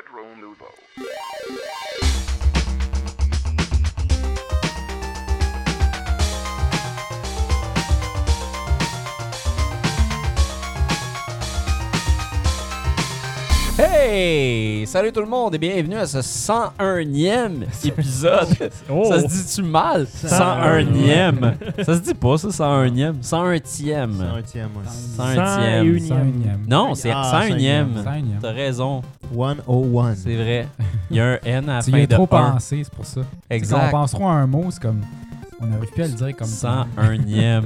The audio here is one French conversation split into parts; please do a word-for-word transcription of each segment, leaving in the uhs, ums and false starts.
Retro Nouveau. Hey! Salut tout le monde et bienvenue à ce cent unième épisode. Oh. Ça se dit-tu mal? cent unième. Ça se dit pas ça, cent unième. cent unième. cent unième, ouais. cent unième. Non, c'est ah, cent unième. cent unième. T'as raison. cent un. C'est vrai. Il y a un N à la tu fin y as de trop un. pensé, c'est pour ça. Exact. Quand on pense trop à un mot, c'est comme... On n'arrive plus à le dire comme ça. cent unième.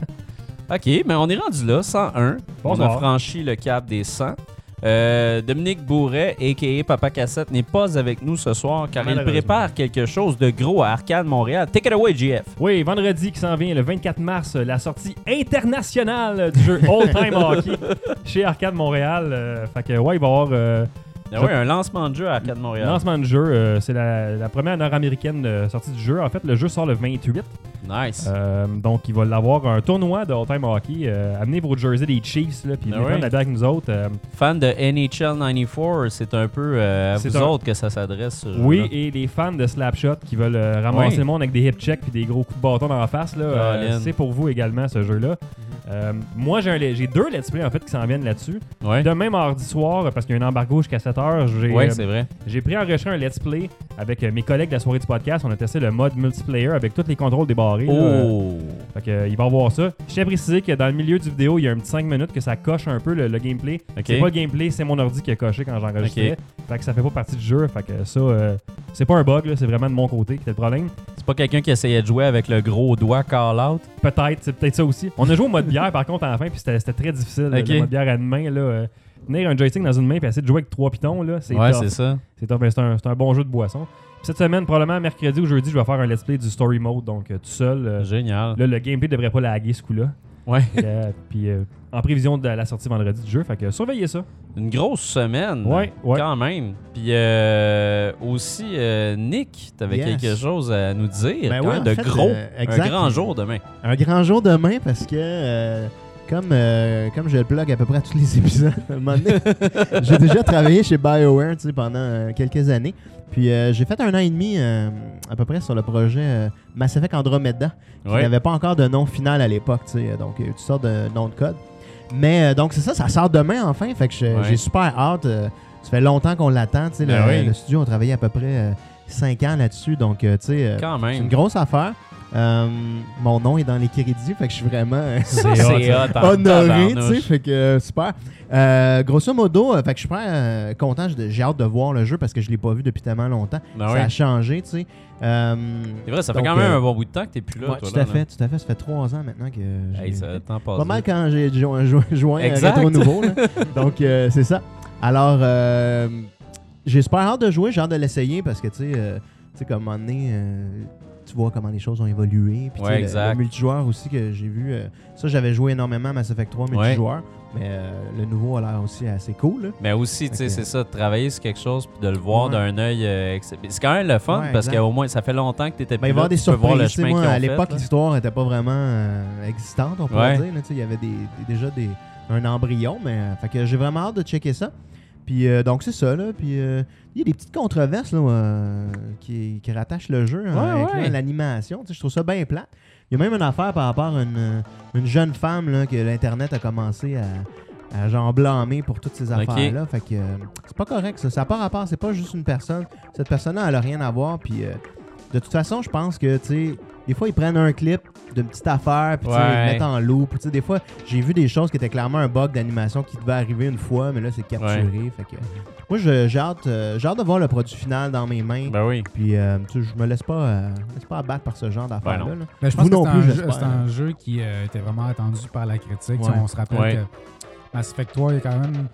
OK, mais on est rendu là, cent un. Bonsoir. On a franchi le cap des cent. Euh, Dominique Bourret, a k a. Papa Cassette, n'est pas avec nous ce soir car il prépare quelque chose de gros à Arcade Montréal. Take it away, J F. Oui, vendredi qui s'en vient, le vingt-quatre mars, la sortie internationale du jeu Old Time Hockey chez Arcade Montréal. Euh, fait que, ouais, il va y avoir... Euh, Ah oui, un lancement de jeu à Arcade Montréal. Lancement de jeu, euh, c'est la, la première nord-américaine euh, sortie du jeu. En fait, le jeu sort le vingt-huit. Nice. Euh, donc, il va l'avoir un tournoi de Old Time Hockey. Euh, amenez vos jerseys des Chiefs, là, puis Ah venez oui. prendre la bière avec nous autres. Euh, Fan de N H L quatre-vingt-quatre, c'est un peu euh, à C'est vous un- autres que ça s'adresse. ce oui, jeu-là. et les fans de Slapshot qui veulent euh, ramasser Oui. le monde avec des hip checks puis des gros coups de bâton dans la face, là, euh, Colin. c'est pour vous également, ce jeu-là. Euh, moi, j'ai, un, j'ai deux let's play en fait qui s'en viennent là-dessus. Ouais, Demain mardi soir, parce qu'il y a un embargo jusqu'à sept heures, j'ai, ouais euh, c'est vrai. j'ai pris enregistré un let's play avec euh, mes collègues de la soirée du podcast. On a testé le mode multiplayer avec tous les contrôles débarrés. là. Oh! Fait que, euh, il va y avoir ça. Je tiens à préciser que dans le milieu du vidéo, il y a un petit cinq minutes que ça coche un peu le, le gameplay. Ok. C'est pas le gameplay, c'est mon ordi qui a coché quand j'enregistrais. Ok. Fait que ça fait pas partie du jeu. Fait que ça, euh, c'est pas un bug, là, c'est vraiment de mon côté qui était le problème. C'est pas quelqu'un qui essayait de jouer avec le gros doigt call-out? Peut-être, c'est peut-être ça aussi. On a joué au mode bière par contre à la fin, puis c'était, c'était très difficile. Ok. Le mode bière à une main, là. euh, tenir un joystick dans une main puis essayer de jouer avec trois pitons, là, c'est Ouais, tough. c'est ça. C'est tough, mais c'est un, c'est un bon jeu de boisson. Puis cette semaine, probablement mercredi ou jeudi, je vais faire un let's play du story mode, donc euh, tout seul. euh, Génial. là, le gameplay devrait pas laguer ce coup-là. Ouais. Euh, puis euh, en prévision de la sortie vendredi du jeu, fait que surveillez ça. Une grosse semaine. Ouais, ouais. Quand même. Puis euh, aussi, euh, Nick, t'avais Yes. quelque chose à nous dire. Ben quand ouais, même en de fait, gros. euh, exact. Un grand jour demain. Un grand jour demain parce que, euh, comme, euh, comme je le plug à peu près à tous les épisodes, à un moment donné, j'ai déjà travaillé chez BioWare tu sais, pendant euh, quelques années. Puis euh, j'ai fait un an et demi euh, à peu près sur le projet euh, Mass Effect Andromeda, qui Ouais. n'avait pas encore de nom final à l'époque. tu sais, Donc, il y a eu toutes sortes de noms de code. Mais euh, donc, c'est ça, ça sort demain enfin. Fait que je- Ouais. j'ai super hâte. euh, ça fait longtemps qu'on l'attend. tu sais, Ben le, oui. le studio a travaillé à peu près cinq ans là-dessus. Donc, euh, tu sais. euh, Quand c'est une même. grosse affaire. Euh, mon nom est dans les crédits, fait que je suis vraiment euh, C'est hot, C'est ça. hot, en honoré, tu sais, tabarnouche. fait que euh, super. Euh, grosso modo, euh, fait que je suis super euh, content, j'ai j'ai hâte de voir le jeu parce que je l'ai pas vu depuis tellement longtemps. Ben Ça oui. a changé, tu sais. Euh, C'est vrai, ça fait donc, quand même euh, un bon bout de temps que t'es plus là. ouais, toi, tout là, à là. fait, tout à fait. Ça fait trois ans maintenant que j'ai Hey, ça, le temps passe pas mal vite. quand j'ai joint, joint, joint Exact. Rétro Nouveau. là. Donc, euh, c'est ça. Alors, euh, j'ai super hâte de jouer, j'ai hâte de l'essayer parce que, tu sais, euh, tu sais, comme à un moment donné, euh, tu vois comment les choses ont évolué. Puis, tu Ouais, sais, le- exact. Le, multijoueur aussi que j'ai vu. euh, ça, j'avais joué énormément à Mass Effect trois multijoueur. Mais euh, le nouveau a l'air aussi assez cool. là. Mais aussi, tu sais, Ok. c'est ça, de travailler sur quelque chose puis de le voir Ouais. d'un œil. euh, ex- c'est quand même le fun Ouais, parce exact. qu'au moins, ça fait longtemps que t'étais Ben, plus il va y là. avoir des tu peux voir le surprises. tu sais, chemin moi, qu'ils ont à l'époque, fait, là. l'histoire n'était pas vraiment euh, existante, on pourrait Ouais. dire. là, tu sais, Il y avait des, des- déjà des, un embryon. Mais euh, fait que j'ai vraiment hâte de checker ça. Puis euh, donc, c'est ça. Là, puis euh, il y a des petites controverses là, euh, qui, qui rattachent le jeu hein, Ouais, avec ouais. là, l'animation. Tu sais, Je trouve ça bien plate. Il y a même une affaire par rapport à une, une jeune femme là, que l'Internet a commencé à, à genre blâmer pour toutes ces Ok. affaires-là. Fait que euh, c'est pas correct ça. Ça n'a pas rapport. C'est pas juste une personne. Cette personne-là, elle a rien à voir. Puis euh, de toute façon, je pense que, tu sais, des fois, ils prennent un clip d'une petite affaire, puis tu sais, ils le Ouais. mettent en loop. Tu sais, des fois, j'ai vu des choses qui étaient clairement un bug d'animation qui devait arriver une fois, mais là, c'est capturé. Fait que, moi, je- j'ai hâte, euh, j'ai hâte de voir le produit final dans mes mains. Ben oui. Puis, euh, tu sais, je me laisse pas, euh, me laisse pas abattre par ce genre d'affaires-là. Ben non. là. Mais je pense Vous que non c'est plus, un, jeu, j'espère. c'est un jeu qui euh, était vraiment attendu par la critique. Ouais. On se rappelle Ouais. que Mass Effect trois a quand même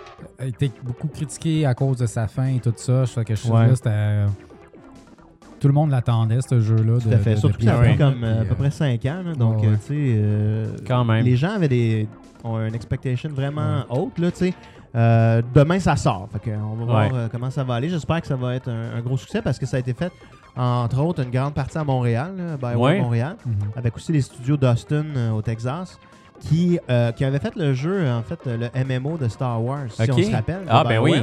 été beaucoup critiqué à cause de sa fin et tout ça. Je sais que je Ouais. là, c'était... euh, tout le monde l'attendait, ce jeu-là. Tout à fait. Surtout que ça ouais. fait comme euh, à Puis, peu euh, près cinq ans. là. donc, ouais, euh, ouais. tu sais, euh, Quand même. les gens avaient des, ont une expectation vraiment haute, là, tu sais. Euh, demain, ça sort. Fait que on va voir Ouais. euh, comment ça va aller. J'espère que ça va être un, un gros succès parce que ça a été fait, entre autres, une grande partie à Montréal, là, BioWare Ouais. Montréal, Mhm. avec aussi les studios d'Austin euh, au Texas, qui, euh, qui avaient fait le jeu, en fait, euh, le M M O de Star Wars, si Ok. on se rappelle. de Ah, ben BioWare. oui.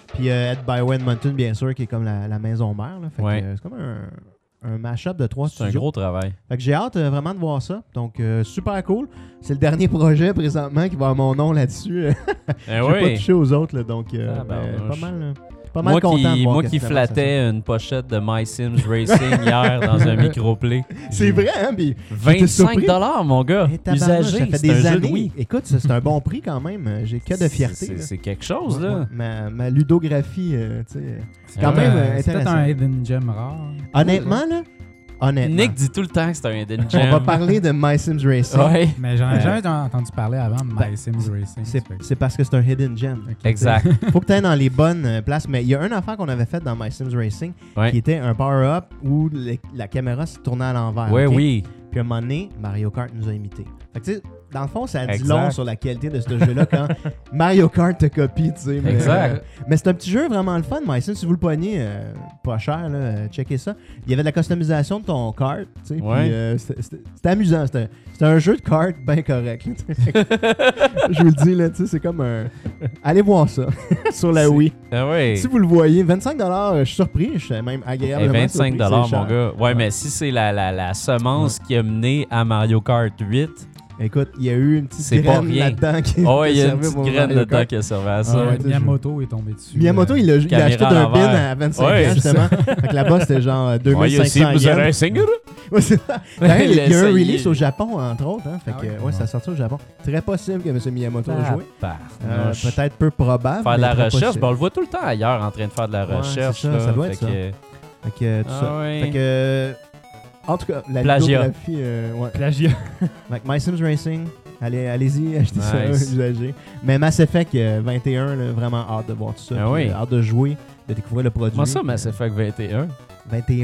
Puis euh, Ed Bioway Edmonton, bien sûr, qui est comme la, la maison mère. Là. Fait Ouais. que, euh, c'est comme un, un mash-up de trois C'est un studios. gros travail. Fait que j'ai hâte euh, vraiment de voir ça. Donc, euh, super cool. C'est le dernier projet présentement qui va avoir mon nom là-dessus. Eh Je vais oui. pas toucher aux autres. Là, donc, euh, Ah, ben, ben, moi, pas je- mal. Là. Pas mal Moi content de qui, voir moi que qui finalement, ça flattais une pochette de My Sims Racing hier dans un microplay. C'est vrai, hein? Puis, vingt-cinq dollars, mon gars. hey, tabarnak, Usagé. ça fait C'est des un jeu années. de Wii. Écoute, ça, c'est un bon prix quand même. J'ai que de fierté. C'est- là. C'est quelque chose, Ouais, là. ouais. Ma, ma ludographie, euh, tu sais. euh, C'est quand Ouais. même euh, euh, c'est peut-être intéressant. un hidden gem rare. Honnêtement, là, honnêtement, Nick dit tout le temps que c'est un hidden on gem. va parler de My Sims Racing. Ouais, Mais j'en ai Euh, jamais entendu parler avant de ben, My Sims Racing. C'est, Fait que- c'est parce que c'est un hidden gem. Ok. exact. Faut que tu ailles dans les bonnes euh, places. Mais il y a un affaire qu'on avait fait dans My Sims Racing Ouais. qui était un power-up où le- la caméra se tournait à l'envers. Ouais, ok? oui. Puis à un moment donné, Mario Kart nous a imités. Fait que tu sais, dans le fond, ça dit Exact. long sur la qualité de ce jeu-là quand Mario Kart te copie, tu sais. Mais, Exact. euh, mais c'est un petit jeu vraiment le fun, My Sims. Si vous le poignez, euh, pas cher, là, euh, checkez ça. Il y avait de la customisation de ton kart, tu sais. Puis Ouais. euh, c'était, c'était- c'était amusant. C'était, c'était un jeu de kart bien correct. là, tu sais. Je vous le dis, là, tu sais, c'est comme un... Allez voir ça sur la C'est- Wii. Ah oui. Si vous le voyez, vingt-cinq dollars, je suis surpris. Je suis même Et agréablement vingt-cinq dollars, surpris, mon c'est cher. gars. Ouais, mais si c'est la, la, la semence qui a mené à Mario Kart huit, Écoute, il y a eu une petite C'est pas graine rien. là-dedans qui oh, il y a qui une servait petite pour graine Mario là-dedans Kart. qui a servi à Ah ça. ouais, Miyamoto est tombé dessus. Miyamoto, euh, il a, il a Caméra acheté à d'un bin l'envers. à vingt-cinq Ouais, ans, c'est justement. Fait que là-bas, c'était genre deux mille cinq cents vous avez un yens. single? Ouais, c'est ça. D'ailleurs, il y a- il y a un essayé. release au Japon, entre autres. Hein, fait Ah que, oui? ouais, ça a sorti au Japon. Très possible que M. Miyamoto ait joué. Euh, Tabarnouche. Peut-être peu probable. Faire de mais la très recherche, possible. ben, on le voit tout le temps ailleurs en train de faire de la Ouais, recherche. c'est ça, là. ça doit Fait être ça. que- Fait que, tout Ah ça. ouais. Fait que, en tout cas, la Plagiat. ludographie, euh, ouais. Plagiat. Fait que My Sims Racing, allez, allez-y, achetez ça, Nice. usagez. Mais Mass Effect euh, vingt et un, là, vraiment hâte de voir tout ça. Ah puis, oui. euh, hâte de jouer, de découvrir le produit. Moi, ça, Mass Effect vingt et un. vingt et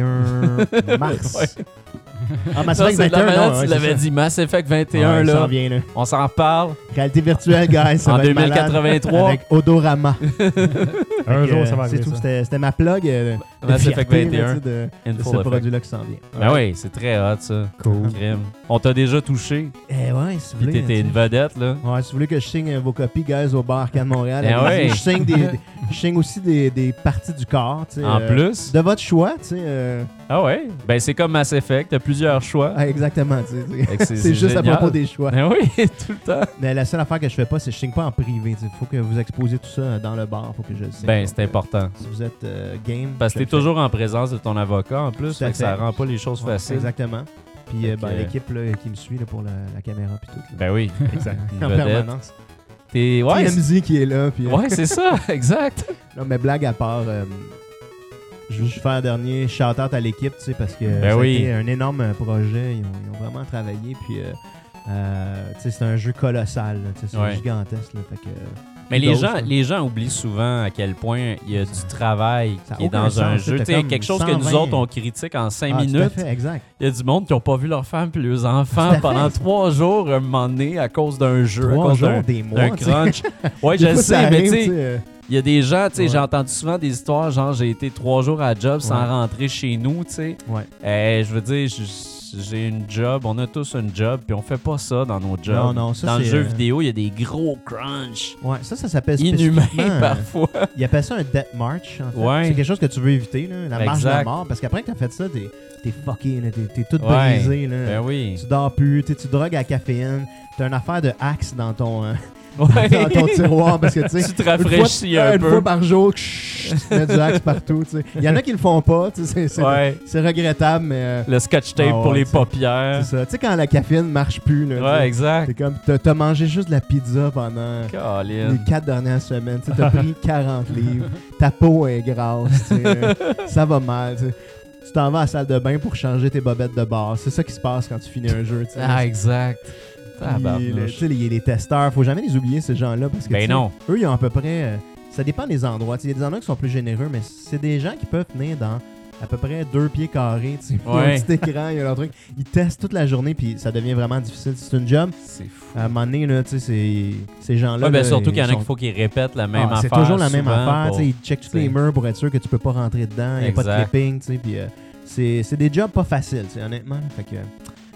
un mars. Ouais. Ah, Mass Ça, Effect c'est de la vingt et un, manière non, tu ouais, l'avais c'est dit. Mass Effect vingt ça. et un, Ouais, ça là. s'en vient, là. On s'en reparle Réalité virtuelle, guys. Ça en va être deux mille malade. quatre-vingt-trois. Avec Odorama. Un Fait que, jour, ça euh, va C'est arriver. tout. ça. C'était c'était ma plug euh, de Mass Effect fierté, vingt et là, un. tu sais, de, In de full ce effect. produit-là qui s'en vient. Ben oui, c'est très hot, ça. Cool. Crime. On t'a déjà touché. Eh ouais, si vous Puis voulez. t'étais tu une sais. vedette, là. Ouais, si vous voulez que je signe euh, vos copies, guys, au bar Arcade Montréal, Eh allez-y. ouais. je, signe des, des- je signe aussi des, des parties du corps. tu sais, En euh, plus. De votre choix, tu sais. euh, Ah ouais? Ben c'est comme Mass Effect, t'as plusieurs choix. ah, exactement. tu sais, Fait que C'est c'est juste génial. à propos des choix. Ben oui, tout le temps. Mais la seule affaire que je fais pas, c'est que je signe pas en privé. Il faut que vous exposiez tout ça dans le bar. Faut que je le signe. Ben Donc, c'est euh, important. Si vous êtes euh, game. Parce que je t'es le fais. toujours en présence de ton avocat en plus, Tout à fait que ça fait. rend pas les choses Ouais, faciles. Exactement. Puis euh, Fait ben, que- l'équipe là, qui me suit là, pour la, la caméra puis tout. là. Ben oui, exact. Une en vedette. permanence. T'es... Ouais, T c'est... M Z qui est là. Puis, euh, ouais, c'est ça, exact. non, mais blague à part, euh, je veux juste faire un dernier shout-out à l'équipe, tu sais, parce que Ben ça a oui. été un énorme projet. Ils ont, ils ont vraiment travaillé. Puis, euh, euh, tu sais, c'est un jeu colossal. là, tu sais, c'est Ouais. gigantesque. Là, fait que, Mais les D'autres, gens, hein. les gens oublient souvent à quel point il y a du travail Ça a qui est aucun dans sens, un tu sais, jeu. t'as Tu sais, comme quelque chose que cent nous vingt autres, on critique en cinq ah, tout à minutes. fait, exact. Il y a du monde qui n'ont pas vu leur femme puis leurs enfants Tout à pendant fait. trois jours, un moment donné, à cause d'un jeu, à Trois cause jours, d'un, des d'un mois. tu sais. crunch. Ouais, Des je le fois, ça sais, mais arrive, tu sais, euh, il y a des gens, tu sais, Ouais. j'ai entendu souvent des histoires, genre j'ai été trois jours à job sans Ouais. rentrer chez nous, tu sais. Ouais. Eh, je veux dire, je- j'ai une job, on a tous une job, puis on fait pas ça dans nos jobs. Non, non, ça, dans le c'est, jeu euh, vidéo, il y a des gros crunchs. Ouais, ça, ça s'appelle Inhumains spécifiquement, euh, parfois. Ils appellent ça un death march, en fait. Ouais. C'est quelque chose que tu veux éviter, là, la marche de la Exact. mort. Parce qu'après que t'as fait ça, t'es, t'es fucké, là, t'es, t'es tout Ouais. brisé. Là. Ben oui. Tu dors plus, t'sais, tu drogues à la caféine. T'as une affaire de axe dans ton, euh, Ouais. dans ton tiroir. Parce que tu sais, Tu te une fois, rafraîchis euh, un une peu. fois par jour, tu mets du axe partout. t'sais. Il y en a qui le font pas. t'sais, C'est, c'est, Ouais. c'est regrettable, mais euh, Le scotch tape Ah ouais, pour les c'est- paupières. c'est ça. Tu sais, quand la caféine marche plus, là, Ouais, t'sais, exact. c'est comme t'as, t'as mangé juste de la pizza pendant Colin. les quatre dernières semaines. Tu as pris quarante livres. Ta peau est grasse. tu sais, euh, ça va mal. tu sais. Tu t'en vas à la salle de bain pour changer tes bobettes de base. C'est ça qui se passe quand tu finis un jeu. tu sais. Ah, exact. Puis, Tabarnouche. le- tu sais, les, les testeurs, faut jamais les oublier, ces gens-là. Parce que, Ben tu sais, non. eux, ils ont à peu près. euh, ça dépend des endroits. Tu sais, il y a des endroits qui sont plus généreux, mais c'est des gens qui peuvent tenir dans à peu près deux pieds carrés. tu sais. Ils ont Ouais. un petit écran, il y a leur truc. Ils testent toute la journée, puis ça devient vraiment difficile. C'est une job. C'est fou. À un moment donné, là, tu sais, c'est- ces gens-là. Ouais, ben là, surtout qu'il y en a ils sont- qu'il faut qu'ils répètent la même Ah, affaire. c'est toujours la même souvent affaire. pour- tu sais, Ils checkent tous t'sais. les murs pour être sûr que tu peux pas rentrer dedans. Il n'y a pas de Exact. clipping. tu sais, Puis euh, c'est c'est des jobs pas faciles, tu sais, honnêtement. Fait que,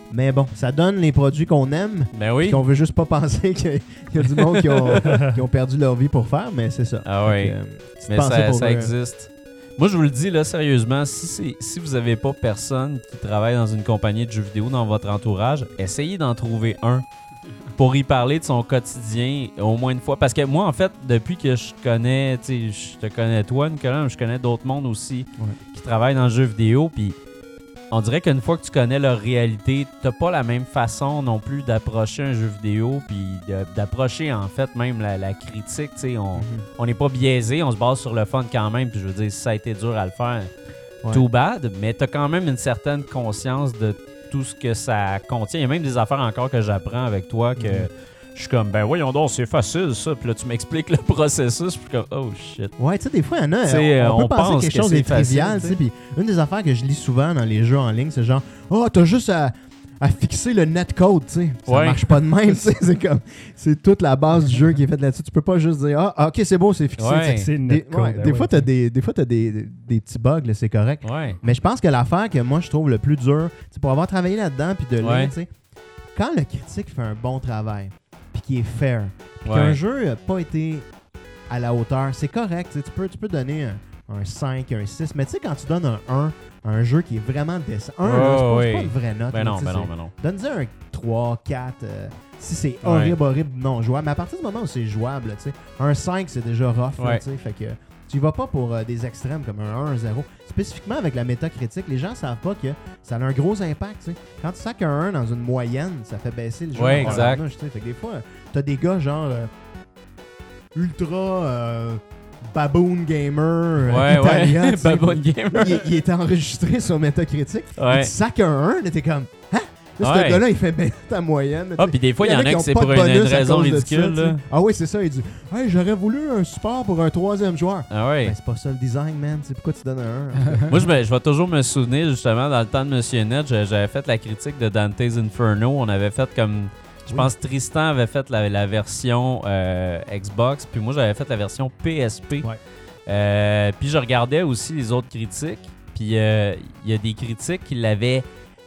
Mais bon, ça donne les produits qu'on aime, Ben oui. qu'on veut juste pas penser qu'il y a du monde qui ont, qui ont perdu leur vie pour faire, mais c'est ça. Ah ouais. Donc, euh, petite Mais pensée ça, pour, ça euh, existe. Moi, je vous le dis, là, sérieusement, si, c'est, si vous n'avez pas personne qui travaille dans une compagnie de jeux vidéo dans votre entourage, essayez d'en trouver un pour y parler de son quotidien au moins une fois. Parce que moi, en fait, depuis que je connais, tu sais, je te connais toi, Nicolas, mais je connais d'autres mondes aussi Ouais. qui travaillent dans le jeu vidéo, puis on dirait qu'une fois que tu connais leur réalité, t'as pas la même façon non plus d'approcher un jeu vidéo, puis de- d'approcher en fait même la, la critique. Tu sais, on mhm. on n'est pas biaisé, on se base sur le fun quand même. Puis je veux dire, si ça a été dur à le faire, Ouais. too bad, mais t'as quand même une certaine conscience de tout ce que ça contient. Il y a même des affaires encore que j'apprends avec toi que Mhm. je suis comme, ben voyons donc, c'est facile ça. Puis là, tu m'expliques le processus, puis je suis comme, oh shit. Ouais, tu sais, des fois, il y en a. T'sais, on, on on peut penser pense que quelque que chose c'est est trivial, facile, tu sais. Puis une des affaires que je lis souvent dans les jeux en ligne, c'est genre, oh, t'as juste à, à fixer le netcode, tu sais. Ça Ouais. marche pas de même, tu sais. C'est comme, c'est toute la base du jeu qui est faite là-dessus. Tu peux pas juste dire, ah, ok, c'est beau, c'est fixé. Ouais. tu sais. C'est Des, netcode, ouais, ben des ouais. fois, t'as des, des fois, t'as des, des, des petits bugs, là, c'est correct. Ouais. Mais je pense que l'affaire que moi, je trouve le plus dur, c'est pour avoir travaillé là-dedans, puis de lire, Ouais. tu sais, quand le critique fait un bon travail, puis qui est fair, puis Ouais. qu'un jeu n'a pas été à la hauteur, c'est correct. Tu sais, tu peux, tu peux donner un, un cinq, un six, mais tu sais, quand tu donnes un un à un jeu qui est vraiment décent, un, Oh, là, c'est, pas, c'est oui. pas une vraie note. Ben là, non, tu sais, ben non, c'est- ben non. Donne-y un trois, quatre, euh, si c'est Ouais. horrible, horrible, non jouable. Mais à partir du moment où c'est jouable, tu sais, un cinq, c'est déjà rough, là, Ouais. tu sais, fait que tu y vas pas pour euh, des extrêmes comme un un, un zéro. Spécifiquement avec la métacritique, les gens savent pas que ça a un gros impact, tu sais. Quand tu sacs un un dans une moyenne, ça fait baisser le jeu. Ouais, en exact. tabarnouche, tu sais. Fait que des fois, t'as des gars genre euh, ultra euh, baboon gamer euh, Ouais, italien, ouais. tu sais. Baboon Gamer. il, il était enregistré sur Metacritic. Ouais. Tu sacs un un, là, t'es comme, hein? Là, Ouais. ce gars-là, il fait baisser ta moyenne. Ah, puis des fois, il y en a qui que ont c'est pas pour de une, bonus une à raison cause de ridicule. ça, tu sais. là. Ah oui, c'est ça. Il dit, hey, j'aurais voulu un support pour un troisième joueur. Ah ouais. Ben, c'est pas ça le design, man. C'est pourquoi tu donnes un un. Moi, je, me- je vais toujours me souvenir, justement, dans le temps de Monsieur Net, je- j'avais fait la critique de Dante's Inferno. On avait fait comme... Je Oui. pense que Tristan avait fait la, la version euh, Xbox, puis moi, j'avais fait la version P S P. Ouais. Euh, puis je regardais aussi les autres critiques, puis euh, il y a des critiques qui l'avaient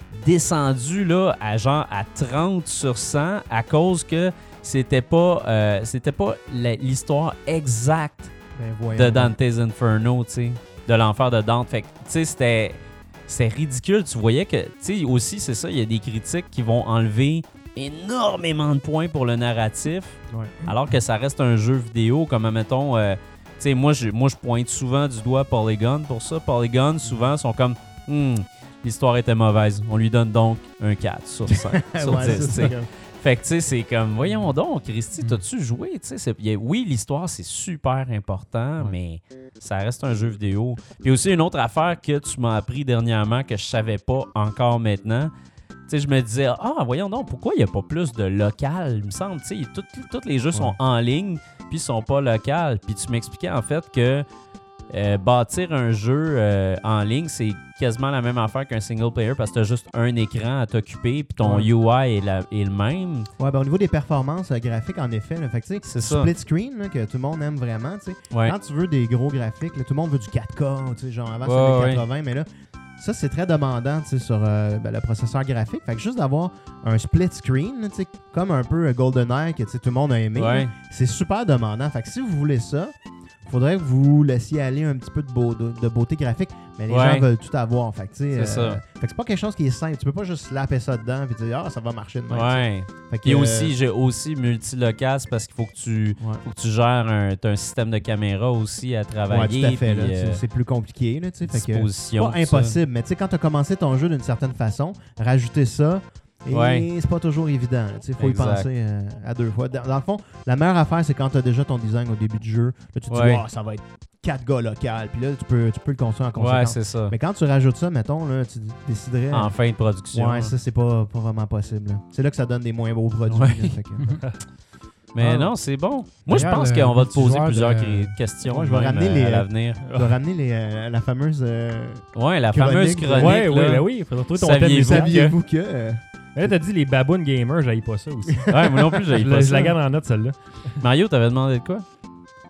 descendu là, à genre à trente sur cent à cause que c'était pas, euh, c'était pas la- l'histoire exacte Ben, voyons. de Dante's Inferno, tu sais, de l'enfer de Dante. Fait que, tu sais, c'était, c'était ridicule. Tu voyais que, tu sais, aussi, c'est ça, il y a des critiques qui vont enlever énormément de points pour le narratif, Ouais. alors que ça reste un jeu vidéo, comme, admettons, euh, tu sais, moi, je, moi, je pointe souvent du doigt Polygon pour ça. Polygon, souvent, sont comme, hmm, l'histoire était mauvaise. On lui donne donc un quatre sur cinq, sur Ouais, dix, c'est tu ça. sais. Fait que, tu sais, c'est comme, voyons donc, Christy, t'as-tu joué? Tu sais, c'est- il y a- oui, l'histoire, c'est super important, Ouais. mais ça reste un jeu vidéo. Puis aussi, une autre affaire que tu m'as appris dernièrement que je savais pas encore maintenant. Tu sais, je me disais, ah, voyons donc, pourquoi il n'y a pas plus de local? Il me semble, tu sais, tous tous les jeux sont Ouais. en ligne, puis ils sont pas locaux. Puis tu m'expliquais, en fait, que euh, bâtir un jeu euh, en ligne, c'est quasiment la même affaire qu'un single player parce que tu as juste un écran à t'occuper, puis ton Ouais. U I est, la- est le même. Ouais, ben, au niveau des performances euh, graphiques, en effet, là, fait que, tu sais, C'est ça. split screen, là, que tout le monde aime vraiment, tu sais. Ouais. Quand tu veux des gros graphiques, là, tout le monde veut du quatre K, tu sais, genre avant Ouais, c'était ouais. quatre-vingts, mais là, ça c'est très demandant, tu sais, sur euh, ben, le processeur graphique. Fait que juste d'avoir un split screen, là, tu sais, comme un peu euh, GoldenEye que tu sais, tout le monde a aimé, Ouais. là, c'est super demandant. Fait que si vous voulez ça, faudrait que vous laissiez aller un petit peu de, beau- de, de beauté graphique, mais les Ouais. gens veulent tout avoir. Fait que, tu sais, C'est ça. fait que c'est pas quelque chose qui est simple. Tu peux pas juste slapper ça dedans et dire ah ça va marcher de même. tu sais. Ouais. Fait que, Puis euh, aussi, j'ai aussi multilocal, c'est parce qu'il faut que tu ouais. faut que tu gères un, t'as un système de caméra aussi à Ouais, travailler. tout à fait. puis, là, euh, c'est- c'est plus compliqué. Là, tu sais, fait que, disposition. pas tout ça. impossible, mais tu sais, quand tu as commencé ton jeu d'une certaine façon, rajouter ça, et Ouais. c'est pas toujours évident. Il faut y Exact. penser euh, à deux fois. Dans, dans le fond, la meilleure affaire, c'est quand tu as déjà ton design au début du jeu. Là, tu te Ouais. dis, oh, ça va être quatre gars locaux. Puis là, tu peux, tu peux le construire en Ouais, conséquence. c'est ça. mais quand tu rajoutes ça, mettons, là, tu déciderais. En fin de production. Ouais, ça, c'est pas, pas vraiment possible. là. C'est là que ça donne des moins beaux produits. Ouais. là, fait que- Mais Ah. non, c'est bon. Moi, je D'ailleurs, pense le qu'on va te poser multijoueur plusieurs de- cré- questions Ouais, je vais même, ramener euh, les- à l'avenir. Je vais ramener les, euh, la fameuse. euh, Ouais, la Chronique, fameuse de- chronique. Ouais, là. ouais, ben oui. Faudrait trouver ton Saviez-vous thème musical. Saviez-vous que. euh, Mais là, t'as dit les baboon gamers, j'aille pas ça aussi. Ouais, moi non plus, je j'avais la- pas je ça. la garde en note, celle-là. Mario, t'avais demandé de quoi?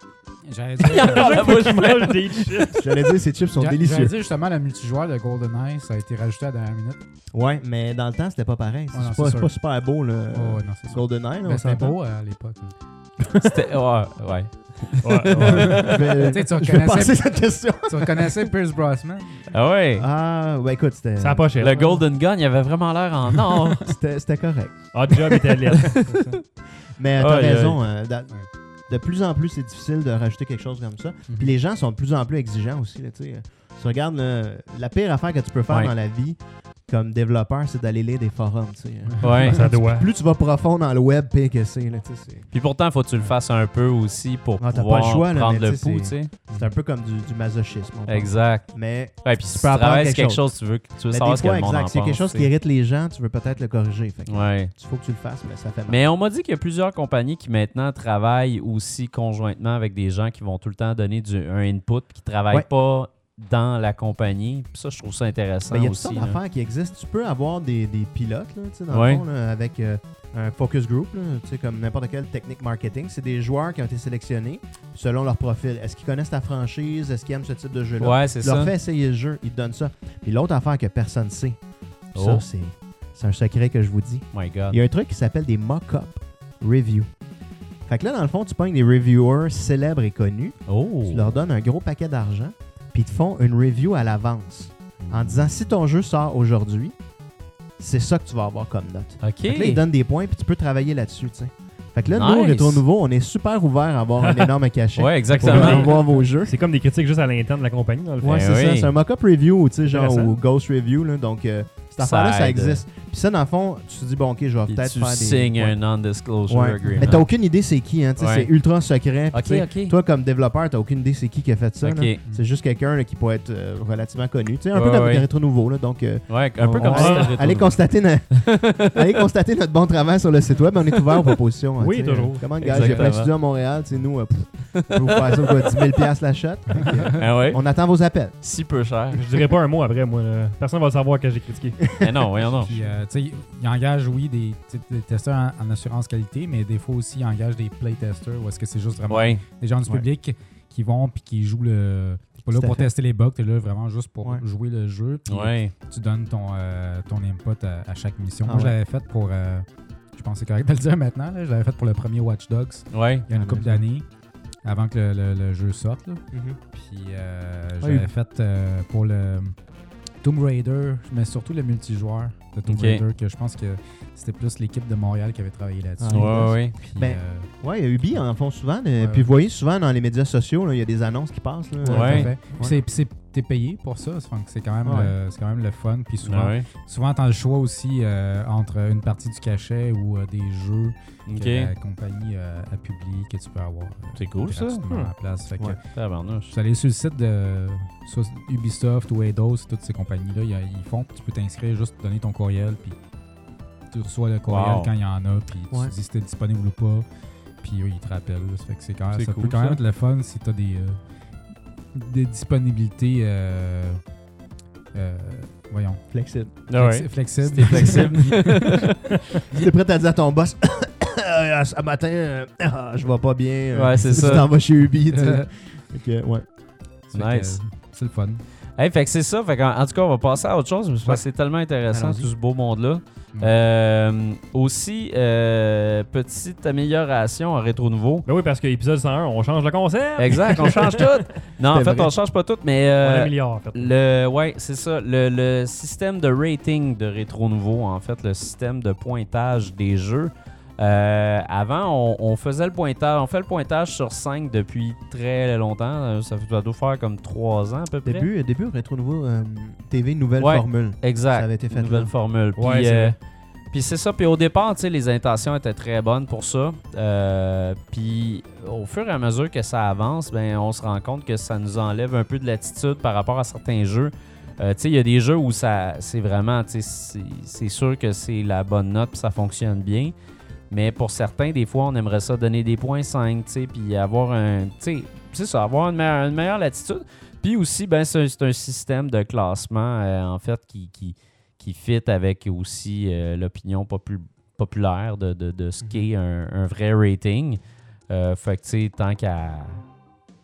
J'allais dire, Il y a encore la bouche Je mange des chips. J'allais dire, ces chips sont j'a- j'allais délicieux. dire justement, le multijoueur de GoldenEye, ça a été rajouté à la dernière minute. Ouais, mais dans le temps, c'était pas pareil. C'est Ouais, non, pas, c'est c'est sûr. pas super beau, là. Oh, ouais, non, c'est ça. GoldenEye, là, on Ben, c'était s'entend. beau euh, à l'époque. là. C'était. Ouais, ouais. Ouais, ouais. Je vais, Tu sais, tu je vais reconnaissais- passer cette question. Tu reconnaissais Pierce Brosnan? Ah ouais. Ah, ouais, écoute, c'était, Ça a pas cher. Le Golden Gun, il avait vraiment l'air en or. c'était, c'était correct. Hot job était laid. Mais t'as Aïe, raison. euh, da- de plus en plus, c'est difficile de rajouter quelque chose comme ça. Mhm. Puis les gens sont de plus en plus exigeants aussi. Là, tu sais. Tu regardes, là, la pire affaire que tu peux faire Ouais. dans la vie comme développeur, c'est d'aller lire des forums. Tu sais. Ouais. Ça doit. Plus tu vas profond dans le web, pire que c'est. Là, tu sais, c'est. Puis pourtant, faut que tu le fasses un peu aussi pour Ah, t'as pouvoir pas le choix, là, prendre mais le tu sais, pouls, tu c'est- sais. C'est un peu comme du, du masochisme. on pense. Exact. Mais, Ouais, puis si Tu tu peux apprendre travailles sur quelque quelque chose, tu veux, tu veux mais savoir des ce que fois, le monde en exact. S'il y a quelque pense, chose tu qui sais. irrite les gens, tu veux peut-être le corriger. Fait que Ouais. il faut que tu le fasses, mais ça fait mal. Mais on m'a dit qu'il y a plusieurs compagnies qui maintenant travaillent aussi conjointement avec des gens qui vont tout le temps donner du, un input puis qui travaillent Ouais. pas dans la compagnie. Puis ça, je trouve ça intéressant Ben, il y a toutes aussi. sortes là. d'affaires qui existent. Tu peux avoir des, des pilotes, là, tu sais, dans Ouais. le fond, là, avec euh, un focus group, là, tu sais, comme n'importe quelle technique marketing. C'est des joueurs qui ont été sélectionnés selon leur profil. Est-ce qu'ils connaissent ta franchise? Est-ce qu'ils aiment ce type de jeu-là? Ouais, c'est Tu leur ça. fais essayer le jeu, ils te donnent ça. Puis l'autre affaire que personne ne sait, Oh. ça, c'est, c'est un secret que je vous dis. My God. Il y a un truc qui s'appelle des mock-up reviews. Fait que là, dans le fond, tu pognes des reviewers célèbres et connus, Oh. tu leur donnes un gros paquet d'argent, puis ils te font une review à l'avance en disant si ton jeu sort aujourd'hui, c'est ça que tu vas avoir comme note. OK. Fait que là, ils donnent des points puis tu peux travailler là-dessus, tu sais. Fait que là, nous, Nice. Rétro Nouveau, on est super ouvert à avoir un énorme cachet Ouais, pour exactement. voir vos jeux. C'est comme des critiques juste à l'interne de la compagnie, dans le fond. Ouais, Ben c'est ça. oui. C'est un mock-up review, tu sais, genre, Intéressant. ou ghost review, là. Donc, euh, cette Ça affaire-là, ça aide. existe. Puis ça, dans le fond, tu te dis, bon, OK, je vais Puis peut-être tu faire des... signes Ouais. un non-disclosure Ouais. agreement. Mais t'as aucune idée c'est qui, hein. Tu sais, Ouais. c'est ultra secret. Puis, OK, tu sais, OK. Toi, comme développeur, t'as aucune idée c'est qui qui a fait ça. OK. là. C'est juste quelqu'un là, qui peut être euh, relativement connu. Tu sais, un Ouais, peu comme ouais. Rétro Nouveau, là. Donc, euh, Ouais, un peu on- comme on- ça. allez, c'était allez Rétro. constater, no- allez constater notre bon travail sur le site web. On est ouvert aux propositions. hein, Oui, tu sais. toujours. Comment, gars, j'ai plein Exactement. d'étudiants à Montréal. Tu sais, nous, euh, pff, je vais vous faire ça pour dix mille dollars la shot. Fait que, euh, Ah ouais. on attend vos appels. Si peu cher. Je dirais pas un mot après, moi. là. Personne va le savoir que j'ai critiqué. Mais non, voyons donc. Puis, euh, tu sais, ils engagent, oui, des, tu sais, des testeurs en, en assurance qualité, mais des fois aussi, ils engagent des playtesters ou est-ce que c'est juste vraiment Ouais. des gens du Ouais. public qui vont puis qui jouent le. T'es pas là Tout à pour fait. tester les bugs, t'es là vraiment juste pour Ouais. jouer le jeu. Puis Ouais. tu donnes ton, euh, ton input à, à chaque mission. Ah Moi, je ouais. l'avais fait pour. euh, je pense que c'est correct de le dire maintenant. Là, je l'avais fait pour le premier Watch Dogs Ouais. il y a une Ah, couple bien sûr. d'années, avant que le, le- le jeu sorte. Là. Puis euh, je Ouais. l'avais fait euh, pour le Tomb Raider, mais surtout le multijoueur de Tomb Ok. Raider, que je pense que c'était plus l'équipe de Montréal qui avait travaillé là-dessus. Ah, Ouais, ouais. Puis, Ben, euh, Ouais, Ubi en font souvent. de- Ouais, puis ouais. vous voyez souvent dans les médias sociaux, là, il y a des annonces qui passent. Là, tout à Ouais. fait. Puis c'est- puis c'est- t'es payé pour ça, ça fait que c'est quand même, Ouais. le, c'est quand même le fun. Puis souvent, Ah ouais. souvent t'as le choix aussi euh, entre une partie du cachet ou euh, des jeux OK. que la compagnie euh, a publié que tu peux avoir euh, C'est cool, ça. gratuitement Hmm. à la place. Fait que Ouais. Tabarnouche. vous allez sur le site de soit Ubisoft ou Eidos, toutes ces compagnies-là, ils, ils font, tu peux t'inscrire, juste donner ton courriel, puis tu reçois le courriel Wow. quand il y en a, puis tu Ouais. dis si t'es disponible ou pas, puis eux, ils te rappellent. là. Ça fait que c'est quand même, C'est ça cool, peut quand ça. même être le fun si t'as des, euh, des disponibilités, euh, euh, voyons, Flexible. Ah flexi- ouais. flexibles. C'était flexible. Si t'es prêt à dire à ton boss, Euh, ce matin, euh, ah, je vais pas bien. euh, Ouais, c'est tu ça. t'en vas chez Ubi. Tu sais. Euh, Fait que, ouais. ça fait que, Nice. euh, C'est le fun. Hey, fait que c'est ça. Fait qu'en- en tout cas, on va passer à autre chose. Parce que Ouais. c'est tellement intéressant, Allons-y. tout ce beau monde-là. Mm. Euh, aussi, euh, petite amélioration en rétro nouveau. Ben oui, parce que épisode cent un, on change le concept. Exact, on change tout. Non, en C'est fait, vrai. on change pas tout, mais On euh, améliore, en fait. le, ouais, c'est ça. Le, le système de rating de rétro nouveau, en fait, le système de pointage des jeux. Euh, avant, on, on faisait le pointage, on fait le pointage sur cinq depuis très longtemps. Euh, Ça fait- ça doit faire comme trois ans à peu près. Début, début Rétro Nouveau euh, T V, nouvelle Ouais. formule. Exact. Ça avait été fait Une nouvelle là. formule. Puis, Ouais, c'est euh, vrai. puis c'est ça. Puis au départ, tu sais, les intentions étaient très bonnes pour ça. Euh, puis au fur et à mesure que ça avance, ben, on se rend compte que ça nous enlève un peu de l'attitude par rapport à certains jeux. Euh, tu sais, il y a des jeux où ça, c'est vraiment, tu sais, c'est, c'est sûr que c'est la bonne note puis ça fonctionne bien. Mais pour certains, des fois, on aimerait ça donner des points cinq, tu sais, puis avoir un, tu sais, c'est ça, avoir une meilleure, une meilleure latitude. Puis aussi, ben, c'est, un- c'est un système de classement, euh, en fait, qui, qui, qui fit avec aussi euh, l'opinion popu- populaire de, de, de ce qu'est un, un vrai rating. Euh, fait que, tu sais, tant qu'à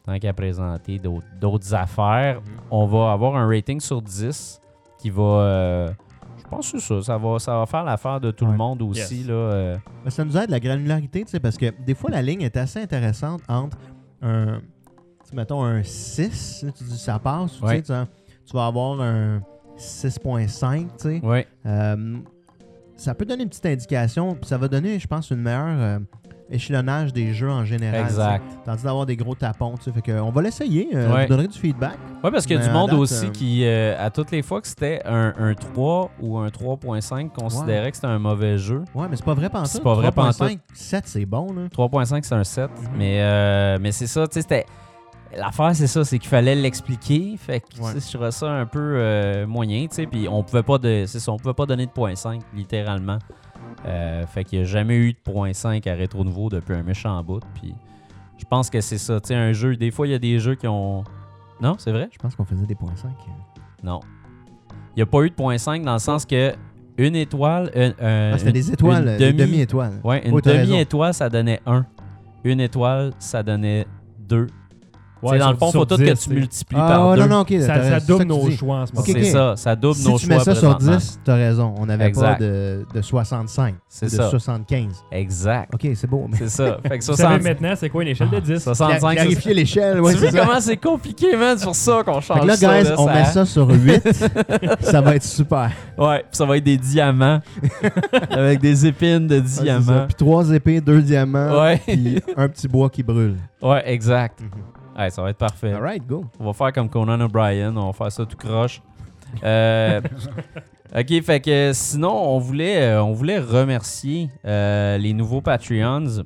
tant qu'à présenter d'autres, d'autres affaires, mm-hmm. on va avoir un rating sur dix qui va... Euh, je pense que c'est ça. Ça va, ça va faire l'affaire de tout ouais. le monde aussi. Yes. Là, euh. Ça nous aide la granularité, tu sais, parce que des fois, la ligne est assez intéressante entre un... mettons un six, tu dis ça passe, ouais. tu, sais, tu vas avoir un six virgule cinq, tu sais. Ouais. Euh, ça peut donner une petite indication, puis ça va donner, je pense, une meilleure euh, échelonnage des jeux en général. Exact. T'sais. Tandis d'avoir des gros tapons, tu sais. Fait que on va l'essayer, euh, ouais. vous donnerez du feedback. Oui, parce qu'il y a du monde date, aussi euh... qui, euh, à toutes les fois que c'était un, un trois ou un trois virgule cinq, considérait ouais. que c'était un mauvais jeu. Ouais, mais c'est pas vrai pantoute. C'est pas vrai pantoute. trois virgule cinq, sept, c'est bon, là. trois virgule cinq, c'est un sept. Mm-hmm. Mais, euh, mais c'est ça, tu sais, c'était... L'affaire, c'est ça, c'est qu'il fallait l'expliquer. Fait que ouais. je trouvais ça un peu euh, moyen, tu sais. Puis on pouvait pas de, c'est ça, on pouvait pas donner de point cinq, littéralement. Euh, fait qu'il n'y a jamais eu de point cinq à Rétro Nouveau depuis un méchant bout. Puis je pense que c'est ça, tu sais, un jeu. Des fois, il y a des jeux qui ont. Non, c'est vrai? Je pense qu'on faisait des points cinq. Non. Il n'y a pas eu de point cinq dans le sens que une étoile. Un, un, ah, c'était des étoiles, une demi, demi-étoile. Ouais, une oh, demi-étoile, ça donnait un. Une étoile, ça donnait deux. Ouais, dans le fond, il faut tout que tu multiplies ah, par oh, deux. Non, non, okay, ça, ça double nos choix en ce moment. Okay, okay. C'est ça, ça double si nos choix. Si tu mets ça sur présentement. dix, t'as raison. On n'avait pas de, de soixante-cinq. C'est de ça. soixante-quinze. Exact. OK, c'est beau. Mais... C'est ça. Fait que soixante... Vous savez maintenant, c'est quoi une échelle de dix? soixante-cinq. Clarifier l'échelle. Ouais, tu sais comment c'est compliqué, man, sur ça qu'on change là, ça. Guys, là, on ça... met ça sur huit. Ça va être super. Ouais, puis ça va être des diamants. Avec des épines de diamants. Ouais, puis trois épées, deux diamants. Ouais. Puis un petit bois qui brûle. Ouais, exact. Mm-hmm. Ouais, ça va être parfait. All right, go. On va faire comme Conan O'Brien, on va faire ça tout croche. Euh, ok, fait que sinon, on voulait, euh, on voulait remercier euh, les nouveaux Patreons.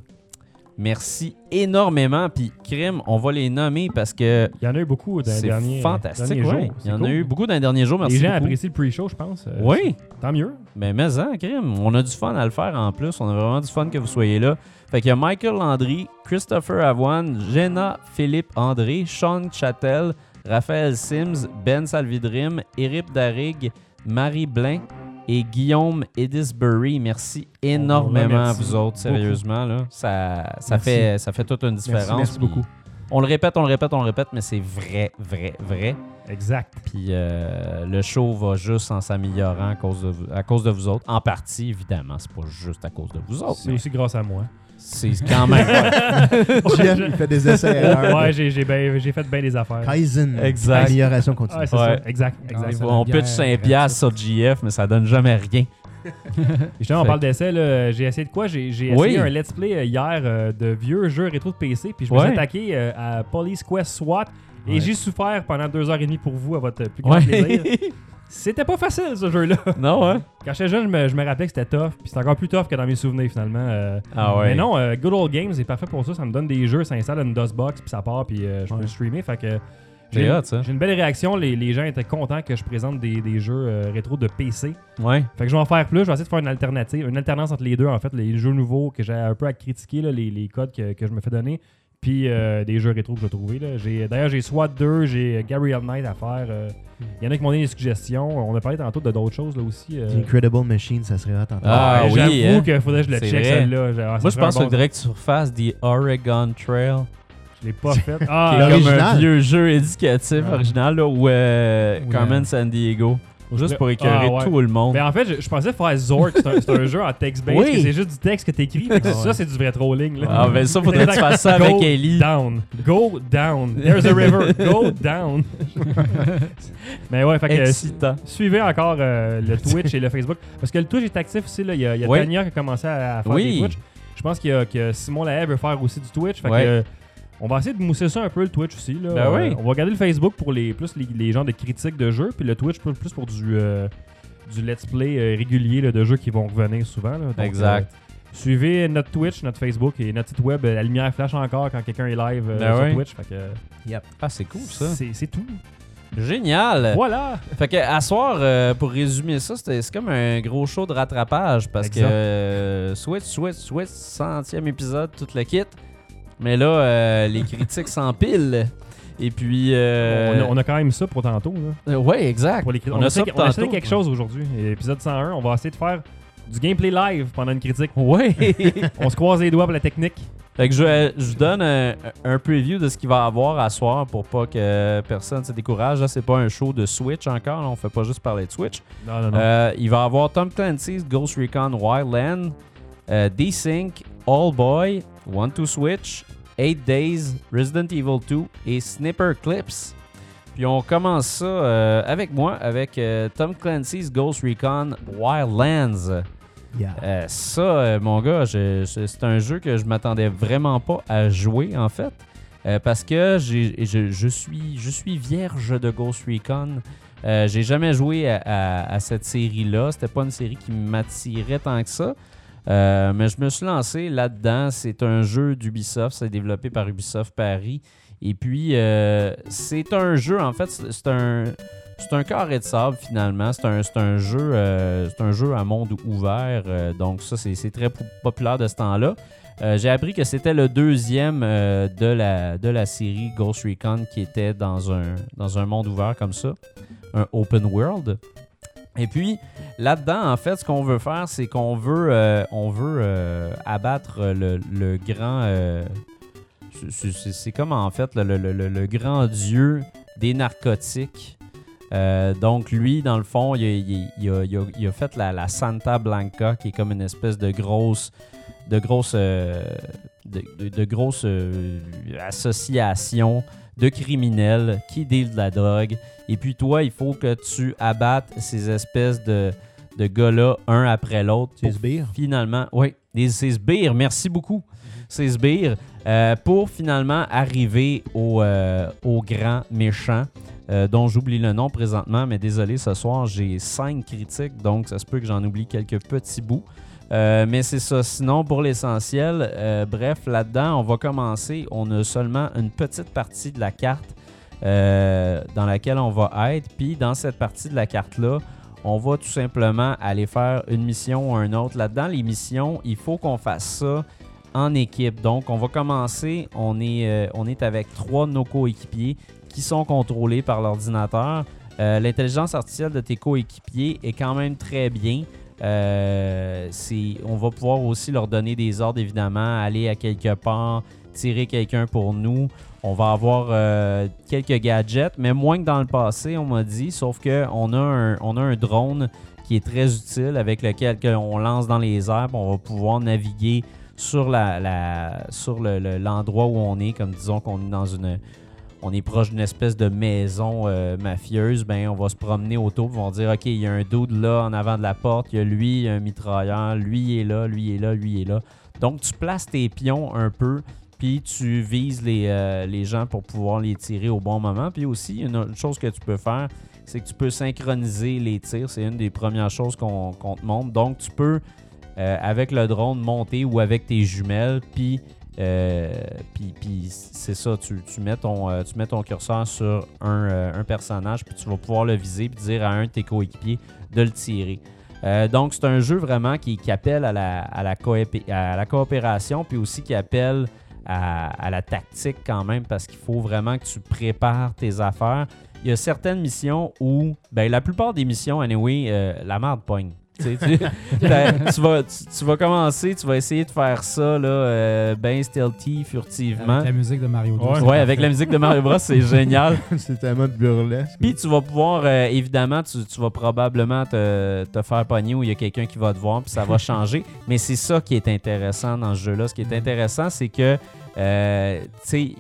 Merci énormément. Puis, crime, on va les nommer parce que. Il y en a eu beaucoup dans les derniers jours. C'est fantastique, ouais. Il y en cool. a eu beaucoup dans les derniers jours. Merci. Les gens beaucoup. apprécient le pre-show, je pense. Euh, oui. Tant mieux. Mais, mais, hein, crime. On a du fun à le faire en plus. On a vraiment du fun que vous soyez là. Fait qu'il y a Michael Landry, Christopher Avoine, Jenna Philippe André, Sean Chattel, Raphaël Sims, Ben Salvidrim, Eric Darig, Marie Blain et Guillaume Edisbury. Merci énormément merci à vous autres, sérieusement. Là. Ça, ça, fait, ça fait toute une différence. Merci, merci beaucoup. On le répète, on le répète, on le répète, mais c'est vrai, vrai, vrai. Exact. Puis euh, le show va juste en s'améliorant à cause, de, à cause de vous autres. En partie, évidemment, c'est pas juste à cause de vous autres. C'est mais... aussi grâce à moi. C'est quand même. Jeff, il fait des essais. Ouais, j'ai, j'ai, ben, j'ai fait bien des affaires. Kaizen. Exact. Amélioration continue. Ouais, c'est ouais. ça. Exact. exact. Ah, on pitch cinq piastres sur J F, mais ça donne jamais rien. Justement, on parle d'essais. Là, j'ai essayé de quoi? J'ai, j'ai oui. essayé un let's play hier euh, de vieux jeux rétro de P C. Puis je me ouais. suis attaqué euh, à Police Quest SWAT. Et ouais. j'ai souffert pendant deux heures et demie pour vous à votre plus grand ouais. plaisir. C'était pas facile, ce jeu-là. Non, ouais. Quand j'étais jeune, je me, je me rappelais que c'était tough. Puis c'est encore plus tough que dans mes souvenirs, finalement. Euh, ah ouais. Mais non, euh, Good Old Games est parfait pour ça. Ça me donne des jeux, ça installe une DOSBox, puis ça part, puis euh, je ouais. peux streamer. Fait que j'ai, hot, ça. j'ai une belle réaction. Les, les gens étaient contents que je présente des, des jeux euh, rétro de P C. Ouais. Fait que je vais en faire plus. Je vais essayer de faire une alternative, une alternance entre les deux, en fait. Les jeux nouveaux que j'ai un peu à critiquer, là, les, les codes que, que je me fais donner. Puis euh, des jeux rétro que je vais trouver. Là. J'ai, d'ailleurs, j'ai SWAT deux, j'ai Gabriel Knight à faire. Il euh, y en a qui m'ont donné des suggestions. On a parlé tantôt de d'autres choses là aussi. Euh... Incredible Machine, ça serait hot. Ah, ah oui, j'avoue hein? qu'il faudrait que je le c'est check vrai. celle-là. Genre, moi, je pense qu'il bon faudrait que tu refasses The Oregon Trail. Je l'ai pas fait. Ah, qui est comme un vieux jeu éducatif ah. original là, ou euh, oui, Carmen hein. San Diego. Juste pour écœurer ah, ouais. tout le monde. Mais en fait, je, je pensais faire Zork. C'est un, c'est un jeu en text-based. Oui. C'est juste du texte que t'écris. Ah, ça, ouais. c'est du vrai trolling. Là. Ah, ben ça, faudrait que tu fasses ça avec Ellie. Go down. Go down. There's a river. Go down. Mais ouais, fait que excitant. Suivez encore euh, le Twitch et le Facebook. Parce que le Twitch est actif aussi. Il y a, y a oui. Tania qui a commencé à, à faire oui. des Twitch. Je pense qu'il y a, que Simon Lahaye veut faire aussi du Twitch. Fait ouais. que, on va essayer de mousser ça un peu, le Twitch aussi. Là. Ben oui. euh, on va garder le Facebook pour les, plus les, les gens de critiques de jeux, puis le Twitch plus, plus pour du, euh, du let's play euh, régulier là, de jeux qui vont revenir souvent. Là. Donc, exact. Euh, suivez notre Twitch, notre Facebook et notre site web. La lumière flash encore quand quelqu'un est live euh, ben sur oui. Twitch. Fait que, yep. Ah, c'est cool ça. C'est, c'est tout. Génial! Voilà! Fait que à soir, euh, pour résumer ça, c'était, c'est comme un gros show de rattrapage parce exact. que euh, Switch, Switch, Switch, centième épisode, tout le kit. Mais là, euh, les critiques s'empilent. Et puis... Euh... On, a, on a quand même ça pour tantôt. Là. Euh, ouais, exact. Pour les, on, on, a a ça on pour a tantôt. essayé quelque chose aujourd'hui. Épisode cent un, on va essayer de faire du gameplay live pendant une critique. Ouais! On se croise les doigts pour la technique. Fait que je, je vous donne un, un preview de ce qu'il va y avoir à soir pour pas que personne se décourage. Là, c'est pas un show de Switch encore. Là, on fait pas juste parler de Switch. Non, non, non. Euh, il va y avoir Tom Clancy's Ghost Recon Wildland, euh, D-Sync, All Boy, One to Switch, eight Days, Resident Evil two et Sniper Clips. Puis on commence ça euh, avec moi, avec euh, Tom Clancy's Ghost Recon Wildlands. Yeah. Euh, ça, euh, mon gars, je- je- c'est un jeu que je m'attendais vraiment pas à jouer, en fait. Euh, parce que j'ai, je, je suis, je suis vierge de Ghost Recon. Euh, j'ai jamais joué à, à- à cette série-là. C'était pas une série qui m'attirait tant que ça. Euh, mais je me suis lancé là-dedans. C'est un jeu d'Ubisoft. C'est développé par Ubisoft Paris. Et puis, euh, c'est un jeu, en fait, c'est c'est un... C'est un carré de sable finalement. C'est un, c'est un jeu, euh, c'est un jeu à monde ouvert. euh, donc ça, c'est, c'est très po- populaire de ce temps-là. Euh, j'ai appris que c'était le deuxième euh, de, la, de la série Ghost Recon qui était dans un, dans un monde ouvert comme ça, un open world. Et puis là-dedans, en fait, ce qu'on veut faire, c'est qu'on veut, euh, on veut euh, abattre le, le grand. euh, c'est, c'est- c'est comme en fait le, le- le- le grand dieu des narcotiques. Euh, donc lui, dans le fond, il a, il- il a- il a- il a fait la, la Santa Blanca, qui est comme une espèce de grosse, de grosse, euh, de, de- de grosse euh, association de criminels qui dealent de la drogue. Et puis toi, il faut que tu abattes ces espèces de, de gars-là un après l'autre. C'est pour sbire. Finalement, oui, des- ces sbires, merci beaucoup. Ces sbires, euh, pour finalement arriver au, euh, au grand méchant. Euh, dont j'oublie le nom présentement, mais désolé, ce soir, j'ai cinq critiques, donc ça se peut que j'en oublie quelques petits bouts. Euh, mais c'est ça. Sinon, pour l'essentiel, euh, bref, là-dedans, on va commencer. On a seulement une petite partie de la carte euh, dans laquelle on va être. Puis, dans cette partie de la carte-là, on va tout simplement aller faire une mission ou un autre. Là-dedans, les missions, il faut qu'on fasse ça en équipe. Donc, on va commencer. On est, euh, on est avec trois de nos coéquipiers qui sont contrôlés par l'ordinateur. Euh, l'intelligence artificielle de tes coéquipiers est quand même très bien. Euh, c'est, on va pouvoir aussi leur donner des ordres, évidemment, aller à quelque part, tirer quelqu'un pour nous. On va avoir euh, quelques gadgets, mais moins que dans le passé, on m'a dit, sauf qu'on a un, on a un drone qui est très utile avec lequel on lance dans les airs, puis on va pouvoir naviguer sur, la, la, sur le, le- l'endroit où on est, comme disons qu'on est dans une... On est proche d'une espèce de maison euh, mafieuse, ben on va se promener autour, ils vont dire OK, il y a un dude là en avant de la porte, il y a lui, il y a un mitrailleur, lui est là, lui est là, lui est là. Donc tu places tes pions un peu, puis tu vises les, euh, les gens pour pouvoir les tirer au bon moment. Puis aussi, une autre chose que tu peux faire, c'est que tu peux synchroniser les tirs. C'est une des premières choses qu'on, qu'on te montre. Donc tu peux, euh, avec le drone, monter ou avec tes jumelles, puis Euh, puis, puis c'est ça, tu, tu, mets ton, euh, tu mets ton curseur sur un, euh, un personnage, puis tu vas pouvoir le viser, puis dire à un de tes coéquipiers de le tirer. Euh, donc, c'est un jeu vraiment qui, qui appelle à la, à, la coép- à la coopération, puis aussi qui appelle à, à la tactique quand même, parce qu'il faut vraiment que tu prépares tes affaires. Il y a certaines missions où, ben la plupart des missions, anyway, euh, la merde pogne. Tu, sais, tu, tu, vas, tu, tu vas commencer, tu vas essayer de faire ça là, euh, ben stealthy, furtivement. Avec la musique de Mario Bros. Ouais. Ouais, avec la musique de Mario Bros, c'est génial. C'est tellement de burlesque. Puis tu vas pouvoir, euh, évidemment, tu, tu vas probablement te, te faire pogner où il y a quelqu'un qui va te voir, puis ça va changer. Mais c'est ça qui est intéressant dans ce jeu-là. Ce qui est intéressant, c'est que, euh, tu sais, y-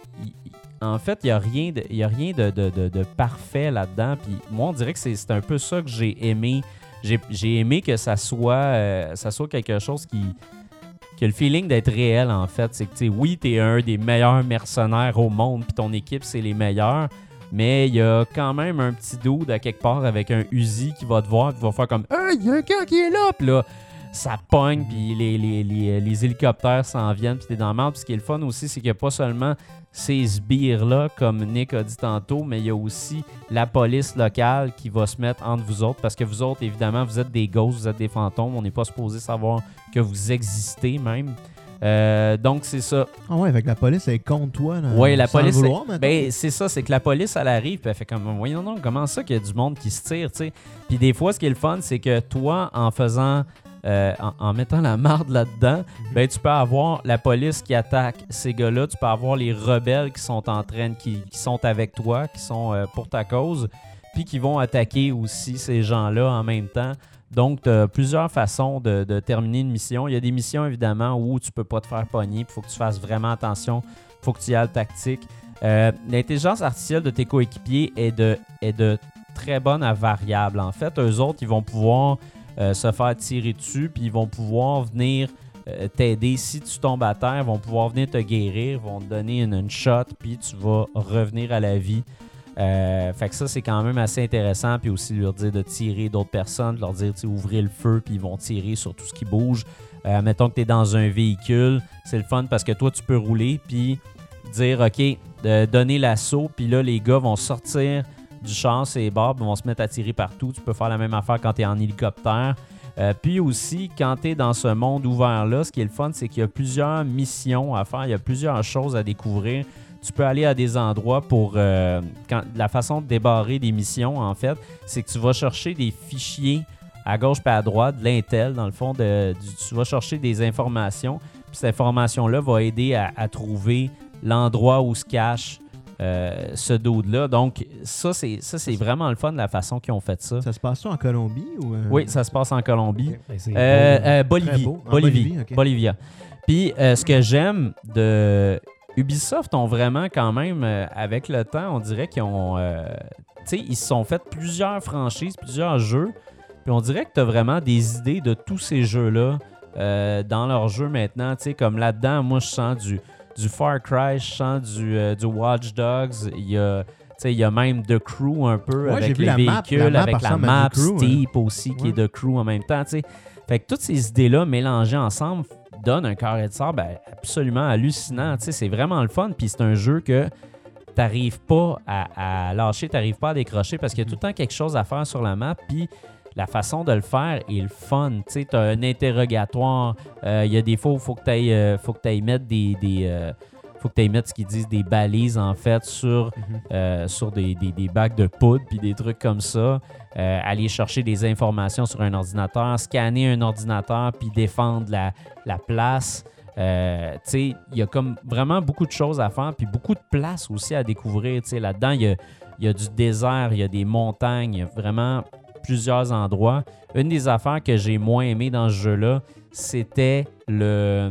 en fait, il n'y a rien, de, y a rien de, de, de, de parfait là-dedans. Puis moi, on dirait que c'est, c'est un peu ça que j'ai aimé. J'ai, j'ai aimé que ça soit, euh, ça soit quelque chose qui, qui a le feeling d'être réel, en fait. C'est que, tu sais, oui, tu es un des meilleurs mercenaires au monde, puis ton équipe, c'est les meilleurs, mais il y a quand même un petit dude à quelque part avec un Uzi qui va te voir, qui va faire comme « Hey, il y a un gars qui est là! » Puis là, ça pogne, puis les, les, les, les hélicoptères s'en viennent, puis t'es dans le marde. Puis ce qui est le fun aussi, c'est qu'il n'y a pas seulement ces sbires-là, comme Nick a dit tantôt, mais il y a aussi la police locale qui va se mettre entre vous autres, parce que vous autres, évidemment, vous êtes des ghosts, vous êtes des fantômes, on n'est pas supposé savoir que vous existez même. Euh, donc, c'est ça. Ah ouais, avec la police, elle est contre toi. Là, Oui, la sans police. le vouloir, c'est- mettons. ben, c'est ça, c'est que la police, elle arrive, puis elle fait comme, voyons donc, comment ça qu'il y a du monde qui se tire, tu sais. Puis des fois, ce qui est le fun, c'est que toi, en faisant, euh, en, en mettant la marde là-dedans, mm-hmm. ben, tu peux avoir la police qui attaque ces gars-là, tu peux avoir les rebelles qui sont en train, qui, qui sont avec toi, qui sont euh, pour ta cause, puis qui vont attaquer aussi ces gens-là en même temps. Donc, tu as plusieurs façons de, de terminer une mission. Il y a des missions, évidemment, où tu peux pas te faire pogner, il faut que tu fasses vraiment attention, il faut que tu y ailles tactique. Euh, l'intelligence artificielle de tes coéquipiers est de, est de très bonne à variable. En fait, eux autres, ils vont pouvoir euh, se faire tirer dessus, puis ils vont pouvoir venir euh, t'aider. Si tu tombes à terre, ils vont pouvoir venir te guérir, vont te donner une, une shot, puis tu vas revenir à la vie. Euh, fait que ça, c'est quand même assez intéressant. Puis aussi leur dire de tirer d'autres personnes, de leur dire, tu sais, ouvrez le feu, puis ils vont tirer sur tout ce qui bouge. Euh, mettons que tu es dans un véhicule, c'est le fun parce que toi, tu peux rouler, puis dire, OK, de donner l'assaut, puis là, les gars vont sortir du char, ces barbes, vont se mettre à tirer partout. Tu peux faire la même affaire quand tu es en hélicoptère. Euh, puis aussi, quand tu es dans ce monde ouvert-là, ce qui est le fun, c'est qu'il y a plusieurs missions à faire, il y a plusieurs choses à découvrir. Tu peux aller à des endroits pour... Euh, quand, la façon de débarrer des missions, en fait, c'est que tu vas chercher des fichiers à gauche et à droite, de l'intel, dans le fond, de, du, tu vas chercher des informations. Puis cette information-là va aider à, à trouver l'endroit où se cache euh, ce dude-là. Donc, ça, c'est, ça, c'est vraiment le fun de la façon qu'ils ont fait ça. Ça se passe en Colombie? Ou euh... Oui, ça se passe en Colombie. Okay. C'est Euh, beau, euh, Bolivie. beau. En Bolivie. Bolivie, okay. Bolivia. Puis, euh, ce que j'aime de... Ubisoft ont vraiment quand même, euh, avec le temps, on dirait qu'ils ont... Euh, tu sais, ils se sont fait plusieurs franchises, plusieurs jeux. Puis on dirait que tu as vraiment des idées de tous ces jeux-là euh, dans leurs jeux maintenant. Tu sais, comme là-dedans, moi, je sens du, du Far Cry, je sens du, euh, du Watch Dogs. Il y a... Il y a même The Crew un peu, ouais, avec les la véhicules, map, la map avec la map, Crew, Steep hein. aussi, ouais. qui est The Crew en même temps. T'sais. Fait que toutes ces idées-là mélangées ensemble donnent un carré de sable ben, absolument hallucinant. T'sais. C'est vraiment le fun. Puis c'est un jeu que tu n'arrives pas à, à lâcher, tu n'arrives pas à décrocher parce qu'il y a tout le temps quelque chose à faire sur la map. Puis la façon de le faire est le fun. Tu as un interrogatoire. Il euh, y a des fois où il faut que tu ailles euh, mettre des... des euh, faut que tu ailles mettre ce qu'ils disent des balises en fait sur, mm-hmm. euh, sur des, des, des bacs de poudre puis des trucs comme ça. Euh, aller chercher des informations sur un ordinateur, scanner un ordinateur puis défendre la, la place. Euh, tu sais, il y a comme vraiment beaucoup de choses à faire puis beaucoup de place aussi à découvrir. Tu sais, là-dedans, il y a, y a du désert, il y a des montagnes, il y a vraiment plusieurs endroits. Une des affaires que j'ai moins aimé dans ce jeu-là, c'était le...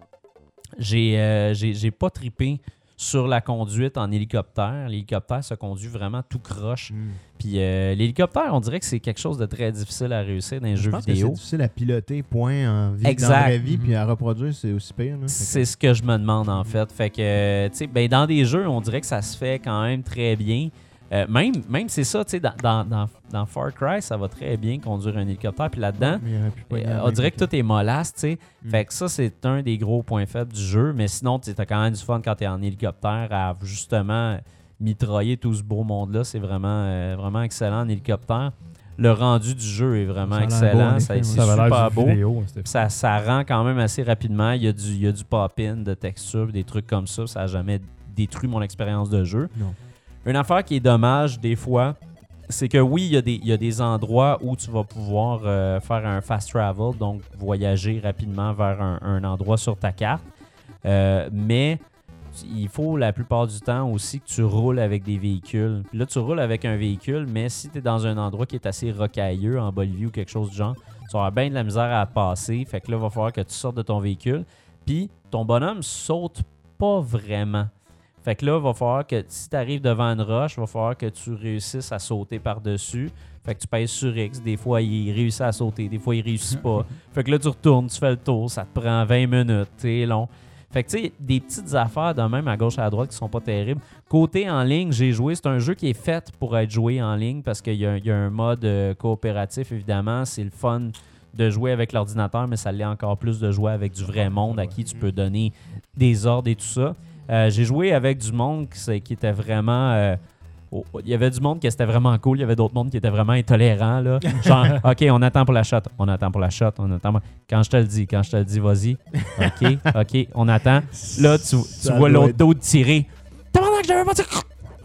J'ai, euh, j'ai, j'ai pas trippé sur la conduite en hélicoptère. L'hélicoptère se conduit vraiment tout croche. Mm. Puis euh, l'hélicoptère, on dirait que c'est quelque chose de très difficile à réussir dans les Je jeux pense vidéo. Que c'est difficile à piloter, point, en vie, exact. dans la vraie vie, mm-hmm. puis à reproduire, c'est aussi pire. Là. C'est que... ce que je me demande, en mm-hmm. fait. Fait que, euh, tu sais, ben, dans des jeux, on dirait que ça se fait quand même très bien. Euh, même, même c'est ça, tu sais, dans, dans, dans, dans Far Cry, ça va très bien conduire un hélicoptère. Puis là-dedans, ouais, euh, on dirait que tout est mollasse, tu sais. Mm. Fait que ça, c'est un des gros points faibles du jeu. Mais sinon, tu as quand même du fun quand tu es en hélicoptère à justement mitrailler tout ce beau monde-là. C'est vraiment, euh, vraiment excellent en hélicoptère. Le rendu du jeu est vraiment ça excellent. Beau, ça, effet, c'est ça super beau. Vidéo, ça, ça rend quand même assez rapidement. Il y a du, il y a du pop-in de texture, des trucs comme ça. Ça n'a jamais détruit mon expérience de jeu. Non. Une affaire qui est dommage des fois, c'est que oui, il y a des, il y a des endroits où tu vas pouvoir euh, faire un fast travel, donc voyager rapidement vers un, un endroit sur ta carte. Euh, mais il faut la plupart du temps aussi que tu roules avec des véhicules. Puis là, tu roules avec un véhicule, mais si tu es dans un endroit qui est assez rocailleux, en Bolivie ou quelque chose du genre, tu vas avoir bien de la misère à passer. Fait que là, il va falloir que tu sortes de ton véhicule. Puis ton bonhomme saute pas vraiment. Fait que là, il va falloir que si tu arrives devant une roche, il va falloir que tu réussisses à sauter par-dessus. Fait que tu pèses sur X. Des fois, il réussit à sauter. Des fois, il réussit pas. Fait que là, tu retournes, tu fais le tour. Ça te prend vingt minutes. C'est long. Fait que tu sais, des petites affaires de même à gauche et à droite qui sont pas terribles. Côté en ligne, j'ai joué. C'est un jeu qui est fait pour être joué en ligne parce qu'il y a, il y a un mode euh, coopératif, évidemment. C'est le fun de jouer avec l'ordinateur, mais ça l'est encore plus de jouer avec du vrai monde à qui tu peux donner des ordres et tout ça. Euh, j'ai joué avec du monde qui, qui était vraiment... Euh, oh, il y avait du monde qui était vraiment cool, il y avait d'autres mondes qui étaient vraiment intolérants. Là. Genre, OK, on attend pour la shot, on attend pour la shot, on attend pour... Quand je te le dis, quand je te le dis, vas-y. OK, OK, on attend. Là, tu, tu vois l'autre être... dos tirer. T'as que j'avais pas dit...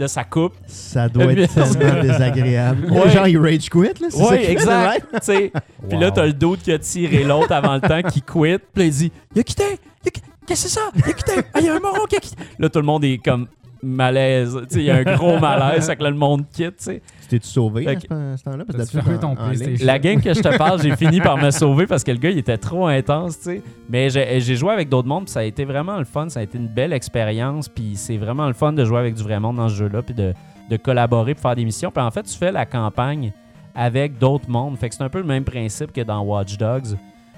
de sa coupe. Ça doit être tellement désagréable. Ouais. Genre, il rage quit, là. C'est ça Oui, qu'il fait, exact. right? Tu sais. Puis là, t'as le dude qui a tiré l'autre avant le temps, qui quitte. Puis là, il dit « Il a quitté! Il a quitté! Qu'est-ce que c'est ça? Il a quitté! Ah, il y a un moron qui a quitté! » Là, tout le monde est comme malaise. Tu sais, il y a un gros malaise, fait que là, le monde quitte, tu sais. Tu t'es-tu sauvé Fait à que- ce ce temps-là? Parce que T'as-tu d'habitude, fermé en- ton en ligne- PlayStation? La game que je te parle, j'ai fini par me sauver parce que le gars, il était trop intense, tu sais. Mais j'ai j'ai joué avec d'autres mondes, puis ça a été vraiment le fun. Ça a été une belle expérience, puis c'est vraiment le fun de jouer avec du vrai monde dans ce jeu-là, puis de, de collaborer pour faire des missions. Puis en fait, tu fais la campagne avec d'autres mondes. Fait que c'est un peu le même principe que dans Watch Dogs.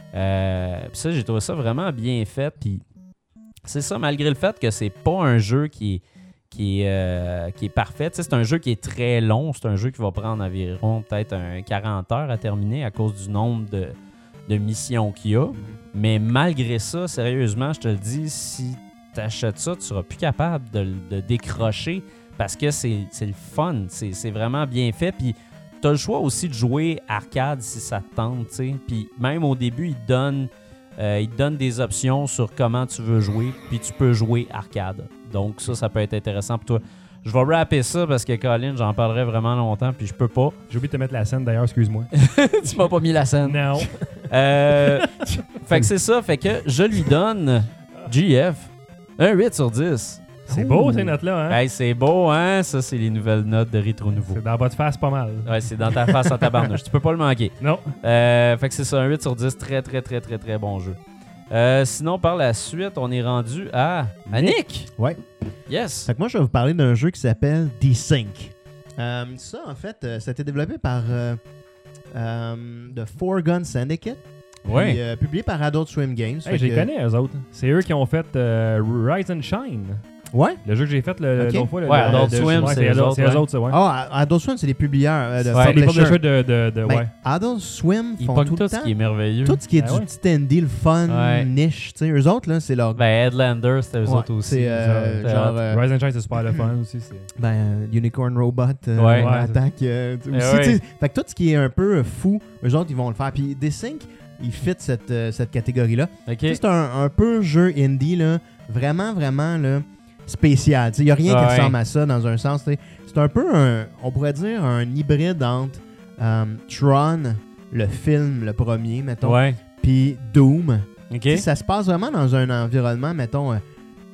Euh, puis ça, j'ai trouvé ça vraiment bien fait. Puis c'est ça, malgré le fait que c'est pas un jeu qui est, qui est, euh, qui est parfait. Tu sais, c'est un jeu qui est très long. C'est un jeu qui va prendre environ peut-être un quarante heures à terminer à cause du nombre de, de missions qu'il y a. Mais malgré ça, sérieusement, je te le dis, si tu achètes ça, tu seras plus capable de, de décrocher parce que c'est c'est le fun. C'est c'est vraiment bien fait. Puis tu as le choix aussi de jouer arcade si ça te tente. Tu sais. Puis même au début, ils te donnent euh, ils te donnent des options sur comment tu veux jouer. Puis tu peux jouer arcade. Donc ça, ça peut être intéressant pour toi. Je vais rapper ça parce que Colin, j'en parlerai vraiment longtemps, puis je peux pas. J'ai oublié de te mettre la scène d'ailleurs, excuse-moi. Tu m'as pas mis la scène. Non. Euh, fait que c'est ça, fait que je lui donne G F un huit sur dix. C'est beau ces notes-là, hein? Hey, c'est beau, hein? Ça, c'est les nouvelles notes de Rétro Nouveau. C'est dans votre face pas mal. Ouais, c'est dans ta face en tabarnouche. Tu peux pas le manquer. Non. Euh, fait que c'est ça, un huit sur dix. Très, très, très, très, très bon jeu. Euh, sinon, par la suite, on est rendu à Nick. Ouais. Yes. Fait que moi, je vais vous parler d'un jeu qui s'appelle Desync. Euh, ça, en fait, euh, ça a été développé par euh, euh, The Four Gun Syndicate. Ouais. Puis, euh, publié par Adult Swim Games. Hey, Fait je les que- connais, eux autres. C'est eux qui ont fait euh, Rise and Shine. Ouais. Le jeu que j'ai fait le, Ok. l'autre fois. le- Ouais, le- Adult de- Swim, ouais, c'est eux Adult- autres, c'est eux ouais. autres, ça, ouais. Ah, Adult Swim, c'est les publieurs euh, de Ouais, les publishers. publishers de... de, de Ben, ouais. Adult Swim Ils font pognent tout tout le ce temps. qui est merveilleux. Tout ce qui est Ah du ouais? petit indie, le fun, Ouais. niche. Tu sais, eux autres, là, c'est leur. Ben, Headlander, c'était eux Ouais, autres aussi. c'est, euh, C'était genre, hot. euh, Rise and Shine, c'est super le fun aussi. c'est- Ben, euh, Unicorn Robot, euh, Ouais. Ouais, attaque. euh, tu sais, Eh aussi, ouais. tu sais. Fait que tout ce qui est un peu euh, fou, eux autres, ils vont le faire. Puis Desync, ils fit cette, euh, cette catégorie-là. OK. Tu sais, c'est un, un peu jeu indie, là, vraiment, vraiment là, spécial. Il n'y a rien Ah qui ouais. ressemble à ça dans un sens. t'sais. C'est un peu, un, on pourrait dire, un hybride entre euh, Tron, le film, le premier, mettons, Ouais. puis Doom. OK. T'sais, ça se passe vraiment dans un environnement, mettons, euh,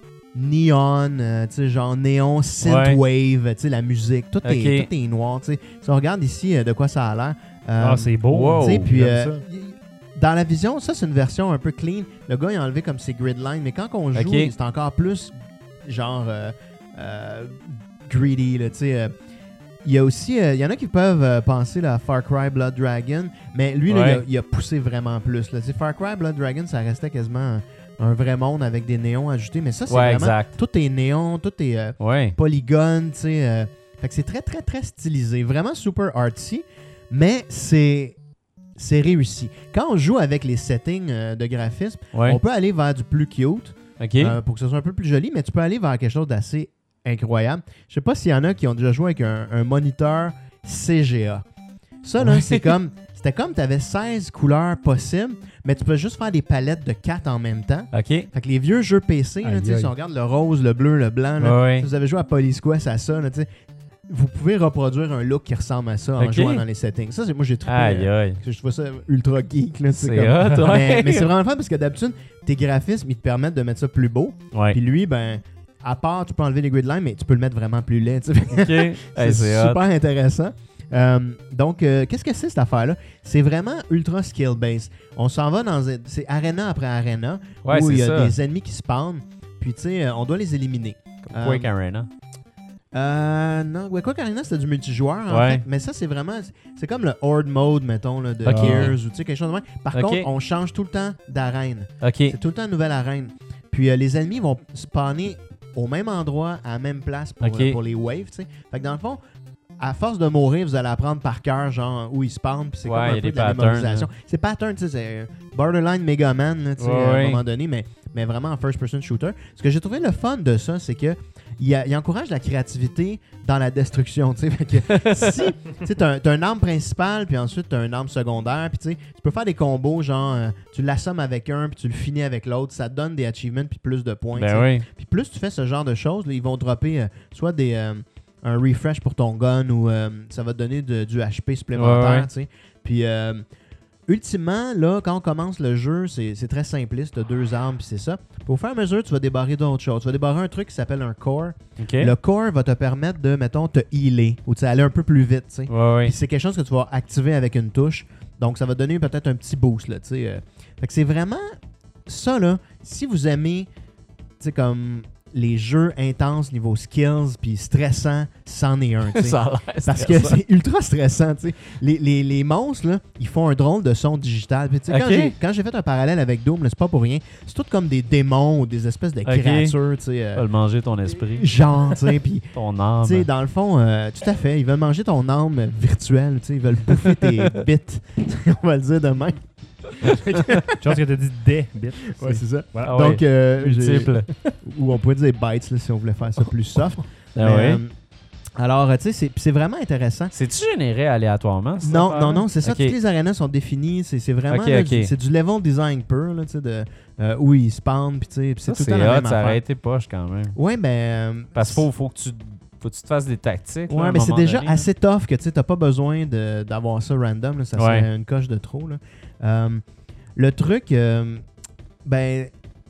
neon, euh, tu sais, genre néon, synthwave, tu sais, la musique, tout, Ok. est, tout est noir. tu sais. Si on regarde ici euh, de quoi ça a l'air. euh, Ah, c'est beau. wow. tu sais, puis J'aime euh, ça. y- dans la vision, ça c'est une version un peu clean. Le gars il a enlevé comme ses grid lines, mais quand on joue, Ok. c'est encore plus genre euh, euh, greedy. Là, tu sais, euh. Il y a aussi, euh, il y en a qui peuvent euh, penser là, à Far Cry Blood Dragon, mais lui là, Ouais. il, a, il a poussé vraiment plus. Là. Tu sais, Far Cry Blood Dragon, ça restait quasiment un, un vrai monde avec des néons ajoutés, mais ça c'est Ouais, vraiment exact. tout est néon, tout est euh, Ouais. polygone, tu sais. euh, fait que c'est très, très, très stylisé. Vraiment super artsy, mais c'est c'est réussi. Quand on joue avec les settings euh, de graphisme, Ouais. on peut aller vers du plus cute OK. euh, pour que ce soit un peu plus joli, mais tu peux aller vers quelque chose d'assez incroyable. Je sais pas s'il y en a qui ont déjà joué avec un, un moniteur C G A. Ça, là, Ouais. c'est comme... C'était comme tu avais seize couleurs possibles, mais tu peux juste faire des palettes de quatre en même temps. OK. Fait que les vieux jeux P C, là, Aïe, tu sais, aïe. si on regarde le rose, le bleu, le blanc, là, Ouais, ouais. si vous avez joué à Police Quest à ça, là, tu sais, vous pouvez reproduire un look qui ressemble à ça en Ok. jouant dans les settings. Ça, c'est moi, j'ai trouvé. Aïe, aïe. je trouve ça ultra geek. Là, tu sais, C'est comme- hot, ouais. Mais, mais c'est vraiment le fun parce que d'habitude, tes graphismes, ils te permettent de mettre ça plus beau. Ouais. Puis lui, ben, à part, tu peux enlever les grid lines, mais tu peux le mettre vraiment plus laid. tu sais. OK. Hey, c'est c'est super hot. intéressant. Euh, donc, euh, qu'est-ce que c'est cette affaire-là? C'est vraiment ultra skill-based. On s'en va dans... un- C'est arena après arena Ouais, où il y c'est a ça. des ennemis qui spawnent. Puis, tu sais, euh, on doit les éliminer. Comme Quake Arena. Euh, non, ouais, quoi qu'Arena, c'était du multijoueur, en Ouais. fait. Mais ça, c'est vraiment... C'est comme le Horde Mode, mettons, là, de Ok. Gears ou tu sais, quelque chose de même. Par Ok. contre, on change tout le temps d'arène. OK. C'est tout le temps une nouvelle arène. Puis euh, les ennemis vont spawner au même endroit, à la même place pour, Ok. euh, pour les waves, tu sais. Fait que dans le fond, à force de mourir, vous allez apprendre par cœur, genre, où ils spawnent, puis c'est Ouais, comme y un a peu des de la patterns, mémorisation. là. C'est pattern, tu sais, c'est borderline Mega Man, là, tu sais, Ouais, à un ouais. moment donné, mais, mais vraiment en first-person shooter. Ce que j'ai trouvé le fun de ça, c'est que il, a- il encourage la créativité dans la destruction, tu sais. Fait que si, tu sais, t'as un- t'as une arme principale, puis ensuite t'as une arme secondaire, puis tu sais, tu peux faire des combos, genre, euh, tu l'assommes avec un, puis tu le finis avec l'autre, ça te donne des achievements, puis plus de points, tu sais. Ben oui. Puis plus tu fais ce genre de choses, là, ils vont dropper euh, soit des, euh, un refresh pour ton gun ou euh, ça va te donner de, du H P supplémentaire. Ouais, ouais. Tu sais. Puis, euh, ultimement, là, quand on commence le jeu, c'est, c'est très simpliste. Tu as deux armes, puis c'est ça. Puis au fur et à mesure, tu vas débarrer d'autres choses. Tu vas débarrer un truc qui s'appelle un core. OK. Le core va te permettre de, mettons, te healer ou de aller un peu plus vite. Tu sais. Ouais, ouais. Puis c'est quelque chose que tu vas activer avec une touche. Donc, ça va donner peut-être un petit boost. Là, tu sais. Euh. Fait que c'est vraiment ça, là. Si vous aimez, tu sais, comme les jeux intenses niveau skills puis stressants, c'en est un. Tu sais. Ça a l'air Parce que stressant. c'est ultra stressant, tu sais. Les, les, les monstres, là, ils font un drôle de son digital. Puis, tu sais, quand, Ok. j'ai, quand j'ai fait un parallèle avec Doom, là, c'est pas pour rien. C'est tout comme des démons ou des espèces de créatures, tu sais. Tu euh, vas le manger ton esprit, genre, tu sais. Puis, ton âme. tu sais, dans le fond, euh, tout à fait, ils veulent manger ton âme virtuelle, tu sais. Ils veulent bouffer tes bits. On va le dire demain. Chose que t'as dit des bits. Ouais, c'est ça. Voilà. Ah ouais. Donc, euh, j'ai- Multiple. ou on pourrait dire bytes, là, si on voulait faire ça plus soft. Ah Mais, ouais. euh, alors, euh, tu sais, c'est, c'est vraiment intéressant. C'est-tu généré aléatoirement? cette Non, affaire-là? non, non, c'est ça. Ok. Toutes les arénas sont définies. C'est, c'est vraiment Ok, là, ok. du- c'est du level design pur, là, tu sais, de euh, où ils spawnent, puis tu sais, puis c'est Ça, tout le c'est temps la hot, même ça aurait affaire. été poche quand même. Ouais, ben. euh, Parce qu'il faut, faut que tu faut que tu te fasses des tactiques. là, à Ouais, un mais c'est moment déjà donné, assez tough que tu sais, t'as pas besoin de, d'avoir ça random. Là, ça Ouais. serait une coche de trop. Là. Euh, le truc, euh, ben,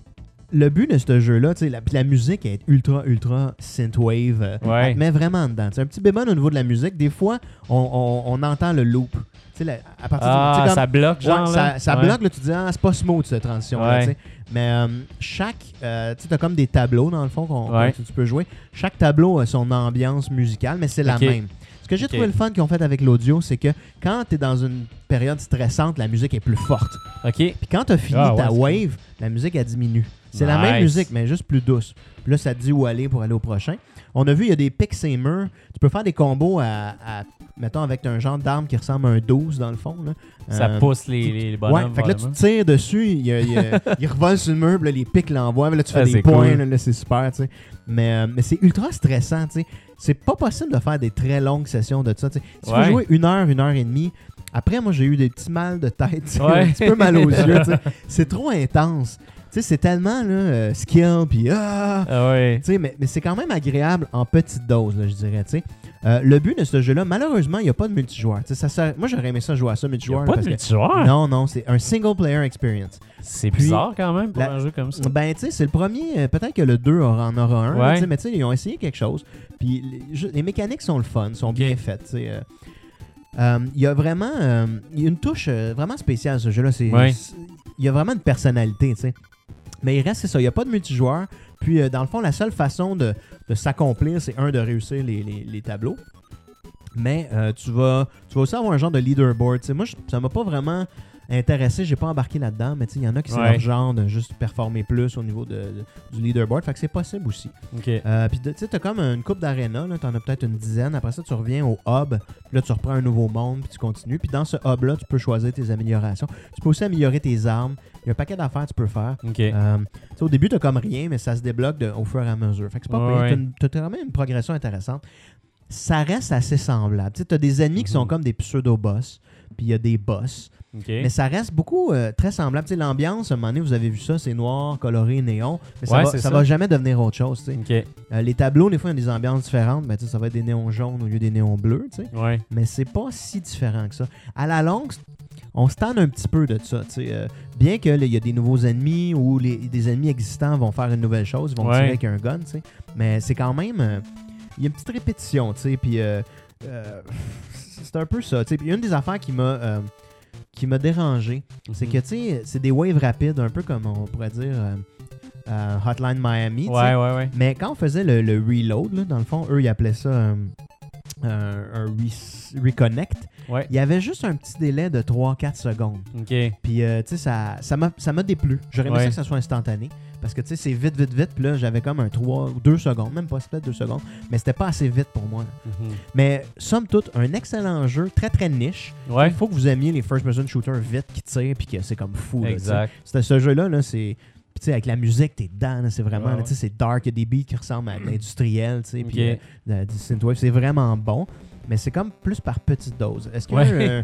le but de ce jeu-là, tu sais, la, puis la musique est ultra, ultra synthwave. euh, Ouais. Elle te met vraiment dedans. C'est un petit bémol au niveau de la musique. Des fois, on, on, on entend le loop. Tu sais, la- à partir Ah, du, tu sais, comme- ça bloque, Ouais, genre. là? ça, ça Ouais. bloque, là, tu te dis, ah, c'est pas smooth cette transition-là. Ouais. tu sais. Mais euh, chaque. euh, tu sais, t'as comme des tableaux, dans le fond, qu'on, Ouais. que tu peux jouer. Chaque tableau a son ambiance musicale, mais c'est la Ok. même. Ce que j'ai Ok. trouvé le fun qu'ils ont fait avec l'audio, c'est que quand t'es dans une période stressante, la musique est plus forte. OK. Puis quand t'as fini Ah, ouais, ta c'est wave, la musique, elle diminue. C'est la même Nice. musique, mais juste plus douce. Puis là, ça te dit où aller pour aller au prochain. On a vu, il y a des pics et murs. Tu peux faire des combos à, à- mettons, avec un genre d'arme qui ressemble à un douze, dans le fond. Là. Ça Euh, pousse les, les bonhommes. Ouais, fait que là, vers tu le tires dessus, il, y a- il y a- il revole sur le mur, puis là, les pics l'envoient, puis là, tu fais Ah, des c'est points, cool. là, là, c'est super, tu sais. Mais, euh, mais c'est ultra stressant, tu sais. C'est pas possible de faire des très longues sessions de ça, tu sais. Si Ouais. vous jouez une heure, une heure et demie, après, moi, j'ai eu des petits mal de tête, tu sais, Ouais. un petit peu mal aux yeux, tu sais. C'est trop intense. Tu sais, c'est tellement, là, euh, skill, puis ah! Ah ouais. Tu sais, mais, mais c'est quand même agréable en petite dose, là, je dirais, tu sais. Euh, le but de ce jeu-là, malheureusement, il n'y a pas de multijoueur. Tu sais, ça sert- Moi, j'aurais aimé ça jouer à ça, Il y multijoueur. a pas parce de que- multijoueur. Non, non, c'est un single player experience. C'est Puis, bizarre quand même pour la- un jeu comme ça. Ben, tu sais, c'est le premier. euh, Peut-être que le deux aura- en aura un. là, Ouais. tu sais, mais tu sais, ils ont essayé quelque chose. Puis les, jeux- les mécaniques sont le fun, sont bien faites. tu sais, euh. Euh, Il y a vraiment euh, il y a une touche euh, vraiment spéciale, ce jeu-là. C'est, Ouais. c'est- il y a vraiment une personnalité, tu sais. Mais il reste, c'est ça. Il n'y a pas de multijoueur. Puis, euh, dans le fond, la seule façon de, de s'accomplir, c'est un, de réussir les, les- les tableaux. Mais euh, tu, vas, tu vas aussi avoir un genre de leaderboard. Tu sais, moi, je- ça m'a pas vraiment intéressé. J'ai pas embarqué là-dedans. Mais tu sais, il y en a qui c'est Ouais. leur genre de juste performer plus au niveau de, de- du leaderboard. Fait que c'est possible aussi. OK. Euh, puis de- tu sais, t'as comme une coupe d'aréna, là, t'en as peut-être une dizaine. Après ça, tu reviens au hub, puis là, tu reprends un nouveau monde, puis tu continues. Puis dans ce hub-là, tu peux choisir tes améliorations. Tu peux aussi améliorer tes armes. Il y a un paquet d'affaires que tu peux faire. OK. Euh, tu sais, au début, t'as comme rien, mais ça se débloque de- au fur et à mesure. Fait que c'est pas Ouais, pire. ouais. T'as une- T'as t'as vraiment une progression intéressante. Ça reste assez semblable. Tu sais, t'as des ennemis qui sont Mhm. comme des pseudo-boss, puis il y a des boss. OK. Mais ça reste beaucoup euh, très semblable. Tu sais, l'ambiance, à un moment donné, vous avez vu ça, c'est noir, coloré, néon. Mais ça, Ouais, va, c'est ça ça. va jamais devenir autre chose. tu sais. OK. Euh, les tableaux, des fois, il y a des ambiances différentes. Mais tu sais, ça va être des néons jaunes au lieu des néons bleus. tu sais. Ouais. Mais c'est pas si différent que ça. À la longue, on se tente un petit peu de ça. tu sais. Euh, bien qu'il y a des nouveaux ennemis ou les, des ennemis existants vont faire une nouvelle chose, ils vont Ouais. tirer avec un gun. tu sais. Mais c'est quand même. euh, Il y a une petite répétition. tu sais, Puis euh, euh, c'est un peu ça. tu sais. Puis une des affaires qui m'a. euh, qui m'a dérangé, c'est Mhm. que, tu sais, c'est des waves rapides, un peu comme on pourrait dire euh, euh, Hotline Miami. tu sais. Ouais, ouais, ouais. Mais quand on faisait le, le reload, là, dans le fond, eux, ils appelaient ça euh, un, un re- reconnect. Ouais. Il y avait juste un petit délai de trois à quatre secondes. OK. Puis, euh, tu sais, ça, ça, m'a, ça m'a déplu. J'aurais aimé Ouais. ça que ça soit instantané. Parce que, tu sais, c'est vite, vite, vite. Puis là, j'avais comme un trois ou deux secondes. Même pas, c'est peut-être deux secondes. Mais c'était pas assez vite pour moi. Mhm. Mais, somme toute, un excellent jeu, très, très niche. Ouais. Il faut que vous aimiez les first-person shooters vite qui tirent puis que c'est comme fou. là, tu sais. Exact. C'était ce jeu-là, là, c'est. Puis, tu sais, avec la musique, t'es dedans, là, c'est vraiment. Ouais, là, tu sais, c'est dark, il y a des beats qui ressemblent à de l'industriel, tu sais, puis Ok. euh, de- du synthwave. C'est vraiment bon, mais c'est comme plus par petite dose. Est-ce qu'il y a Ouais. un,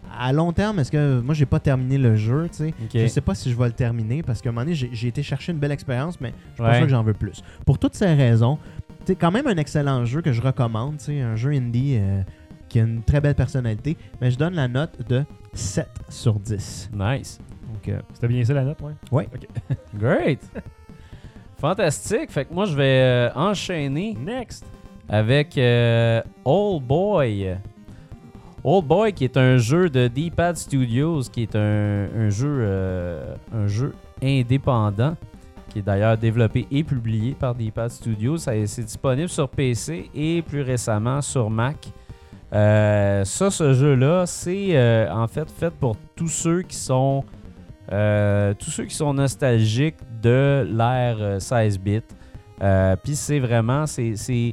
à long terme, est-ce que moi j'ai pas terminé le jeu, tu sais. Ok. Je sais pas si je vais le terminer parce qu'à un moment donné, j'ai, j'ai été chercher une belle expérience, mais je suis Ouais. pas sûr que j'en veux plus. Pour toutes ces raisons, c'est quand même un excellent jeu que je recommande, tu sais, un jeu indie euh, qui a une très belle personnalité, mais je donne la note de sept sur dix. Nice. Donc, euh, C'était bien ça la note, ouais? Ouais. Ok. Great. Fantastique. Fait que moi, je vais euh, enchaîner Next! avec euh, Old Boy. Old Boy, qui est un jeu de D-Pad Studios, qui est un, un jeu, euh, un jeu indépendant, qui est d'ailleurs développé et publié par D-Pad Studios. Ça, c'est disponible sur P C et plus récemment sur Mac. Euh, ça, ce jeu-là, c'est euh, en fait fait pour tous ceux qui sont euh, tous ceux qui sont nostalgiques de l'ère euh, seize bits. Euh, Puis c'est vraiment, c'est, c'est,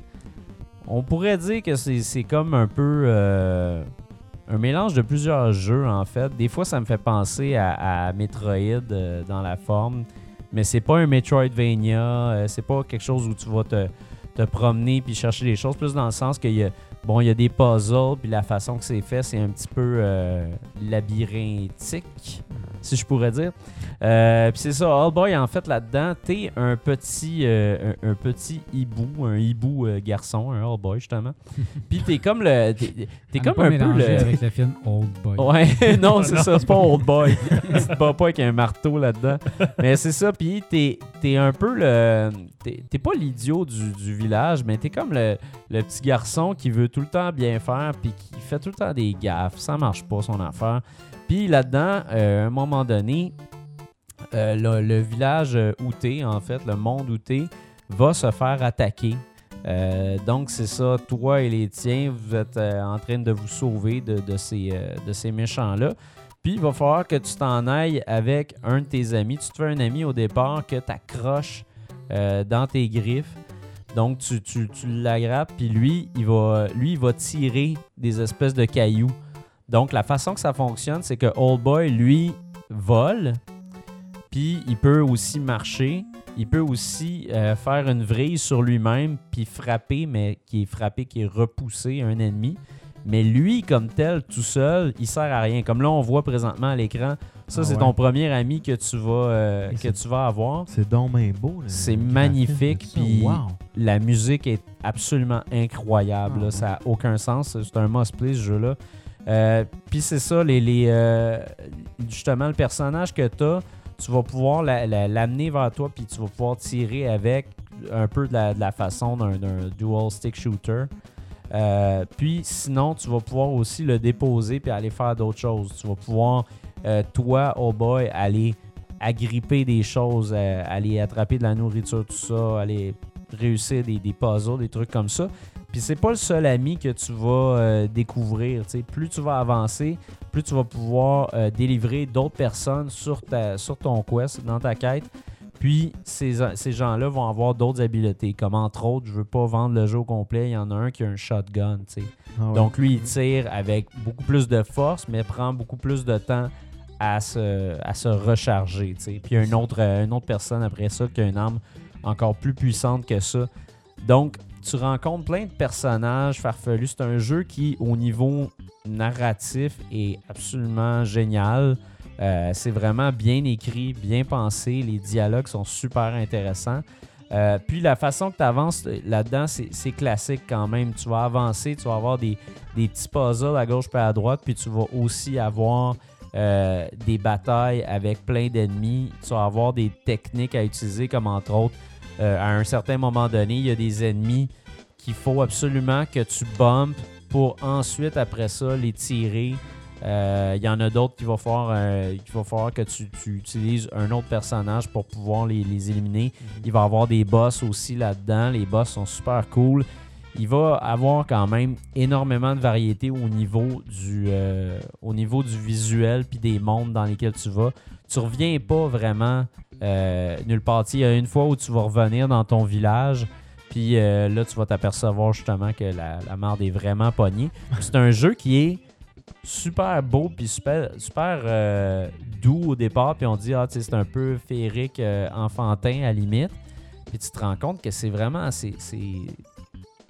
on pourrait dire que c'est, c'est comme un peu euh, un mélange de plusieurs jeux en fait. Des fois, ça me fait penser à, à Metroid euh, dans la forme, mais c'est pas un Metroidvania. Euh, c'est pas quelque chose où tu vas te, te promener puis chercher des choses. Plus dans le sens qu'il y a Bon, il y a des puzzles, puis la façon que c'est fait, c'est un petit peu euh, labyrinthique, si je pourrais dire. Euh, puis c'est ça, All Boy, en fait, là-dedans, t'es un petit, euh, un, un petit hibou, un hibou euh, garçon, un All Boy, justement. Puis t'es comme le... T'es, t'es À comme ne pas un peu mélanger le... avec le film Old Boy. Ouais, non, c'est ça, c'est pas Old Boy. Tu te bats pas avec un marteau là-dedans. Mais c'est ça, puis t'es, t'es un peu le... T'es, t'es pas l'idiot du, du village, mais t'es comme le, le petit garçon qui veut tout le temps bien faire, puis qui fait tout le temps des gaffes. Ça marche pas, son affaire. Puis là-dedans, euh, à un moment donné, euh, le, le village euh, où t'es, en fait, le monde où t'es, va se faire attaquer. Euh, donc, c'est ça, toi et les tiens, vous êtes euh, en train de vous sauver de, de ces, euh, de ces méchants-là. Puis, il va falloir que tu t'en ailles avec un de tes amis. Tu te fais un ami au départ que tu accroches euh, dans tes griffes. Donc, tu, tu, tu l'aggrappes, puis lui il, va, lui, il va tirer des espèces de cailloux. Donc, la façon que ça fonctionne, c'est que Old Boy, lui, vole, puis il peut aussi marcher. Il peut aussi euh, faire une vrille sur lui-même, puis frapper, mais qui est frappé, qui est repoussé un ennemi. Mais lui, comme tel, tout seul, il sert à rien. Comme là, on voit présentement à l'écran, ça, Ah c'est ouais. ton premier ami que tu vas, euh, Et que c'est- tu vas avoir. c'est donc bien beau. le- C'est le magnifique, graphisme de ça. puis Wow. la musique est absolument incroyable. Ah là. ouais. Ça n'a aucun sens. C'est un must-play, ce jeu-là. Euh, puis c'est ça, les, les, euh, justement, le personnage que tu as, tu vas pouvoir la- la- l'amener vers toi, puis tu vas pouvoir tirer avec un peu de la, de la façon d'un, d'un dual stick shooter. Euh, puis sinon, tu vas pouvoir aussi le déposer puis aller faire d'autres choses. Tu vas pouvoir, euh, toi, oh boy, aller agripper des choses, euh, aller attraper de la nourriture, tout ça, aller réussir des, des puzzles, des trucs comme ça. Puis c'est pas le seul ami que tu vas euh, découvrir. T'sais. Plus tu vas avancer, plus tu vas pouvoir euh, délivrer d'autres personnes sur, ta, sur ton quest, dans ta quête. Puis ces, ces gens-là vont avoir d'autres habiletés, comme entre autres, je veux pas vendre le jeu au complet, il y en a un qui a un shotgun. T'sais. Ah ouais. Donc lui, il tire avec beaucoup plus de force, mais prend beaucoup plus de temps à se, à se recharger. T'sais. Puis il y a une autre, euh, une autre personne après ça qui a une arme encore plus puissante que ça. Donc, tu rencontres plein de personnages farfelus. C'est un jeu qui, au niveau narratif, est absolument génial. Euh, c'est vraiment bien écrit, bien pensé. Les dialogues sont super intéressants. Euh, puis la façon que tu avances là-dedans, c'est, c'est classique quand même. Tu vas avancer, tu vas avoir des, des petits puzzles à gauche et à droite, puis tu vas aussi avoir euh, des batailles avec plein d'ennemis. Tu vas avoir des techniques à utiliser, comme entre autres, euh, à un certain moment donné, il y a des ennemis qu'il faut absolument que tu bumpes pour ensuite, après ça, les tirer. Euh, il y en a d'autres qu'il va falloir, euh, qu'il va falloir que tu, tu utilises un autre personnage pour pouvoir les, les éliminer. Il va y avoir des boss aussi là-dedans. Les boss sont super cool. Il va avoir quand même énormément de variété au niveau du, euh, au niveau du visuel puis des mondes dans lesquels tu vas. Tu reviens pas vraiment euh, nulle part. Il y a une fois où tu vas revenir dans ton village. Puis euh, là, tu vas t'apercevoir justement que la, la merde est vraiment pognée. C'est un jeu qui est super beau puis super, super euh, doux au départ. Puis on dit, ah, tu sais, c'est un peu féerique, euh, enfantin à la limite. Puis tu te rends compte que c'est vraiment, c'est, c'est,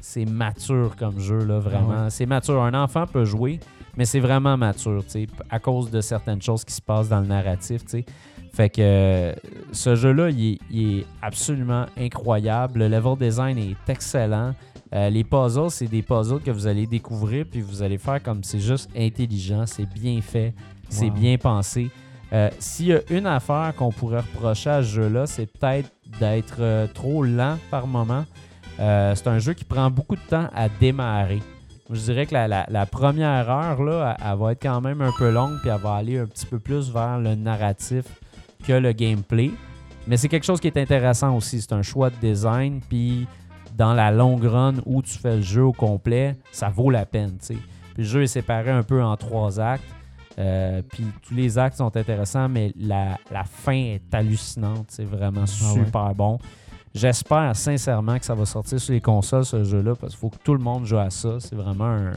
c'est mature comme jeu, là, vraiment. Ah ouais. C'est mature. Un enfant peut jouer, mais c'est vraiment mature, tu sais, à cause de certaines choses qui se passent dans le narratif, tu sais. Fait que euh, ce jeu-là, il est, il est absolument incroyable. Le level design est excellent. Euh, les puzzles, c'est des puzzles que vous allez découvrir, puis vous allez faire comme c'est juste intelligent, c'est bien fait, c'est Wow. bien pensé. Euh, S'il y a une affaire qu'on pourrait reprocher à ce jeu-là, c'est peut-être d'être euh, trop lent par moment. Euh, c'est un jeu qui prend beaucoup de temps à démarrer. Je dirais que la, la, la première heure, là, elle, elle va être quand même un peu longue, puis elle va aller un petit peu plus vers le narratif que le gameplay. Mais c'est quelque chose qui est intéressant aussi. C'est un choix de design, puis dans la longue run où tu fais le jeu au complet, ça vaut la peine, tu sais. Puis le jeu est séparé un peu en trois actes. Euh, puis tous les actes sont intéressants, mais la, la fin est hallucinante. C'est vraiment super bon. J'espère sincèrement que ça va sortir sur les consoles, ce jeu-là, parce qu'il faut que tout le monde joue à ça. C'est vraiment un,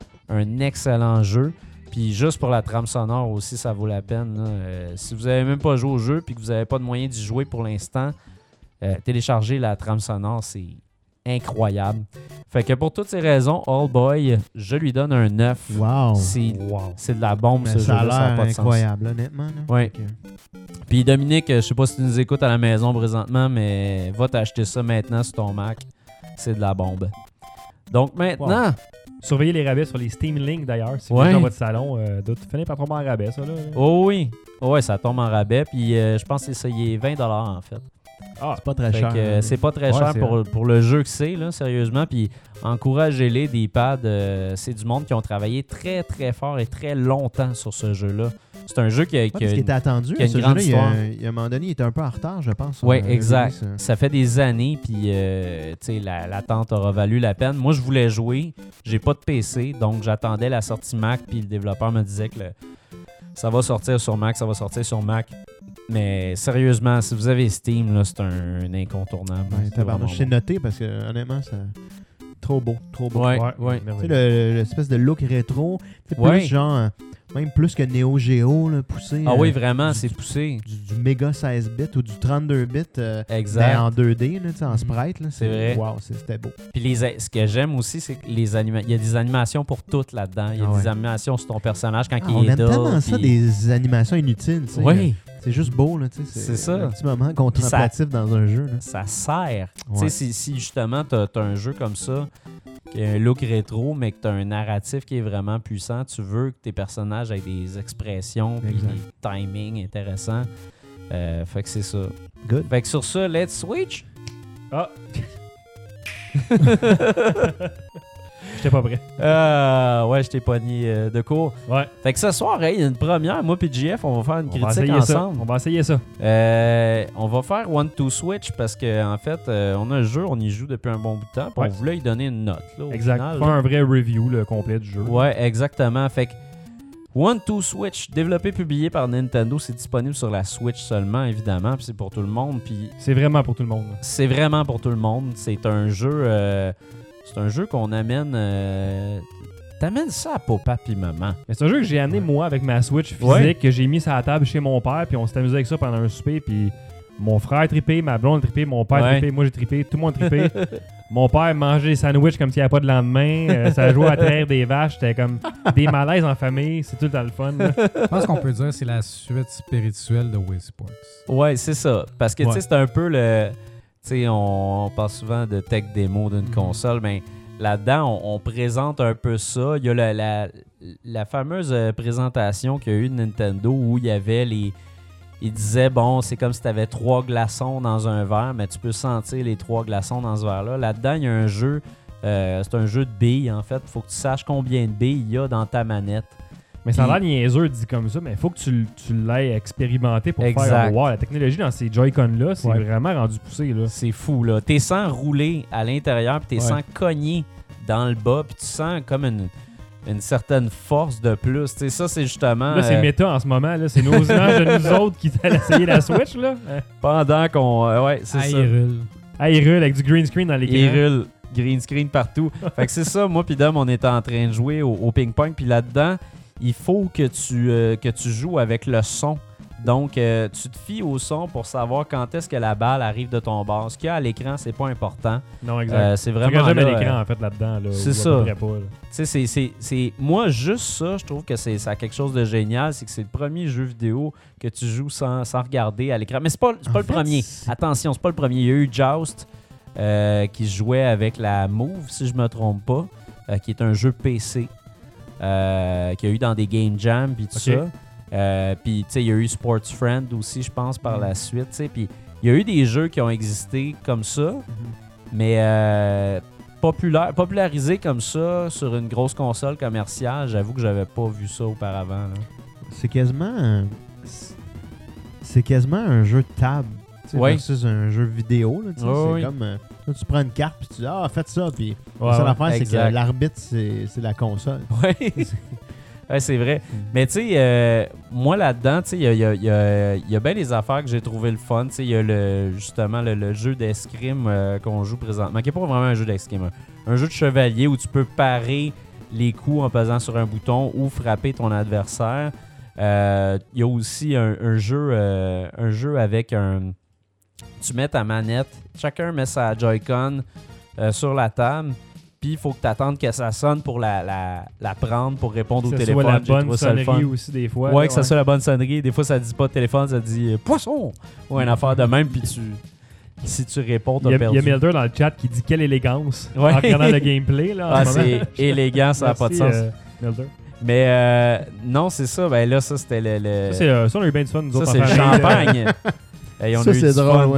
un excellent jeu. Puis juste pour la trame sonore aussi, ça vaut la peine. Là. Euh, si vous n'avez même pas joué au jeu et que vous n'avez pas de moyen d'y jouer pour l'instant, euh, télécharger la trame sonore, c'est incroyable. Fait que pour toutes ces raisons, All Boy, je lui donne un neuf. Wow. C'est, Wow. c'est de la bombe, Mais ce ça a jeu-là, ça n'a l'air pas de sens. incroyable, honnêtement. Là. Ouais. Fait que- Puis Dominique, je sais pas si tu nous écoutes à la maison présentement, mais va t'acheter ça maintenant sur ton Mac. C'est de la bombe. Donc maintenant, Surveillez les rabais sur les Steam Link d'ailleurs. Si vous Ouais. êtes dans votre salon, euh, doit finir par tomber en rabais, ça. Là. oh oui, oh ouais, ça tombe en rabais. Puis euh, je pense que c'est ça, il est vingt dollars en fait. Ah, C'est pas très Fait cher. que, euh, hein. c'est pas très Ouais, cher c'est pour, pour le jeu que c'est, là, sérieusement. Puis encouragez-les, des pads. euh, c'est du monde qui ont travaillé très très fort et très longtemps sur ce jeu-là. C'est un jeu qui a, Ouais, qui a parce qu'il une- était attendu. qui a une ce grande jeu-là, il y a- histoire. il y a un moment donné, il était un peu en retard, je pense. sur Oui, le exact. release. Ça fait des années, puis euh, tu sais, la- l'attente aura valu la peine. Moi, je voulais jouer. J'ai pas de P C, donc j'attendais la sortie Mac, puis le développeur me disait que le- ça va sortir sur Mac, ça va sortir sur Mac. Mais sérieusement, si vous avez Steam, là, c'est un, un incontournable. Ouais, C'est tabarnak, vraiment je t'ai bon. noté parce que honnêtement, c'est trop beau, trop beau. Ouais, ouais, ouais. Tu sais, merveilleux. le- l'espèce de look rétro, c'est Ouais. plus genre, euh, même plus que Neo Geo, là, poussé. Ah euh, oui, vraiment, du- c'est poussé. Du, du méga seize bits ou du trente-deux bits euh, Exact. ben, en deux D, là, tu sais, en Mhm. sprite. Là, C'est vrai. Wow, c'est- c'était beau. Puis les, a- ce que j'aime aussi, c'est que les anima- il y a des animations pour toutes là-dedans. Il y a Ah ouais. des animations sur ton personnage quand Ah, il on est aime là. tellement ça, puis- des animations inutiles. tu sais. Oui, C'est juste beau, là, tu sais. C'est ça. Un petit moment contemplatif dans un jeu. Là. ça sert. Tu Ouais. sais, si, si justement tu as un jeu comme ça, qui a un look rétro, mais que tu as un narratif qui est vraiment puissant, tu veux que tes personnages aient des expressions puis Exact. des timings intéressants. Euh, fait que c'est ça. Good. Fait que sur ça, let's switch. Ah! J'étais pas prêt. Euh, ouais, je t'ai pogné euh, de court. Ouais. Fait que ce soir, hey, il y a une première. Moi et J F, on va faire une On va critique essayer ça. ensemble. On va essayer ça. Euh, on va faire One to Switch parce que en fait, euh, on a un jeu, on y joue depuis un bon bout de temps. puis Ouais. On voulait y donner une note. Là, au Exact. final, Faire là. un vrai review le complet du jeu. Ouais, exactement. Fait que One to Switch, développé publié par Nintendo, c'est disponible sur la Switch seulement, évidemment. Puis c'est pour tout le monde. Puis C'est vraiment pour tout le monde. là. c'est vraiment pour tout le monde. C'est un jeu, euh, c'est un jeu qu'on amène. Euh, T'amènes ça à papa puis maman. Mais c'est un jeu que j'ai amené moi avec ma Switch physique Ouais. que j'ai mis sur la table chez mon père puis on s'est amusé avec ça pendant un souper puis mon frère a trippé, ma blonde a trippé, mon père a Ouais. trippé, moi j'ai trippé, tout le monde a trippé. Mon père mangeait des sandwichs comme s'il n'y avait pas de lendemain, euh, ça jouait à traire des vaches, c'était comme des malaises en famille, c'est tout le temps le fun. là. Je pense qu'on peut dire que c'est la suite spirituelle de Wii Sports. Ouais, c'est ça. Parce que tu Ouais. sais, c'est un peu le. Tu sais, on, on parle souvent de tech démo d'une Mhm. console, mais là-dedans, on, on présente un peu ça. Il y a la, la, la fameuse euh, présentation qu'il y a eu de Nintendo où il y avait les. Il disait, bon, c'est comme si tu avais trois glaçons dans un verre, mais tu peux sentir les trois glaçons dans ce verre-là. Là-dedans, il y a un jeu. euh, c'est un jeu de billes, en fait. Il faut que tu saches combien de billes il y a dans ta manette. Mais ça a l'air Puis- niaiseux dit comme ça, mais il faut que tu, l- tu l'aies expérimenté pour Exact. faire wow, la technologie dans ces Joy-Con-là, c'est Ouais. vraiment rendu poussé. Là. C'est fou, là. T'es sans rouler à l'intérieur, puis t'es Ouais. sans cogner dans le bas, puis tu sens comme une, une certaine force de plus. Tu sais, ça, c'est justement... Là, c'est euh, méta en ce moment. Là. C'est nos images de nous autres qui t'allent essayer la Switch. Là. Euh, pendant qu'on... euh, ouais, c'est Ah, ça. il roule. Ah, il roule avec du green screen dans l'écran. Il roule. Green screen partout. Fait que c'est ça, moi puis Dom, on était en train de jouer au, au ping-pong, puis là-dedans, il faut que tu, euh, que tu joues avec le son Donc, euh, tu te fies au son pour savoir quand est-ce que la balle arrive de ton bord. Ce qu'il y a à l'écran, c'est pas important. Non, exact. Euh, c'est Tu vraiment regardes jamais là, l'écran, euh, en fait, là-dedans. Là, c'est ou ça. à peu près pas, là. Tu sais, c'est, c'est, c'est... Moi, juste ça, je trouve que c'est, ça a quelque chose de génial. C'est que c'est le premier jeu vidéo que tu joues sans, sans regarder à l'écran. Mais c'est pas, c'est pas En le fait, premier. c'est- Attention, c'est pas le premier. Il y a eu Joust euh, qui se jouait avec la Move, si je me trompe pas, euh, qui est un jeu P C euh, qu'il y a eu dans des Game Jam puis tout Ok. ça. Euh, puis, tu sais, il y a eu Sports Friend aussi, je pense, par Mm. la suite. tu sais. Puis, il y a eu des jeux qui ont existé comme ça, mais euh, populaire, popularisés comme ça sur une grosse console commerciale, j'avoue que j'avais pas vu ça auparavant. là. C'est quasiment un... C'est quasiment un jeu de table. tu sais, Ouais. Versus un jeu vidéo. Là, tu sais, Ouais, c'est oui. comme. euh, là, tu prends une carte puis tu dis ah, faites ça. Puis Ouais, la seule ouais. affaire, c'est exact. que l'arbitre, c'est c'est la console. Ouais, ouais c'est vrai. Mais tu sais, euh, moi là-dedans, tu sais, il y a, il y a- il y a- il y a bien des affaires que j'ai trouvé le fun. Tu sais, il y a le, justement le, le jeu d'escrime euh, qu'on joue présentement, qui n'est pas vraiment un jeu d'escrime, un, un jeu de chevalier où tu peux parer les coups en pesant sur un bouton ou frapper ton adversaire. Euh, Il y a aussi un, un jeu, euh, un jeu avec un... Tu mets ta manette, chacun met sa Joy-Con euh, sur la table, puis il faut que tu attendes que ça sonne pour la, la, la prendre pour répondre au Que ce téléphone. soit la J'ai trouvé bonne ça le fun. sonnerie aussi, des fois. Ouais, là, que ça soit la bonne sonnerie. Des fois, ça dit pas téléphone, ça dit euh, poisson ou une affaire de même, puis tu, si tu réponds, Il t'as y, a, perdu. il y a Milder dans le chat qui dit quelle élégance Ouais. en regardant le gameplay. Là, en Ah, ce moment. c'est élégant, ça n'a pas de Merci, sens. euh, Milder. Mais euh, non, c'est ça. Ben là, ça, c'était le. le- Ça, c'est, euh, ça, on a eu bien du fun, nous ça, autres. c'est en le famille, là. champagne. Hey, on ça, a eu c'est du drôle, fun. ouais.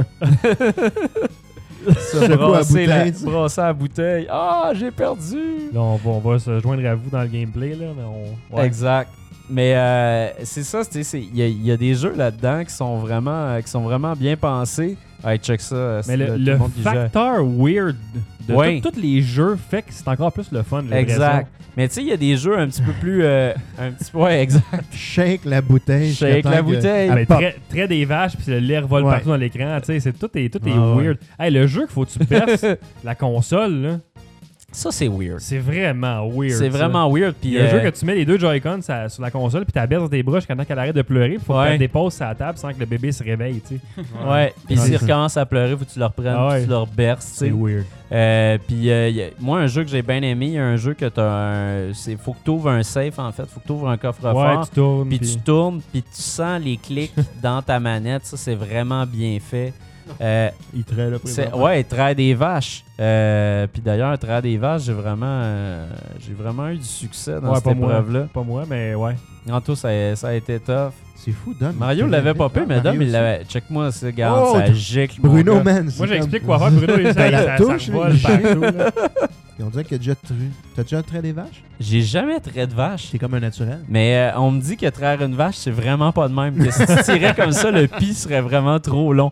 Ça, Secoue à brasser, la, bouteille, tu sais. brasser à bouteille. Ah, j'ai perdu. Là, on va, on va se joindre à vous dans le gameplay. Là, mais on... ouais. Exact. Mais euh, c'est ça, tu sais, il y, a- il y a des jeux là-dedans qui sont vraiment, euh, qui sont vraiment bien pensés. Hey, check ça. c'est Mais là, le, tout le monde qui joue. facteur weird de Ouais. tous les jeux fait que c'est encore plus le fun. la Exact. Mais tu sais, il y a des jeux un petit peu plus. euh, un petit peu. Ouais, exact. Shake la bouteille. Shake jusqu'à la temps que- bouteille. Ah, mais elle pop. très, très des vaches, puis le lait revole Ouais. partout dans l'écran. tu sais, C'est, tout est, tout est Ah ouais. weird. Hey, le jeu qu'il faut que tu perces la console, là, Ça, c'est weird. c'est vraiment weird. C'est ça. vraiment weird. Il Puis, y a un euh, jeu que tu mets les deux Joy-Con ça- sur la console, puis tu baisses dans tes bras jusqu'à temps qu'elle arrête de pleurer, puis faut que Ouais. tu la déposes sur la table sans que le bébé se réveille. tu sais. Ouais. Puis Ouais, s'il c'est ça. recommence à pleurer, faut que tu le reprennes, Ah puis ouais. tu le reberces, tu sais. C'est weird. Euh, puis euh, y a- moi, un jeu que j'ai bien aimé, il y a un jeu que tu as un. C'est, faut que tu ouvres un safe, en fait. Faut que tu ouvres un Ouais, coffre-fort. tu tournes. Puis puis- tu tournes, puis tu sens les clics dans ta manette. Ça, c'est vraiment bien fait. Euh, Il traite là, c'est, présentement. ouais, traire des vaches. Euh, puis d'ailleurs, traire des vaches, j'ai vraiment, euh, j'ai vraiment eu du succès dans Ouais, cette pas moi. épreuve-là. Pas moi, mais ouais. En tout, ça, a- ça a été tough. C'est fou, Dom. Mario il l'avait connaît pas pas. peu, mais Ah, Dom, Mario il aussi. l'avait. Check-moi ça, regarde, Oh, ça t'as- gicle. mon Bruno, gars. man. c'est Moi, comme- j'explique quoi faire. Bruno, il- ça, T'as la ça, touche, ça revole il- partout. là. Et on dirait qu'il a déjà tru- T'as déjà trait des vaches? J'ai jamais trait de vache. C'est comme un naturel. Mais euh, on me dit que traire une vache, c'est vraiment pas de même. Que si tu tirais comme ça, le pis serait vraiment trop long.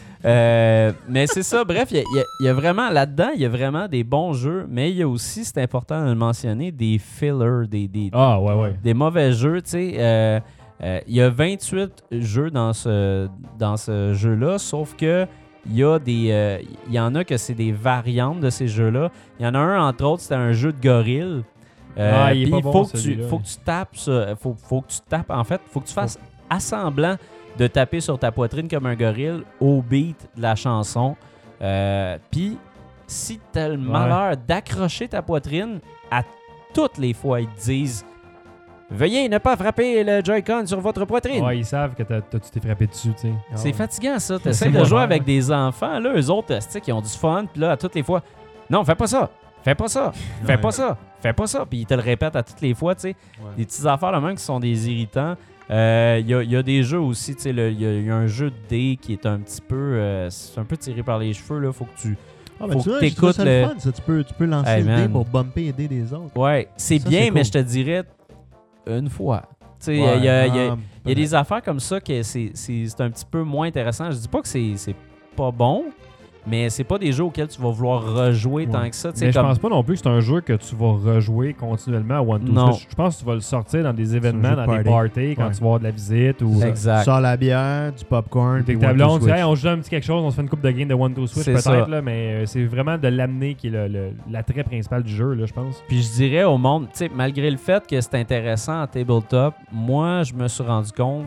Euh, mais c'est ça, bref, il y, a- il y a- il y a vraiment là-dedans, il y a vraiment des bons jeux, mais il y a aussi, c'est important de le mentionner, des fillers, des, des, Ah, ouais, ouais. des mauvais jeux. Tu sais, euh, euh, il y a vingt-huit jeux dans ce, dans ce jeu-là, sauf que il y a des, euh, il y en a que c'est des variantes de ces jeux-là. Il y en a un, entre autres, c'était un jeu de gorille. Euh, Ah, il est puis pas faut, bon, que tu, celui-là. faut que tu tapes, ça, faut, faut que tu tapes, en fait, faut que tu fasses assemblant de taper sur ta poitrine comme un gorille au beat de la chanson. Euh, Puis, si tu as le malheur d'accrocher ta poitrine, à toutes les fois, ils te disent « Veuillez ne pas frapper le Joy-Con sur votre poitrine. Ouais, ils savent que t'as- t'as- tu t'es frappé dessus, tu sais. C'est fatigant, ça. Tu C'est essaies de moi, jouer ouais. avec des enfants. Là, eux autres, esti, qui ont du fun. Puis là, à toutes les fois, « Non, fais pas ça. Fais pas ça. Fais pas ça. Fais pas ça. » Puis ils te le répètent à toutes les fois, tu sais. Des petites affaires de même qui sont des irritants. Il euh, y, a, y a des jeux aussi, tu sais, il y, y a un jeu de dés qui est un petit peu, euh, c'est un peu tiré par les cheveux, là, faut que tu... Ah, ben, Faut tu que vois, je trouve t'écoutes ça le- le fun, ça. Tu peux, tu peux lancer Hey, le dé man. pour bumper et dés des autres. Ouais, c'est Ça, bien, c'est mais cool. je te dirais une fois. Tu sais, il Ouais, y, a, y a- Ah, y a des affaires comme ça que c'est, c'est, c'est un petit peu moins intéressant. Je dis pas que c'est, c'est pas bon, mais c'est pas des jeux auxquels tu vas vouloir rejouer Ouais. tant que ça. tu sais, Mais je comme... pense pas non plus que c'est un jeu que tu vas rejouer continuellement à One Two Non. Switch. Je pense que tu vas le sortir dans des jeu événements, de dans des party. parties, quand Ouais. tu vas avoir de la visite ou. Ça. Exact. Tu sors la bière, du popcorn. Dès puis que ta One Two blonde, tu dis, Switch. hey, on joue un petit quelque chose, on se fait une coupe de game de One Two Switch C'est peut-être, ça. là, mais euh, c'est vraiment de l'amener qui est le- le- l'attrait principal du jeu, là, je pense. Puis je dirais au monde, tu sais, malgré le fait que c'est intéressant en tabletop, moi, je me suis rendu compte, pour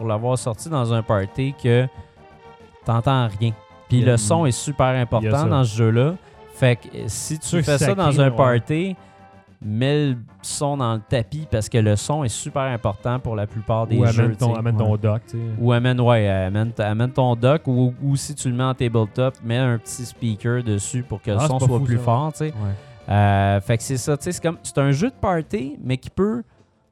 pour l'avoir sorti dans un party que t'entends rien. Puis Il y a- le son est super il y a important ça. dans ce jeu-là. Fait que euh, si tu Sûr fais ça sacré, dans un ouais. party, mets le son dans le tapis parce que le son est super important pour la plupart des Ou jeux. amène ton, tu sais. amène ton dock, tu sais. Ou amène, ouais, amène, amène ton dock ou, ou si tu le mets en tabletop, mets un petit speaker dessus pour que le Ah, son c'est pas soit fou, plus ça. fort, tu sais. Ouais. Euh, fait que c'est ça, tu sais, c'est comme c'est un jeu de party, mais qui peut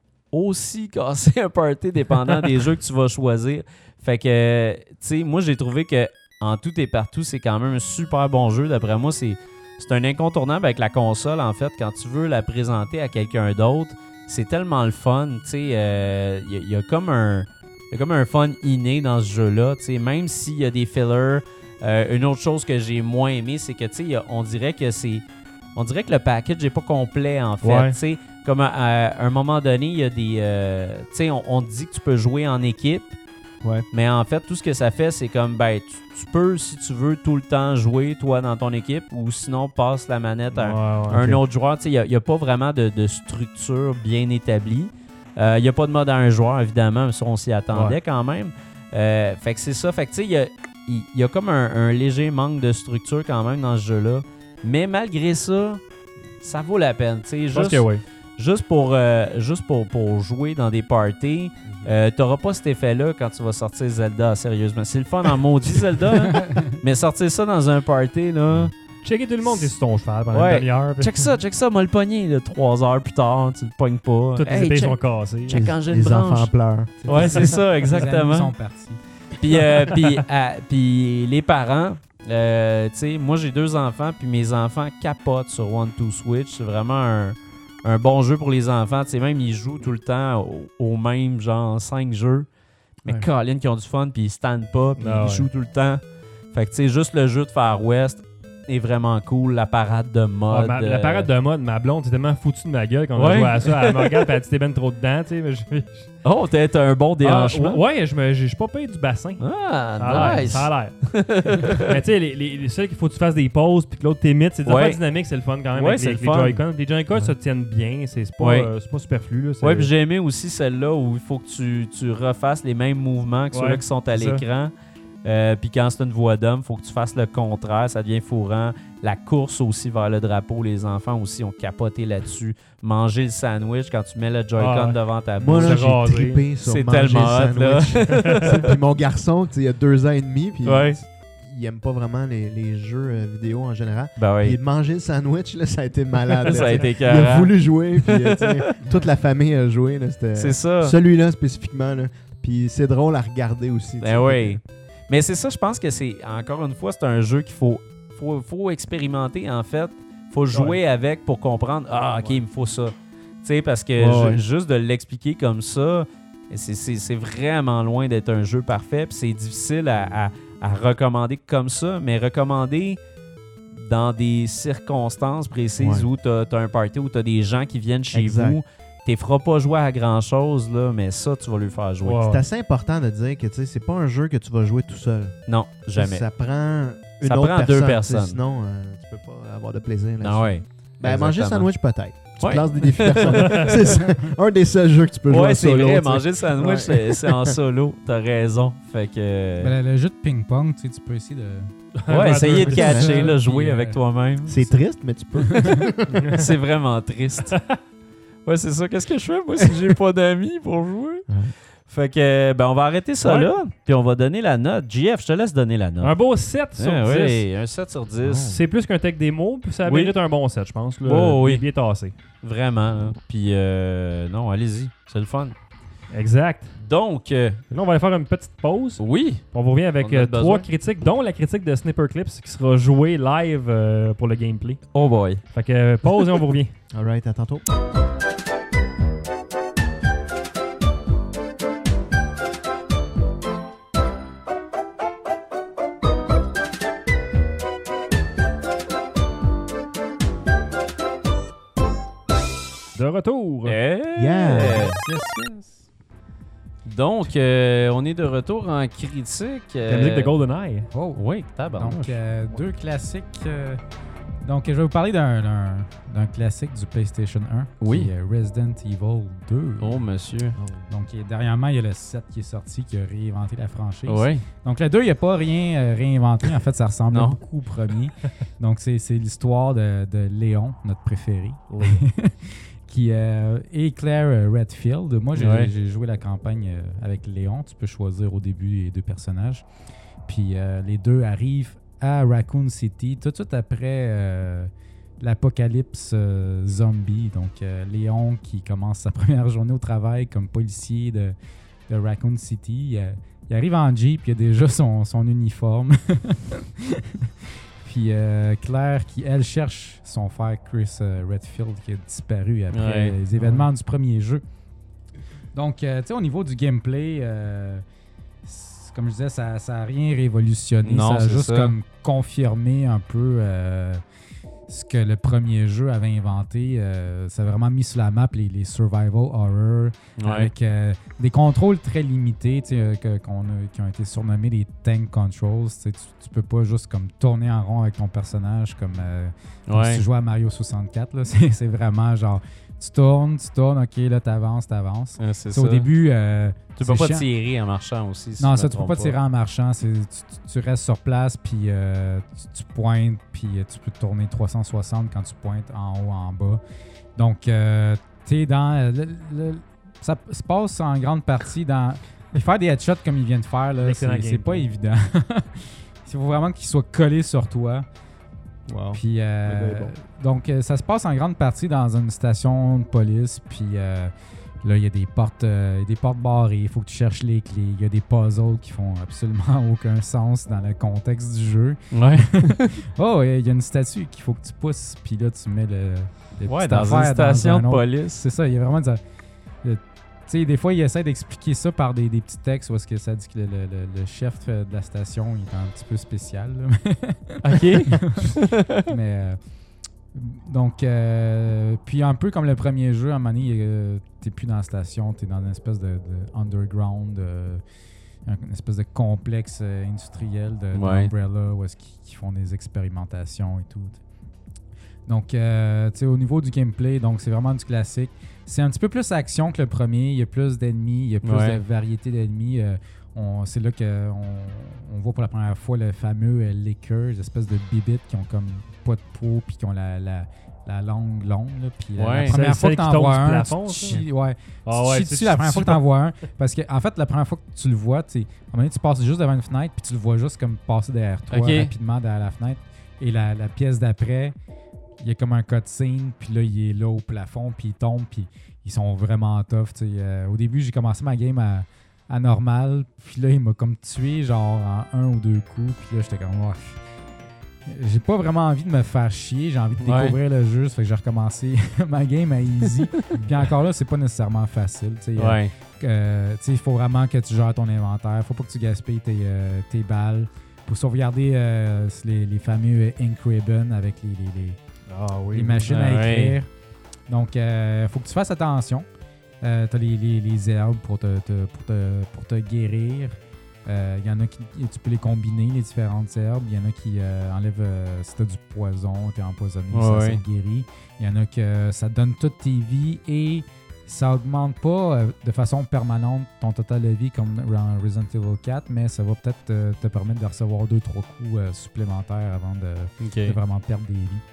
aussi casser un party dépendant des jeux que tu vas choisir. Fait que, tu sais, moi j'ai trouvé que en tout et partout, c'est quand même un super bon jeu. D'après moi, c'est c'est un incontournable avec la console, en fait, quand tu veux la présenter à quelqu'un d'autre. C'est tellement le fun, tu sais, il euh, y, y a comme un y a comme un fun inné dans ce jeu-là, tu sais, même s'il y a des fillers. Euh, une autre chose que j'ai moins aimé, c'est que, tu sais, y a- on dirait que c'est on dirait que le package n'est pas complet, en fait. Ouais. Tu sais, comme à, à un moment donné, il y a des... euh, tu sais, on, on dit que tu peux jouer en équipe, Ouais. mais en fait, tout ce que ça fait, c'est comme, ben, tu, tu peux, si tu veux, tout le temps jouer, toi, dans ton équipe, ou sinon, passe la manette à un, Ouais, ouais, un ok. autre joueur. Tu sais, il n'y a, a pas vraiment de, de structure bien établie. Euh, Il n'y a pas de mode à un joueur, évidemment, mais ça, on s'y attendait Ouais. quand même. Euh, fait que c'est ça. Fait que, tu sais, il y a, il y a comme un, un léger manque de structure quand même dans ce jeu-là. Mais malgré ça, ça vaut la peine. Tu sais, Je pense juste, que oui. juste, pour, euh, juste pour, pour jouer dans des parties, euh, t'auras pas cet effet-là quand tu vas sortir Zelda, sérieusement. C'est le fun en maudit Zelda, hein? Mais sortir ça dans un party, là... Checker tout le monde, t'es sur ton cheval pendant Ouais. une demi-heure. puis Check ça, check ça, moi le pogné, là, trois heures plus tard, tu le pognes pas. Toutes les Hey, épées check- sont cassées. check quand j'ai une Les branche. enfants pleurent. Ouais, c'est ça, Les amis exactement. sont partis. Puis, euh, puis, à- puis les parents, euh, tu sais, moi j'ai deux enfants, puis mes enfants capotent sur One Two Switch. C'est vraiment un, un bon jeu pour les enfants. Tu sais, même ils jouent tout le temps au, au même genre cinq jeux. Mais Ouais. Colin qui ont du fun, puis ils stand pas, puis Ah ils ouais. jouent tout le temps. Fait que tu sais, juste le jeu de Far West est vraiment cool. La parade de Ah, mode. ma- euh, La parade de mode, ma blonde, c'est tellement foutu de ma gueule quand on Ouais. a joué à ça. Elle me regarde et elle dit t'es ben trop dedans, tu sais. mais je- Oh, t'as t'as un bon Ah, déhanchement. ouais, je me- je suis pas payé du bassin. Ah, Ça a l'air, nice. ça a l'air. Mais tu sais, les, les, les seuls qu'il faut que tu fasses des pauses puis que l'autre t'émite, c'est des Ouais. affaires dynamiques, c'est le fun quand même Ouais, avec c'est les, le les fun. Joy-Con. Les Joy-Con Ouais. se tiennent bien, c'est c'est pas, Ouais. euh, c'est pas superflu. Là, c'est- Ouais, puis j'ai aimé aussi celle-là où il faut que tu, tu refasses les mêmes mouvements que ceux-là Ouais, qui sont à c'est ça. l'écran. Euh, puis quand c'est une voix d'homme, il faut que tu fasses le contraire, ça devient fourrant. La course aussi vers le drapeau, les enfants aussi ont capoté là-dessus. Manger le sandwich quand tu mets le Joy-Con Ah ouais. devant ta Moi, bouche. là, se j'ai raser. trippé sur C'est manger tellement hot, le là. sandwich. Puis mon garçon, tu sais, il a deux ans et demi, puis Ouais. il aime pas vraiment les, les jeux euh, vidéo en général. Ben Puis oui. manger le sandwich, là, ça a été malade. là, Ça a tu sais. été Il a carré. voulu jouer, puis euh, tu sais, toute la famille a joué. là, c'était- C'est ça. Celui-là spécifiquement. Là. Puis c'est drôle à regarder aussi. tu sais. Ben oui. Mais c'est ça, je pense que c'est, encore une fois, c'est un jeu qu'il faut, faut, faut expérimenter, en fait. Faut jouer avec pour comprendre, ah, OK, Ouais. il me faut ça. Tu sais, parce que Ouais, ju- ouais. juste de l'expliquer comme ça, c'est, c'est, c'est vraiment loin d'être un jeu parfait. Puis c'est difficile à, à, à recommander comme ça, mais recommander dans des circonstances précises Ouais. où tu as un party, où tu as des gens qui viennent chez Exact. vous. Tu ne feras pas jouer à grand-chose, là, mais ça, tu vas lui faire jouer. Ouais. C'est assez important de dire que tu sais, c'est pas un jeu que tu vas jouer tout seul. Non, jamais. Ça prend une Ça autre prend personne. deux tu sais, personnes. Sinon, euh, tu peux pas avoir de plaisir. Ah là-dessus. ouais. Ben, manger le Exactement. sandwich, peut-être. Tu Ouais. te lances des défis personnels. C'est ça. Un des seuls jeux que tu peux jouer Ouais, en c'est solo. vrai, tu sais. manger le sandwich, Ouais. c'est, c'est en solo. T'as raison. Fait que. Ben, le, le jeu de ping-pong, tu sais, tu peux essayer de. ouais, essayer de deux, catcher, deux, là, jouer puis, avec euh, toi-même. C'est triste, mais tu peux. C'est vraiment triste. Ouais, c'est ça. Qu'est-ce que je fais, moi, si j'ai pas d'amis pour jouer? Ouais. Fait que, ben, on va arrêter ça Ouais. là, puis on va donner la note. J F, je te laisse donner la note. Un beau sept sur Ah, dix. oui, un sept sur dix. C'est plus qu'un tech démo, puis ça Oui. mérite un bon set, je pense. Là. Oh, oui. Il est bien tassé. Vraiment. hein. Puis, euh, non, allez-y. C'est le fun. Exact. Donc, euh, Là, on va aller faire une petite pause. oui. On vous revient avec On en a euh, besoin. trois critiques, dont la critique de Snipper Clips qui sera jouée live euh, pour le gameplay. Oh boy. Fait que euh, pause et on vous revient. Alright, à tantôt. De retour. Hey! Yeah. Yes, yes. Donc, euh, on est de retour en critique. La euh, musique de GoldenEye. Oh! Oui, tabarnak. Donc, euh, deux classiques euh, Donc, je vais vous parler d'un, d'un, d'un classique du PlayStation un. Oui. Qui est Resident Evil deux. Oh, monsieur. Donc, et dernièrement, il y a le sept qui est sorti, qui a réinventé la franchise. Oui. Donc, le deux, il n'y a pas rien euh, réinventé. En fait, ça ressemble Non. beaucoup au premier. Donc, c'est, c'est l'histoire de, de Léon, notre préféré, qui euh, est Claire euh, Redfield. Moi, j'ai, Ouais. j'ai joué la campagne euh, avec Léon. Tu peux choisir au début les deux personnages. Puis, euh, les deux arrivent à Raccoon City tout de suite après euh, l'apocalypse euh, zombie. Donc, euh, Léon qui commence sa première journée au travail comme policier de, de Raccoon City. Euh, il arrive en Jeep, il a déjà son, son uniforme. Puis euh, Claire qui, elle, cherche son frère Chris euh, Redfield qui a disparu après Ouais. les événements du premier jeu. Donc, euh, tu sais, au niveau du gameplay, euh, c'est- comme je disais, ça n'a rien révolutionné. Non, ça a c'est juste ça. comme confirmé un peu euh, ce que le premier jeu avait inventé. Euh, ça a vraiment mis sur la map les, les survival horror Ouais. avec euh, des contrôles très limités, tu sais, euh, que- qu'on a- qui ont été surnommés les tank controls. Tu sais, tu, tu peux pas juste comme tourner en rond avec ton personnage comme, euh, comme Ouais. si tu jouais à Mario soixante-quatre. Là. C'est, c'est vraiment genre, tu tournes, tu tournes, ok, là t'avances, t'avances. Ouais, c'est Tu sais, ça. au début, euh, tu c'est peux pas chiant. tirer en marchant aussi. si Non, je ça, me tu peux trompe pas tirer en marchant. C'est, tu, tu- tu restes sur place, puis euh, tu, tu pointes, puis euh, tu peux tourner trois cent soixante quand tu pointes en haut, en bas. Donc, euh, tu es dans... euh, le- le- ça se passe en grande partie dans... Et faire des headshots comme il vient de faire, là, Excellent c'est, c'est pas gameplay. évident. Il faut vraiment qu'il soit collé sur toi. Wow. Puis, euh, C'est bien donc, euh, ça se passe en grande partie dans une station de police. Puis euh, là, il y a des portes, euh, des portes barrées. Il faut que tu cherches les clés. Il y a des puzzles qui font absolument aucun sens dans le contexte du jeu. Ouais. Oh, il y a une statue qu'il faut que tu pousses. Puis là, tu mets le, le Ouais, petite dans affaire une station un de autre. police. C'est ça, il y a vraiment... de- le- Tu sais, des fois, il essaie d'expliquer ça par des, des petits textes où est-ce que ça dit que le, le- le- le chef de la station il est un petit peu spécial. là. OK. Mais euh, donc, euh, puis un peu comme le premier jeu, à un moment donné, euh, t'es plus dans la station, t'es dans une espèce de, de underground, euh, une espèce de complexe euh, industriel de, Ouais. d'Umbrella où est-ce qu'ils, qu'ils font des expérimentations et tout. Donc, euh, tu sais, au niveau du gameplay, donc c'est vraiment du classique. C'est un petit peu plus action que le premier. Il y a plus d'ennemis, il y a plus Ouais. de variété d'ennemis. Euh, on, c'est là qu'on on voit pour la première fois le fameux euh, licker, des espèces de bibites qui ont comme pas de peau puis qui ont la, la, la langue longue. Là. Puis la- Ouais. la première Celle- fois celle que qui t'en tombe vois du un, plafond, tu te ça? chies, ouais, Ah tu ouais, chies tu- dessus tu- la première tu- fois que t'en vois un. Parce que, en fait, la première fois que tu le vois, tu sais, à un moment donné, tu passes juste devant une fenêtre puis tu le vois juste comme passer derrière toi Ok. rapidement derrière la fenêtre. Et la, la pièce d'après, il y a comme un cutscene, puis là, il est là au plafond, puis il tombe, puis ils sont vraiment tough. tu sais. Euh, au début, j'ai commencé ma game à, à normal, puis là, il m'a comme tué, genre, en un ou deux coups, puis là, j'étais comme, oh, j'ai pas vraiment envie de me faire chier, j'ai envie de Ouais. découvrir le jeu, ça fait que j'ai recommencé ma game à easy. Puis encore là, c'est pas nécessairement facile. tu sais. Euh, Ouais. euh, tu sais, il faut vraiment que tu gères ton inventaire. Faut pas que tu gaspilles tes, euh, tes balles. Pour sauvegarder euh, les, les fameux Ink Ribbon avec les, les, les, Ah oui. les machines Ah à ouais. écrire. Donc, il faut que tu fasses attention. Euh, tu as les, les, les herbes pour te, te- pour te, pour te guérir. Il y en a qui tu peux les combiner, les différentes herbes. Il y en a qui euh, enlèvent, euh, si tu as du poison, tu es empoisonné, Ouais, ça, ouais. ça te guérit. Il y en a que ça te donne toutes tes vies et ça augmente pas euh, de façon permanente ton total de vie comme dans Resident Evil quatre, mais ça va peut-être te, te permettre de recevoir deux trois coups euh, supplémentaires avant de, OK. de vraiment perdre des vies.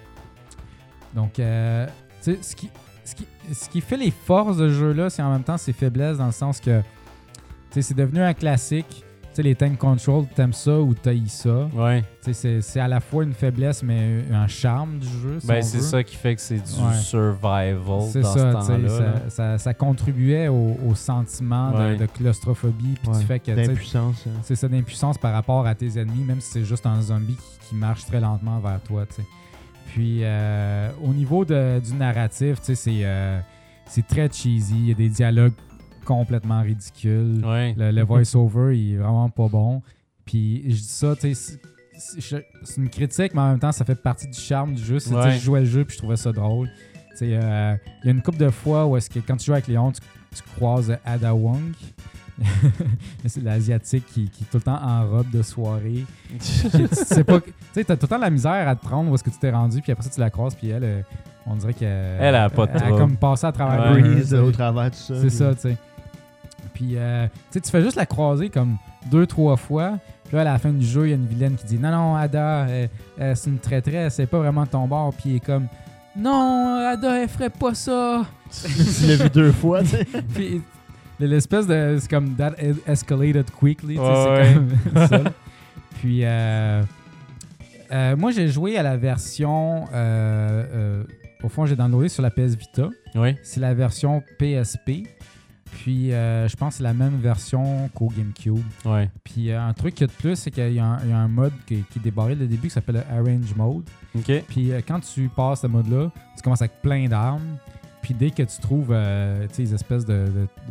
Donc, euh, tu sais, ce qui, ce, qui, ce qui fait les forces de ce jeu-là, c'est en même temps ses faiblesses dans le sens que, tu sais, c'est devenu un classique. Tu sais, les tank control, t'aimes ça ou t'haïs ça. Ouais. Tu sais, c'est, c'est à la fois une faiblesse, mais un charme du jeu, si Ben, on c'est veut. ça qui fait que c'est du Ouais. survival C'est dans ça, ce tu sais, temps-là. là. ça, ça, ça contribuait au, au sentiment de- Ouais. de, claustrophobie, puis Ouais, du fait que, tu sais, d'impuissance. hein. c'est ça, d'impuissance par rapport à tes ennemis, même si c'est juste un zombie qui, qui marche très lentement vers toi, tu sais. Puis, euh, au niveau de- du narratif, tu sais, c'est, euh, c'est très cheesy. Il y a des dialogues complètement ridicules. Ouais. Le, le voice-over, il est vraiment pas bon. Puis, je dis ça, tu sais, c'est, c'est- je- c'est une critique, mais en même temps, ça fait partie du charme du jeu. C'est, tu sais, Ouais. je jouais le jeu, puis je trouvais ça drôle. Tu sais, euh, il y a une couple de fois où est-ce que quand tu joues avec Léon, tu, tu croises Ada Wong. c'est l'asiatique qui, qui est tout le temps en robe de soirée. tu sais pas, tu sais, t'as tout le temps la misère à te rendre où est-ce que tu t'es rendu, puis après ça tu la croises, puis elle, euh, on dirait qu'elle Elle a pas de elle a trouble. comme passé à travers Ouais. le Breeze mur, au tu sais. travers tout ça. C'est puis- ça, tu sais. Puis, euh, tu sais, tu fais juste la croiser comme deux, trois fois. Puis là, à la fin du jeu, il y a une vilaine qui dit « Non, non, Ada, euh, euh, c'est une traîtresse, c'est pas vraiment ton bord. » Puis il est comme « Non, Ada, elle ferait pas ça. Tu l'as vu deux fois, tu sais. » Puis l'espèce de... C'est comme « That escalated quickly. » tu sais, Ouais, c'est comme ça. Puis, euh, euh, moi, j'ai joué à la version... euh, euh, au fond, j'ai downloadé sur la P S Vita. Oui. C'est la version P S P. Puis, euh, je pense que c'est la même version qu'au GameCube. Ouais. Puis, euh, un truc qu'il y a de plus, c'est qu'il y, a un- il y a un mode qui, qui est débarré dès le début qui s'appelle le Arrange Mode. OK. Puis, euh, quand tu passes ce mode-là, tu commences avec plein d'armes. Puis, dès que tu trouves euh, tu sais, les espèces de, de,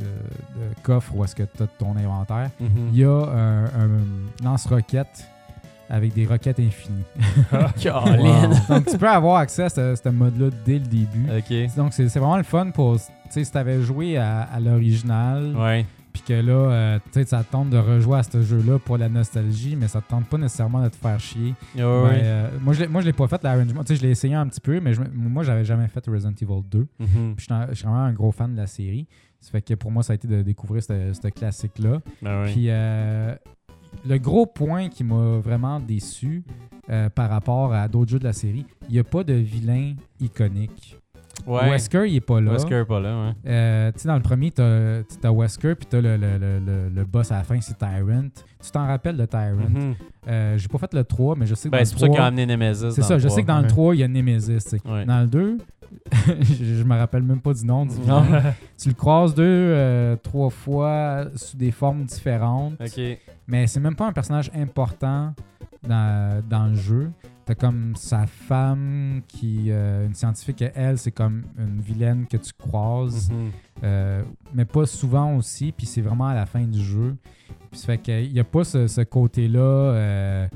de- de coffres où est-ce que tu as ton inventaire, Mhm. il y a un, un lance-roquette avec des roquettes infinies. Caroline. Donc, tu peux avoir accès à ce, ce mode-là dès le début. OK. Donc, c'est c'est vraiment le fun pour, tu sais, si tu avais joué à, à l'original, Ouais. puis que là, euh, tu sais, ça te tente de rejouer à ce jeu-là pour la nostalgie, mais ça te tente pas nécessairement de te faire chier. Ouais, Ben, ouais. euh, moi, je l'ai- moi, je l'ai pas fait, l'arrangement. Tu sais, je l'ai essayé un petit peu, mais je, me- moi, j'avais jamais fait Resident Evil deux. Mhm. Puis je suis un- je suis vraiment un gros fan de la série. Ça fait que pour moi, ça a été de découvrir ce ce classique-là. Ben oui. Puis euh, le gros point qui m'a vraiment déçu euh, par rapport à d'autres jeux de la série, il n'y a pas de vilain iconique. Ouais. Wesker, il est pas là. Wesker est pas là, ouais. Euh, tu sais, dans le premier, t'as as Wesker, puis t'as le, le, le, le, le boss à la fin, c'est Tyrant. Tu t'en rappelles de Tyrant? Mhm. Euh, J'ai pas fait le trois, mais je sais que Ben, dans c'est le pour ça qu'ils ont trois... amené Nemesis. C'est dans ça, le je sais trois. que dans le Ouais. trois, il y a Nemesis. tu sais. Ouais. Dans le deux, je, je me rappelle même pas du nom du Non. vilain. Tu le croises deux, euh, trois fois sous des formes différentes. OK. Mais c'est même pas un personnage important dans, dans le jeu. T'as comme sa femme qui, euh, une scientifique, elle, c'est comme une vilaine que tu croises, Mhm. euh, mais pas souvent aussi, puis c'est vraiment à la fin du jeu. Puis ça fait qu'il n'y a pas ce, ce côté-là euh,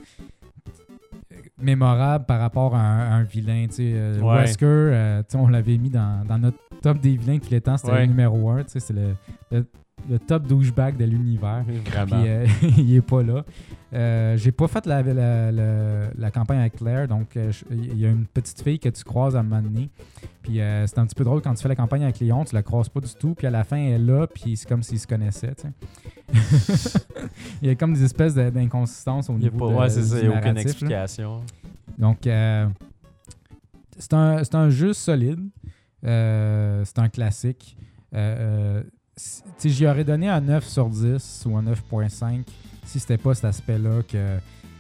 mémorable par rapport à un, à un vilain. tu sais. Euh, Ouais. Wesker, euh, tu sais, on l'avait mis dans, dans notre top des vilains de tous les temps, c'était Ouais. le numéro un. tu sais, C'est le, le, le top douchebag de l'univers. Vraiment. Puis euh, il est pas là. Euh, j'ai pas fait la, la, la, la campagne avec Claire, donc euh, je- il y a une petite fille que tu croises à un moment donné. Puis euh, c'est un petit peu drôle quand tu fais la campagne avec Léon, tu la croises pas du tout, puis à la fin elle est là, puis c'est comme s'ils se connaissaient. tu sais. Il y a comme des espèces de- d'inconsistances au Il y a niveau pas, de, ouais, c'est ça, il du n'y a aucune narratif, là. explication. Donc, euh, c'est un, c'est un jeu solide. Euh, c'est un classique. Euh, euh, si- tu sais, j'y aurais donné un neuf sur dix ou un neuf virgule cinq si c'était pas cet aspect-là que...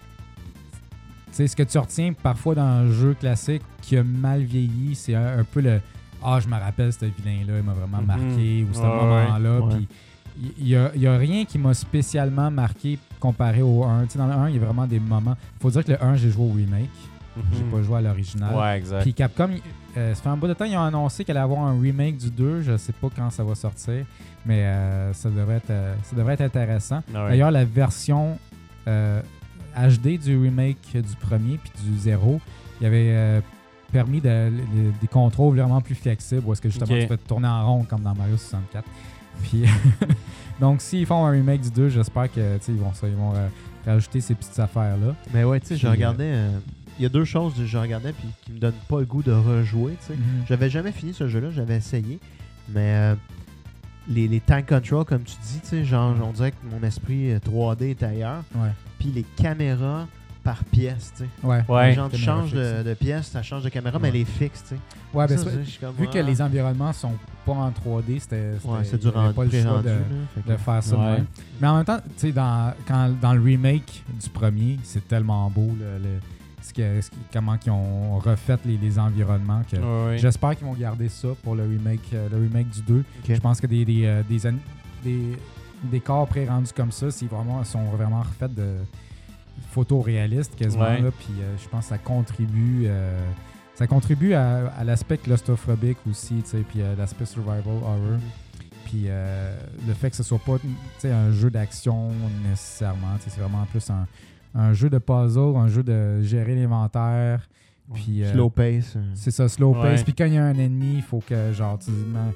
Tu sais, ce que tu retiens parfois dans un jeu classique qui a mal vieilli, c'est un, un peu le « Ah, je me rappelle ce vilain-là, il m'a vraiment Mhm. marqué » ou « ce Ouais, moment-là. ouais. Puis il n'y a, il y a rien qui m'a spécialement marqué comparé au un. Tu sais, dans le un, il y a vraiment des moments... faut dire que le un, j'ai joué au remake. J'ai Mhm. pas joué à l'original. Ouais, exact. Puis Capcom, euh, ça fait un bout de temps, ils ont annoncé qu'elle allait avoir un remake du deux. Je sais pas quand ça va sortir, mais euh, ça, devrait être, euh, ça devrait être intéressant. Ah ouais. D'ailleurs, la version euh, H D du remake du premier puis du zéro, il y avait euh, permis de- de- des contrôles vraiment plus flexibles, où est-ce que justement Ok. tu peux te tourner en rond comme dans Mario soixante-quatre. Puis, donc, s'ils font un remake du deux, j'espère que tu sais, ils vont, ça, ils vont euh, rajouter ces petites affaires-là. Mais ouais, tu sais, je Puis, regardais. euh, Il y a deux choses que je regardais puis qui me donnent pas le goût de rejouer, tu sais. Mhm. J'avais jamais fini ce jeu-là, j'avais essayé. Mais euh, les, les tank control, comme tu dis, tu sais, genre, on dirait que mon esprit euh, trois D est ailleurs. Ouais. Puis les caméras par pièce, tu sais. Ouais. Ouais. Genre, tu Caméra changes fixe. de, de pièce, ça change de caméra, mais Ouais. elle est fixe, tu sais. Ouais, ben, Ça, c'est- je suis comme, vu que ah. les environnements sont pas en trois D, c'était c'était- Ouais, c'est il du y avait rendu, pas le choix pré-rendu, de, là. Fait que- de faire ça de Ouais. même. Mais en même temps, tu sais, dans, quand- dans le remake du premier, c'est tellement beau, là, le- ce que- ce qui- comment ils ont refait les, les environnements. Que Ouais, ouais. J'espère qu'ils vont garder ça pour le remake, euh, le remake du deux. Ok. Je pense que des, des, euh, des, an- des, des corps pré-rendus comme ça, c'est vraiment, sont vraiment refaits de photos réalistes quasiment. Ouais. Là, puis euh, je pense que ça contribue, euh, ça contribue à, à l'aspect claustrophobique aussi, tu sais, puis à l'aspect survival horror. Puis euh, le fait que ce soit pas tu sais, un jeu d'action nécessairement, tu sais, c'est vraiment plus un, un jeu de puzzle, un jeu de gérer l'inventaire. Puis, euh, Slow pace. euh. c'est ça, slow pace. Ouais. Puis quand il y a un ennemi, il faut que genre tu, man,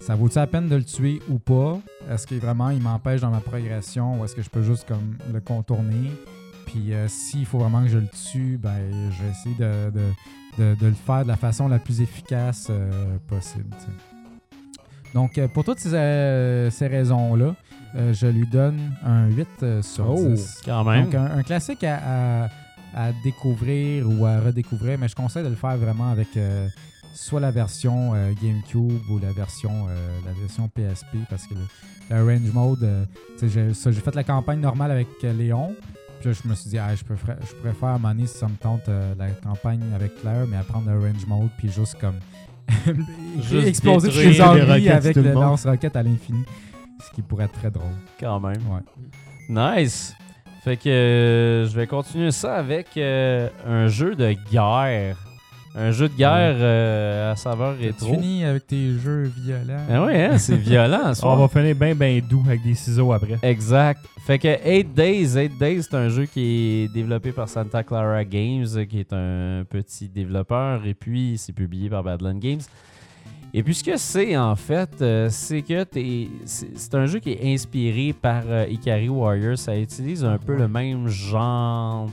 ça vaut-tu la peine de le tuer ou pas? Est-ce que vraiment il m'empêche dans ma progression ou est-ce que je peux juste comme le contourner? Puis euh, s'il faut vraiment que je le tue, ben je vais essayer de, de, de, de le faire de la façon la plus efficace euh, possible. T'sais. Donc, euh, pour toutes ces, euh, ces raisons-là, euh, je lui donne un huit euh, sur Oh, dix. quand même. Donc, un, un classique à, à, à découvrir ou à redécouvrir, mais je conseille de le faire vraiment avec euh, soit la version euh, GameCube ou la version, euh, la version P S P, parce que le, le range mode, euh, j'ai, ça, j'ai fait la campagne normale avec euh, Léon, puis là, je me suis dit, ah, je, peux, je pourrais faire à un moment donné, si ça me tente, euh, la campagne avec Claire, mais à prendre le range mode, puis juste comme Juste exploser toutes détruire les les ennemis roquettes avec tout le le monde. lance-roquette à l'infini. Ce qui pourrait être très drôle. Quand même. Ouais. Nice. Fait que euh, je vais continuer ça avec euh, un jeu de guerre. Un jeu de guerre euh, à saveur Tu rétro. finis avec tes jeux violents. Ah ouais, hein, c'est violent. ce On soir. va finir bien, bien doux avec des ciseaux après. Exact. Fait que eight Days, eight Days, c'est un jeu qui est développé par Santa Clara Games, qui est un petit développeur, et puis c'est publié par Badland Games. Et puis ce que c'est en fait, euh, c'est que t'es, c'est, c'est un jeu qui est inspiré par euh, Ikari Warriors. Ça utilise un peu le même genre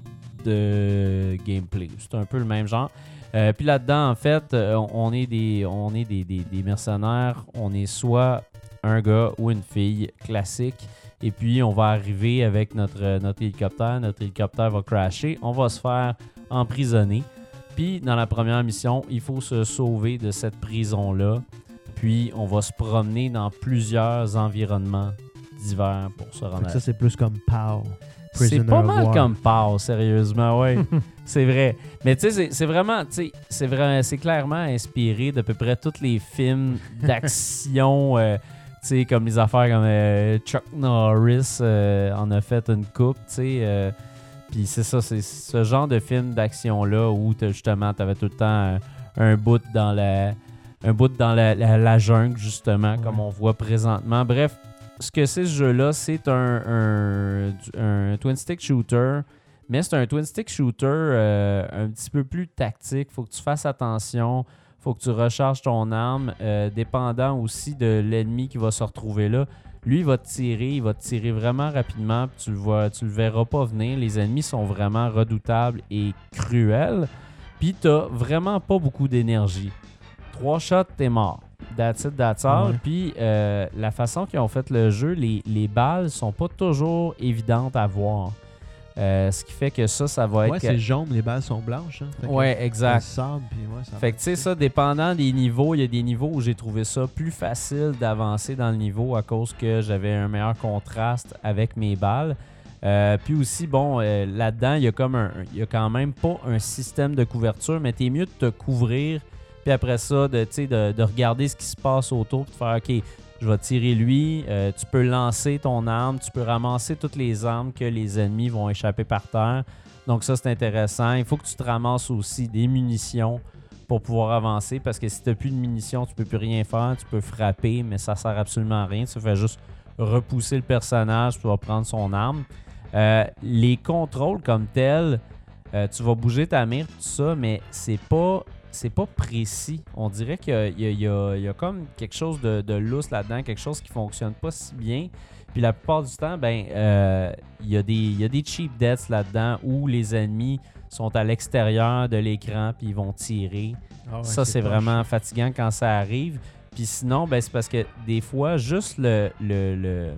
de gameplay. C'est un peu le même genre. Euh, puis là-dedans, en fait, euh, on est, des, on est des, des, des mercenaires. On est soit un gars ou une fille classique. Et puis, on va arriver avec notre, notre hélicoptère. Notre hélicoptère va crasher. On va se faire emprisonner. Puis, dans la première mission, il faut se sauver de cette prison-là. Puis, on va se promener dans plusieurs environnements divers pour se Fait rendre que à... ça, c'est plus comme Pow. C'est Prisoner pas of mal War. comme Pow, sérieusement, ouais. C'est vrai. Mais tu sais, c'est, c'est vraiment, tu sais, c'est vrai, c'est clairement inspiré d'à peu près tous les films d'action, euh, tu sais, comme les affaires comme euh, Chuck Norris euh, en a fait une coupe, tu sais. Euh, Puis c'est ça, c'est ce genre de film d'action-là où t'as, justement, t'avais tout le temps un, un bout dans la, un bout dans la, la, la jungle, justement, Ouais. comme on voit présentement. Bref, ce que c'est ce jeu-là, c'est un, un, un twin-stick shooter, mais c'est un twin-stick shooter euh, un petit peu plus tactique. Faut que tu fasses attention, faut que tu recharges ton arme, euh, dépendant aussi de l'ennemi qui va se retrouver là. Lui, il va te tirer, il va te tirer vraiment rapidement, puis tu le vois, tu le verras pas venir. Les ennemis sont vraiment redoutables et cruels, puis t'as vraiment pas beaucoup d'énergie. Trois shots, t'es mort. That's it, that's all. Ouais. Puis euh, la façon qu'ils ont fait le jeu, les, les balles sont pas toujours évidentes à voir. Euh, ce qui fait que ça, ça va être... Ouais, que- c'est jaune, les balles sont blanches. Hein. Fait que Ouais, ça exact. sort, puis ouais, ça Fait que tu sais, ça, dépendant des niveaux, il y a des niveaux où j'ai trouvé ça plus facile d'avancer dans le niveau à cause que j'avais un meilleur contraste avec mes balles. Euh, puis aussi, bon, euh, là-dedans, il y a comme un, il y a quand même pas un système de couverture, mais t'es mieux de te couvrir, puis après ça, de, tu sais, de, de regarder ce qui se passe autour, puis de faire, OK, je vais tirer lui, euh, tu peux lancer ton arme, tu peux ramasser toutes les armes que les ennemis vont échapper par terre. Donc ça, c'est intéressant. Il faut que tu te ramasses aussi des munitions pour pouvoir avancer, parce que si tu n'as plus de munitions, tu peux plus rien faire. Tu peux frapper, mais ça sert absolument à rien. Tu fais juste repousser le personnage, puis tu vas prendre son arme. Euh, les contrôles comme tels, euh, tu vas bouger ta mire, tout ça, mais c'est pas... c'est pas précis. On dirait qu'il y a, il y a- il y a- il y a comme quelque chose de, de lousse là-dedans, quelque chose qui fonctionne pas si bien. Puis la plupart du temps, ben, euh, il y a des, il y a des cheap deaths là-dedans où les ennemis sont à l'extérieur de l'écran puis ils vont tirer. Ah ouais, ça, c'est poche. vraiment fatigant quand ça arrive. Puis sinon, ben, c'est parce que des fois, juste le, le, le,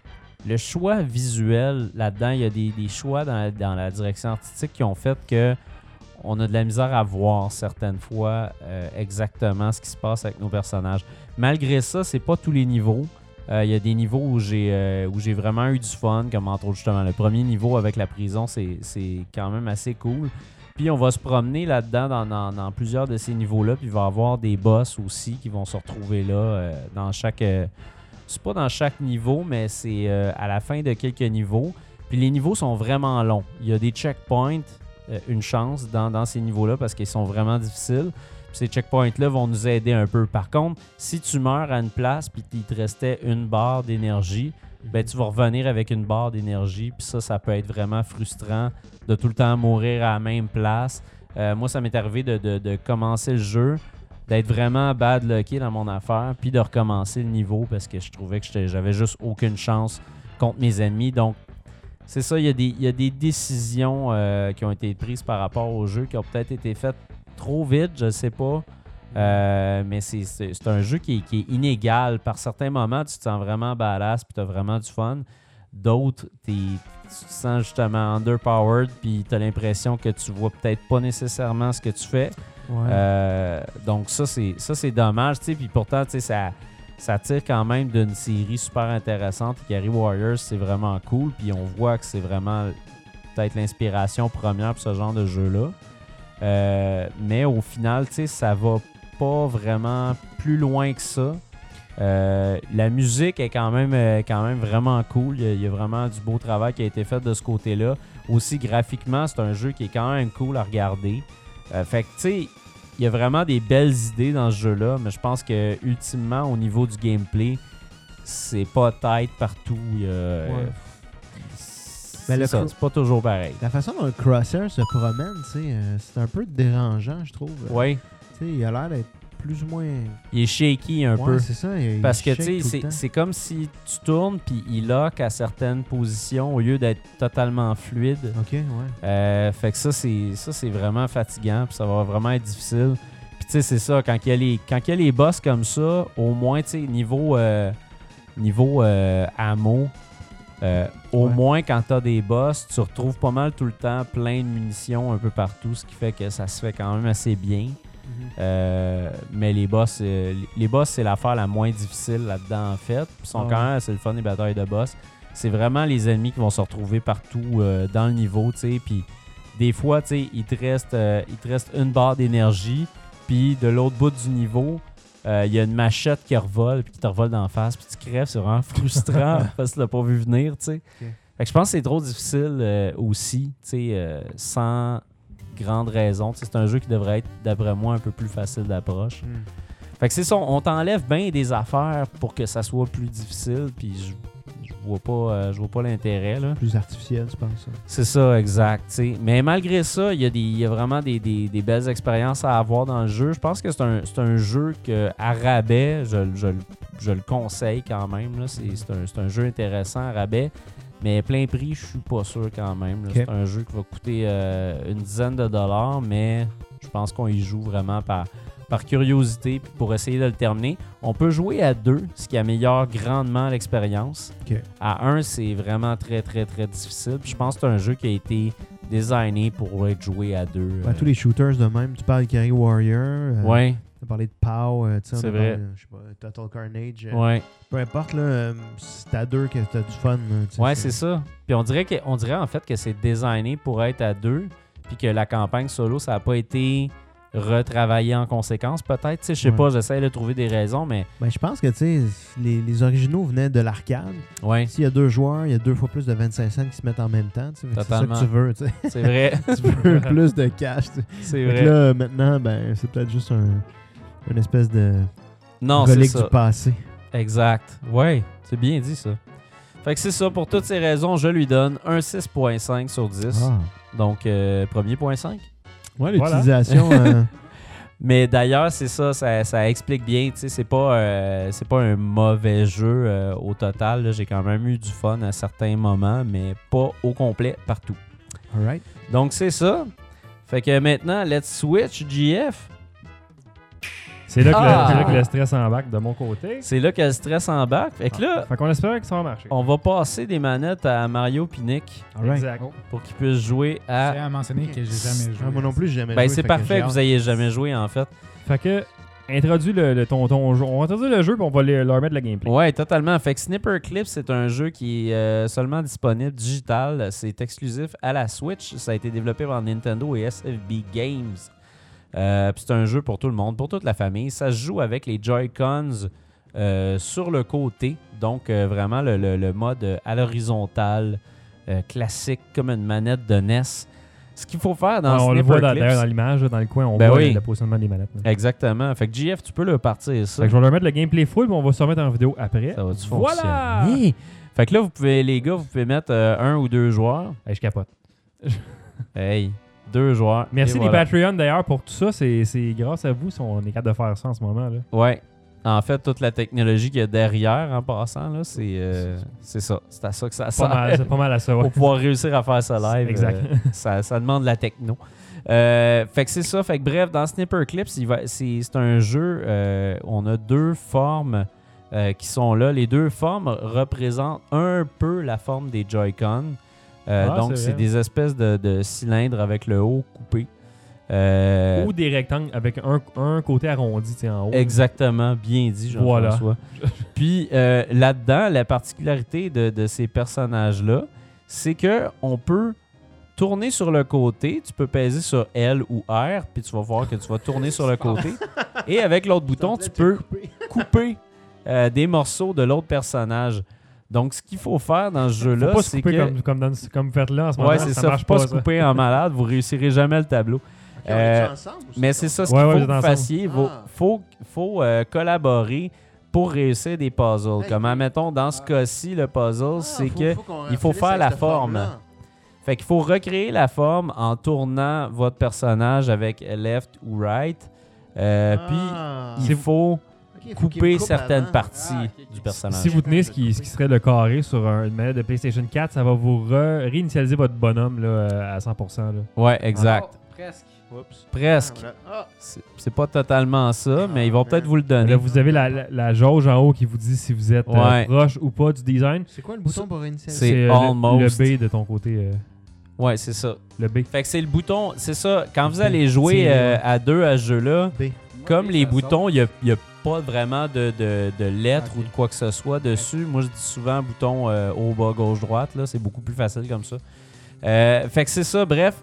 le choix visuel là-dedans, il y a des, des choix dans, dans la direction artistique qui ont fait que on a de la misère à voir certaines fois euh, exactement ce qui se passe avec nos personnages. Malgré ça, c'est pas tous les niveaux. Euh, Il y a des niveaux où j'ai euh, où j'ai vraiment eu du fun, comme entre autres justement le premier niveau avec la prison, c'est c'est quand même assez cool. Puis on va se promener là-dedans dans, dans, dans plusieurs de ces niveaux-là, puis il va y avoir des boss aussi qui vont se retrouver là euh, dans chaque... euh, c'est pas dans chaque niveau, mais c'est euh, à la fin de quelques niveaux. Puis les niveaux sont vraiment longs. Il y a des checkpoints, euh, une chance dans, dans ces niveaux-là parce qu'ils sont vraiment difficiles. Puis ces checkpoints-là vont nous aider un peu. Par contre, si tu meurs à une place puis qu'il te restait une barre d'énergie, ben tu vas revenir avec une barre d'énergie. Puis ça, ça peut être vraiment frustrant de tout le temps mourir à la même place. Euh, moi, ça m'est arrivé de, de- de commencer le jeu. d'être vraiment bad lucky dans mon affaire, puis de recommencer le niveau parce que je trouvais que j'étais- j'avais juste aucune chance contre mes ennemis. Donc, c'est ça, il y a des, il y a des décisions euh, qui ont été prises par rapport au jeu qui ont peut-être été faites trop vite, je sais pas. Euh, mais c'est, c'est, c'est un jeu qui est, qui est inégal. Par certains moments, tu te sens vraiment badass puis tu as vraiment du fun. D'autres, t'es, tu te sens justement underpowered puis tu as l'impression que tu vois peut-être pas nécessairement ce que tu fais. Ouais. Euh, donc ça, c'est, ça, c'est dommage. tu sais. Puis pourtant, tu sais, ça, ça tire quand même d'une série super intéressante. Gary Warriors, c'est vraiment cool. Puis on voit que c'est vraiment peut-être l'inspiration première pour ce genre de jeu-là. Euh, mais au final, tu sais, ça va pas vraiment plus loin que ça. Euh, la musique est quand même, euh, quand même vraiment cool. Il y, a, il y a vraiment du beau travail qui a été fait de ce côté-là. Aussi, graphiquement, c'est un jeu qui est quand même cool à regarder. Euh, fait que, tu sais, il y a vraiment des belles idées dans ce jeu-là, mais je pense que ultimement, au niveau du gameplay, c'est pas tight partout. Il y a, euh, Ouais. c'est, Mais le ça, cro- c'est pas toujours pareil. La façon dont le Crosshair se promène, tu sais, euh, c'est un peu dérangeant, je trouve. Oui, Tu sais, il a l'air d'être plus ou moins. il est shaky un Ouais, peu. c'est ça. il- il Parce que, shake tu sais, tout le c'est, temps. c'est comme si tu tournes puis il lock à certaines positions au lieu d'être totalement fluide. Ok, ouais. Euh, fait que ça, c'est, ça, c'est vraiment fatigant puis ça va vraiment être difficile. Puis, tu sais, c'est ça, quand il y a les, quand il y a les boss comme ça, au moins, tu sais, niveau, euh, niveau euh, ammo, euh, au Ouais. moins, quand tu as des boss, tu retrouves pas mal tout le temps plein de munitions un peu partout, ce qui fait que ça se fait quand même assez bien. Euh, mais les boss, euh, les boss, c'est l'affaire la moins difficile là-dedans, en fait. Ils sont Ah quand ouais. même assez le fun, les batailles de boss. C'est vraiment les ennemis qui vont se retrouver partout euh, dans le niveau, tu sais. Puis des fois, tu sais, il te reste, euh, il te reste une barre d'énergie. Puis de l'autre bout du niveau, euh, il y a une machette qui revole, puis qui te revole d'en face. Puis tu crèves, c'est vraiment frustrant parce que tu l'as pas vu venir, tu sais. Ok. Fait que je pense que c'est trop difficile euh, aussi, tu sais, euh, sans grande raison. Tu sais, c'est un jeu qui devrait être, d'après moi, un peu plus facile d'approche. Hmm. Fait que c'est ça, on t'enlève bien des affaires pour que ça soit plus difficile, puis je, je vois pas, euh, je vois pas l'intérêt, là. Plus artificiel, tu penses ça? C'est ça, exact, tu sais. Mais malgré ça, il y, a des- il y a vraiment des, des- des belles expériences à avoir dans le jeu. Je pense que c'est un, c'est un jeu que, à rabais, je, je, je le conseille quand même, là. C'est, c'est un, c'est un jeu intéressant à rabais. Mais plein prix, je suis pas sûr quand même. là. Ok. C'est un jeu qui va coûter euh, une dizaine de dollars, mais je pense qu'on y joue vraiment par, par curiosité puis pour essayer de le terminer. On peut jouer à deux, ce qui améliore grandement l'expérience. Ok. À un, c'est vraiment très, très, très difficile. Puis je pense que c'est un jeu qui a été designé pour être joué à deux. Ben, tous les shooters de même, tu parles de Gary Warrior. euh, Ouais, Tu as parlé de POW, euh, tu sais, on C'est a vrai. parlé de, je sais pas, Total Carnage. euh, ouais. Peu importe, là, euh, c'est à deux que tu as du fun. là, tu sais, Ouais, c'est ça. Puis on dirait, que, on dirait en fait que c'est designé pour être à deux, puis que la campagne solo, ça n'a pas été retravaillé en conséquence, peut-être. Tu sais, je sais Ouais. pas, j'essaie de trouver des raisons, mais Ben, je pense que tu sais, les, les originaux venaient de l'arcade. ouais, S'il y a deux joueurs, il y a deux fois plus de vingt-cinq cents qui se mettent en même temps. tu sais, fait que C'est ça Totalement. que tu veux. tu sais. c'est vrai. tu veux plus de cash. tu sais. C'est Fait que vrai. là, maintenant, ben, c'est peut-être juste un, une espèce de Non, c'est relique ça. du passé. Exact. Ouais, c'est bien dit ça. Fait que c'est ça, pour toutes ces raisons, je lui donne un six virgule cinq sur dix. Ah. Donc, euh, premier point cinq. Ouais, Voilà. l'utilisation. euh, Mais d'ailleurs, c'est ça, ça, ça explique bien. Tu sais, c'est pas, euh, c'est pas un mauvais jeu euh, au total. là. J'ai quand même eu du fun à certains moments, mais pas au complet partout. Alright. Donc, c'est ça. Fait que maintenant, let's switch, G F. C'est là, que le- Ah! c'est là que le stress embarque de mon côté. C'est là que le stress embarque. Fait que là, Fait qu'on espère que ça va marcher. on va passer des manettes à Mario Pinic Alright. Exact. pour qu'il puisse jouer J'ai à... à mentionner que j'ai jamais joué. Ah, moi non plus, j'ai jamais Ben, joué, c'est fait que parfait j'ai que vous hâte. ayez jamais joué, en fait. Fait que, introduis le, le- ton, ton jeu. On va introduire le jeu puis on va le- leur mettre le gameplay. Ouais, totalement. Fait que Snipper Clips, c'est un jeu qui est euh, seulement disponible digital. C'est exclusif à la Switch. Ça a été développé par Nintendo et S F B Games. Euh, puis c'est un jeu pour tout le monde, pour toute la famille. Ça se joue avec les Joy-Cons euh, sur le côté. Donc, euh, vraiment, le, le- le mode euh, à l'horizontale, euh, classique, comme une manette de N E S. Ce qu'il faut faire dans Ah, on le Snipper voit dans- Clips... d'ailleurs dans l'image, là, dans le coin, on Ben voit oui. le, le positionnement des manettes. là. Exactement. Fait que G F, tu peux le partir ça. Fait que je vais leur mettre le gameplay full puis on va se remettre en vidéo après. Ça va-tu Voilà! fonctionner? Fait que là, vous pouvez, les gars, vous pouvez mettre euh, un ou deux joueurs. Hey, je capote. Hey, Deux joueurs. Merci Et les voilà. Patreons d'ailleurs pour tout ça. C'est, c'est grâce à vous si on est capable de faire ça en ce moment. Là. Ouais. En fait, toute la technologie qu'il y a derrière, en passant, là, c'est, euh, c'est ça. C'est à ça que ça Pas sert. mal, c'est pas mal à ça. Ouais. Pour pouvoir réussir à faire ça live, Exact. euh, ça, ça demande de la techno. Euh, fait que c'est ça. Fait que bref, dans Sniper Clips, il va, c'est, c'est un jeu. Euh, on a deux formes euh, qui sont là. Les deux formes représentent un peu la forme des Joy-Con. Euh, Ah, donc, c'est c'est vrai. des espèces de, de cylindres avec le haut coupé. Euh, Ou des rectangles avec un, un côté arrondi tu sais, en haut. Exactement, bien dit, Jean-François. Puis euh, là-dedans, la particularité de, de ces personnages-là, c'est que on peut tourner sur le côté, tu peux peser sur L ou R, puis tu vas voir que tu vas tourner sur le côté. Et avec l'autre bouton, tu peux couper euh, des morceaux de l'autre personnage. Donc, ce qu'il faut faire dans ce Faut jeu-là, pas se c'est couper que... comme, comme, dans, comme vous faites là en ce moment. Ouais, c'est ça, marche faut pas pas, se couper en malade, vous réussirez jamais le tableau. Ok, on Euh, est ensemble, ou Mais c'est ça, ce Ouais, qu'il ouais, faut vous êtes que vous ensemble. fassiez. Il faut, Ah. faut, faut, euh, collaborer pour réussir des puzzles. Hey, Comme, oui. admettons, dans ce cas-ci, le puzzle, Ah, c'est faut- que faut qu'on il faut finisse faire avec la cette forme. forme-là. Fait qu'il faut recréer la forme en tournant votre personnage avec left ou right. Euh, Ah. Puis, il faut Ok, faut qu'il me couper coupe certaines avant. parties Ah, ok, du ok. personnage. Si vous tenez ce qui, ce qui serait le carré sur un- une manette de PlayStation quatre, ça va vous re- réinitialiser votre bonhomme là, euh, à cent pour cent. Là. Ouais, exact. Oh, presque. Oups. Presque. Ah, voilà. Ah, C'est c'est pas totalement ça, mais ils vont peut-être vous le donner. Là, vous avez la, la, la jauge en haut qui vous dit si vous êtes euh, Ouais. proche ou pas du design. c'est quoi le bouton pour initialiser? C'est euh, le- almost. le, B de ton côté. euh, Ouais, c'est ça. le B. Fait que c'est le bouton, c'est ça. Quand vous allez jouer C'est- euh, à deux à ce jeu-là, B. comme les boutons, il n'y a, a pas vraiment de, de, de lettres Ok. ou de quoi que ce soit dessus. Moi, je dis souvent bouton euh, haut, bas, gauche, droite. Là, c'est beaucoup plus facile comme ça. Euh, fait que c'est ça. Bref,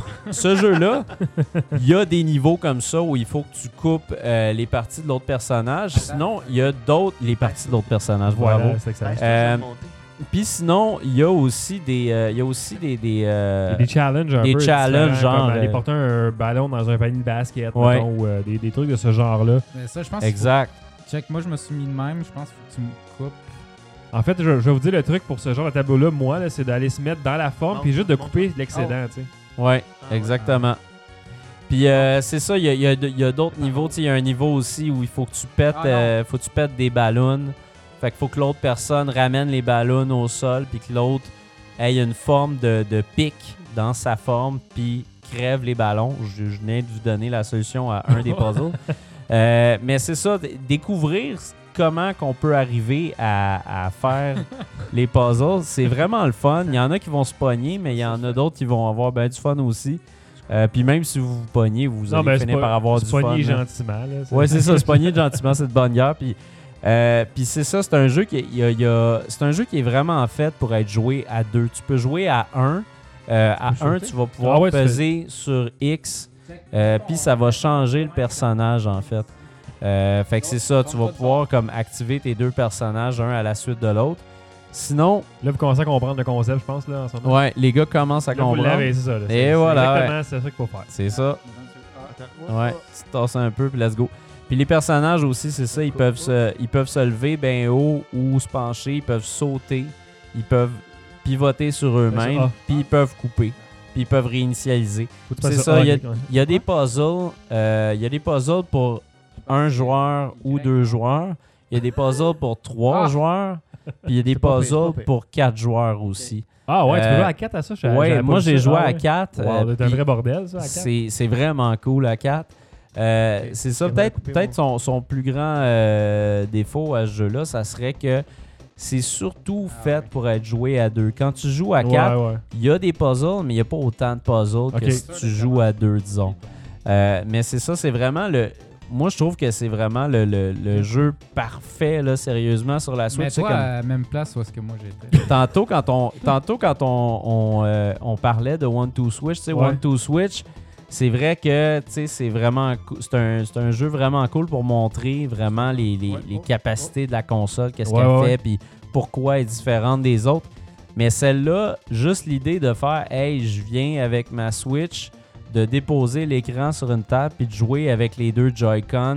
ce jeu-là, il y a des niveaux comme ça où il faut que tu coupes euh, les parties de l'autre personnage. Sinon, il y a d'autres... Les parties de l'autre personnage, bravo. Voilà, c'est excellent. Ben, c'est Euh, toujours monté. Puis sinon, il y a aussi des... euh, il y a aussi des... des, euh, Il y a des challenges un des peu challenges, différents, genre, comme aller euh, porter un ballon dans un panier de basket, Ouais. mettons, ou euh, des, des trucs de ce genre-là. Mais ça, je pense qu'il exact. faut- Check, moi, je me suis mis de même. Je pense qu'il faut que tu me coupes. En fait, je, je vais vous dire le truc pour ce genre de tableau-là, moi, là, c'est d'aller se mettre dans la forme Montre- puis juste de montre- couper l'excédent, tu sais. Ouais, Ah ouais. exactement. Puis euh, c'est ça, il y a, il y a de- il y a d'autres niveaux. Tu sais, il y a un niveau aussi où il faut que tu pètes, Ah non. euh, faut que tu pètes des ballons. Fait qu'il faut que l'autre personne ramène les ballons au sol, puis que l'autre ait une forme de, de pic dans sa forme, puis crève les ballons. Je, je venais de vous donner la solution à un des puzzles. Euh, mais c'est ça, d- découvrir comment qu'on peut arriver à, à faire les puzzles, c'est vraiment le fun. Il y en a qui vont se pogner, mais il y en a d'autres qui vont avoir ben du fun aussi. Euh, puis même si vous vous pognez, vous allez ben, finir c'est par pas- avoir se du fun. pogner là. gentiment, là. Ouais, c'est ça, se pogner gentiment, c'est de bonne guerre. Puis, euh, puis c'est ça, c'est un jeu qui il y a- il y a- c'est un jeu qui est vraiment fait pour être joué à deux. Tu peux jouer à un. Euh, à Tu peux un, sauter? tu vas pouvoir Ah ouais, tu peser sur X, euh, puis ça va changer le personnage en fait. Euh, fait que c'est ça, tu vas pouvoir comme activer tes deux personnages un à la suite de l'autre. Sinon, Là, vous commencez à comprendre le concept, je pense, là, en ce moment. ouais, les gars commencent à Là, vous comprendre. l'avez, c'est ça. là. Et C'est- c'est voilà, Exactement, c'est ça qu'il faut faire. C'est ça. Attends, Ouais, tu te tasses un peu, puis let's go. Puis les personnages aussi, c'est ça, ils peuvent, se, ils peuvent se lever bien haut ou se pencher, ils peuvent sauter, ils peuvent pivoter sur eux-mêmes, Ah. puis ils peuvent couper, puis ils peuvent réinitialiser. Faut que tu C'est fasses ça, Ah, il y a, ok, ouais. il y a des puzzles, euh, il y a des puzzles pour un joueur ou deux joueurs, il y a des puzzles pour trois Ah. joueurs, puis il y a des C'est pas pire, c'est pas puzzles pire. pour quatre joueurs aussi. Ah ouais, tu peux Euh, jouer à quatre à ça? j'avais- Ouais, j'avais pas moi vu j'ai ça. joué Ah à ouais. quatre. Wow, c'est un puis vrai bordel, ça, à quatre. c'est c'est vraiment cool à quatre. Euh, Ok. c'est ça, J'aimerais peut-être couper peut-être son, son plus grand euh, défaut à ce jeu-là, ça serait que c'est surtout Ah fait ouais. pour être joué à deux. Quand tu joues à Ouais, quatre, ouais. il y a des puzzles, mais il n'y a pas autant de puzzles que Ok. si tu joues à deux, disons. Euh, mais c'est ça, c'est vraiment le... Moi, je trouve que c'est vraiment le, le- le jeu parfait, là, sérieusement, sur la Mais Switch. C'est toi, comme- à la même place où est-ce que moi j'étais. Tantôt, quand on, tantôt, quand on, on, euh, on parlait de One to Switch, tu sais, Ouais. One to Switch, c'est vrai que tu sais, c'est vraiment cou- c'est un, c'est un jeu vraiment cool pour montrer vraiment les, les- les capacités de la console, qu'est-ce Ouais, qu'elle ouais. fait, puis pourquoi elle est différente des autres. Mais celle-là, juste l'idée de faire, hey, je viens avec ma Switch, de déposer l'écran sur une table puis de jouer avec les deux Joy-Con,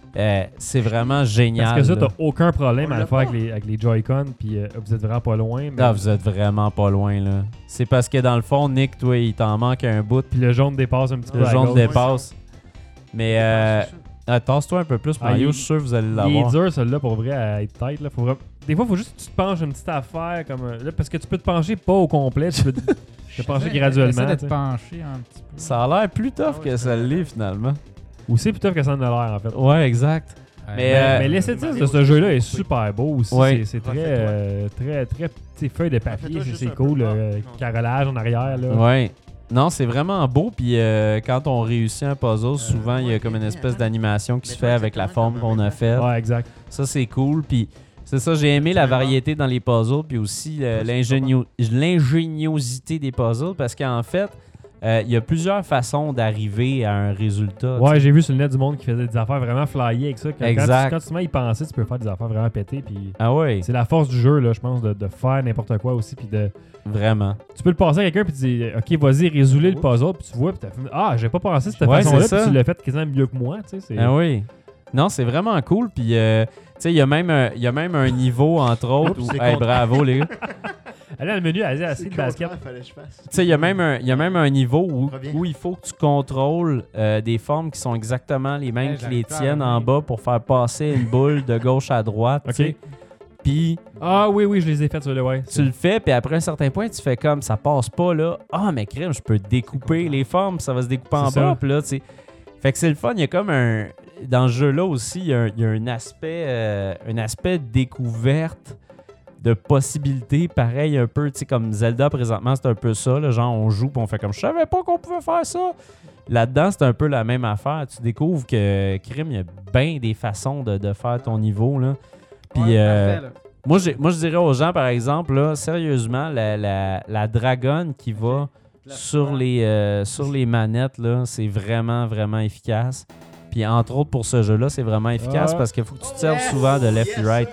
Euh, c'est vraiment génial. Parce que ça, là. t'as aucun problème On à l'a le faire avec pas. les, avec les Joy-Con, puis euh, vous êtes vraiment pas loin. Mais... Ah, vous êtes vraiment pas loin, là. C'est parce que dans le fond, Nick, toi, il t'en manque un bout, Puis le jaune dépasse un petit peu le à jaune gauche. dépasse. Mais, euh, C'est ça. ah, tasse-toi un peu plus, Ah, Mario, il- je suis sûr que vous allez Il est l'avoir. dur, celui-là, pour vrai, à être tête. Là. Faut vraiment- Des fois, il faut juste que tu te penches une petite affaire, comme euh, là, parce que tu peux te pencher pas au complet, tu peux te, te pencher graduellement. Essaie tu d'être sais. penché un petit peu. Ça a l'air plus tough Ah ouais, que c'est ça vrai. l'est, finalement. Ou c'est plus tough que ça en a l'air, en fait. Ouais, exact. Ouais. Mais, Mais, euh, mais l'esthétisme de ce jeu-là est super beau aussi. Ouais. C'est, c'est très, Refais-toi. euh, très, très, tu sais, feuille de papier, Refais-toi c'est, juste c'est un peu. cool. Ah, euh, non. carrelage en arrière, là. Ouais. Non, c'est vraiment beau. Puis euh, quand on réussit un puzzle, souvent, il y a ouais, comme une ok, espèce attends. d'animation qui se Mets-toi fait avec la exactement forme comme qu'on un a faite. Ouais, exact. Ça, c'est cool. Puis c'est ça, j'ai aimé la variété dans les puzzles. Puis aussi euh, l'ingénio- l'ingéniosité des puzzles. Parce qu'en fait, euh, il y a plusieurs façons d'arriver à un résultat. tu Ouais, sais. j'ai vu sur le net du monde qui faisait des affaires vraiment flyées avec ça. Quand, Exact. Quand, tu, quand tu te mets à y penser, tu peux faire des affaires vraiment pétées. Puis Ah ouais, c'est la force du jeu, là, je pense, de, de faire n'importe quoi aussi. Puis de, vraiment. tu peux le passer à quelqu'un puis tu dis OK, vas-y, résoulez le puzzle, puis tu vois, puis t'as fait ah, j'ai pas pensé de cette Ouais, façon-là, c'est puis ça. tu l'as fait quasiment mieux que moi, tu sais, c'est Ah oui. Non, c'est vraiment cool. Puis, euh, tu sais, il y, a même un- il y a même un niveau, entre autres. Oups, où- c'est Hey, contre- bravo, les gars. Tu allez dans le menu, allez assis C'est de basket. contraire, fallait que je fasse. sais, il y a même un, il y a même un niveau où, Reviens. où il faut que tu contrôles euh, des formes qui sont exactement les mêmes Ouais, que j'arrive les pas à tiennes en revenir. bas pour faire passer une boule de gauche à droite. tu OK. sais. Puis, Ah oui, oui, je les ai fait sur le ouais. tu le fais, puis après un certain point, tu fais comme ça passe pas là. Ah, mais crème, je peux découper les formes, puis ça va se découper en C'est bas. ça. Puis là, tu sais. Fait que c'est le fun. Il y a comme un. Dans ce jeu-là aussi, il y a un, il y a un aspect, euh, un aspect découverte de possibilités. Pareil, un peu, tu sais, comme Zelda présentement, c'est un peu ça. Là, genre, on joue, puis on fait comme je savais pas qu'on pouvait faire ça. Là-dedans, c'est un peu la même affaire. Tu découvres que crime, il y a bien des façons de, de faire ton niveau. Là. Puis. Ouais, euh, parfait, là. moi, j'ai- moi, je dirais aux gens, par exemple, là, sérieusement, la, la, la dragonne qui va sur les, euh, sur les manettes, là, c'est vraiment, vraiment efficace. Puis, entre autres, pour ce jeu-là, c'est vraiment efficace Ah. parce qu'il faut que tu te serves souvent de left et right.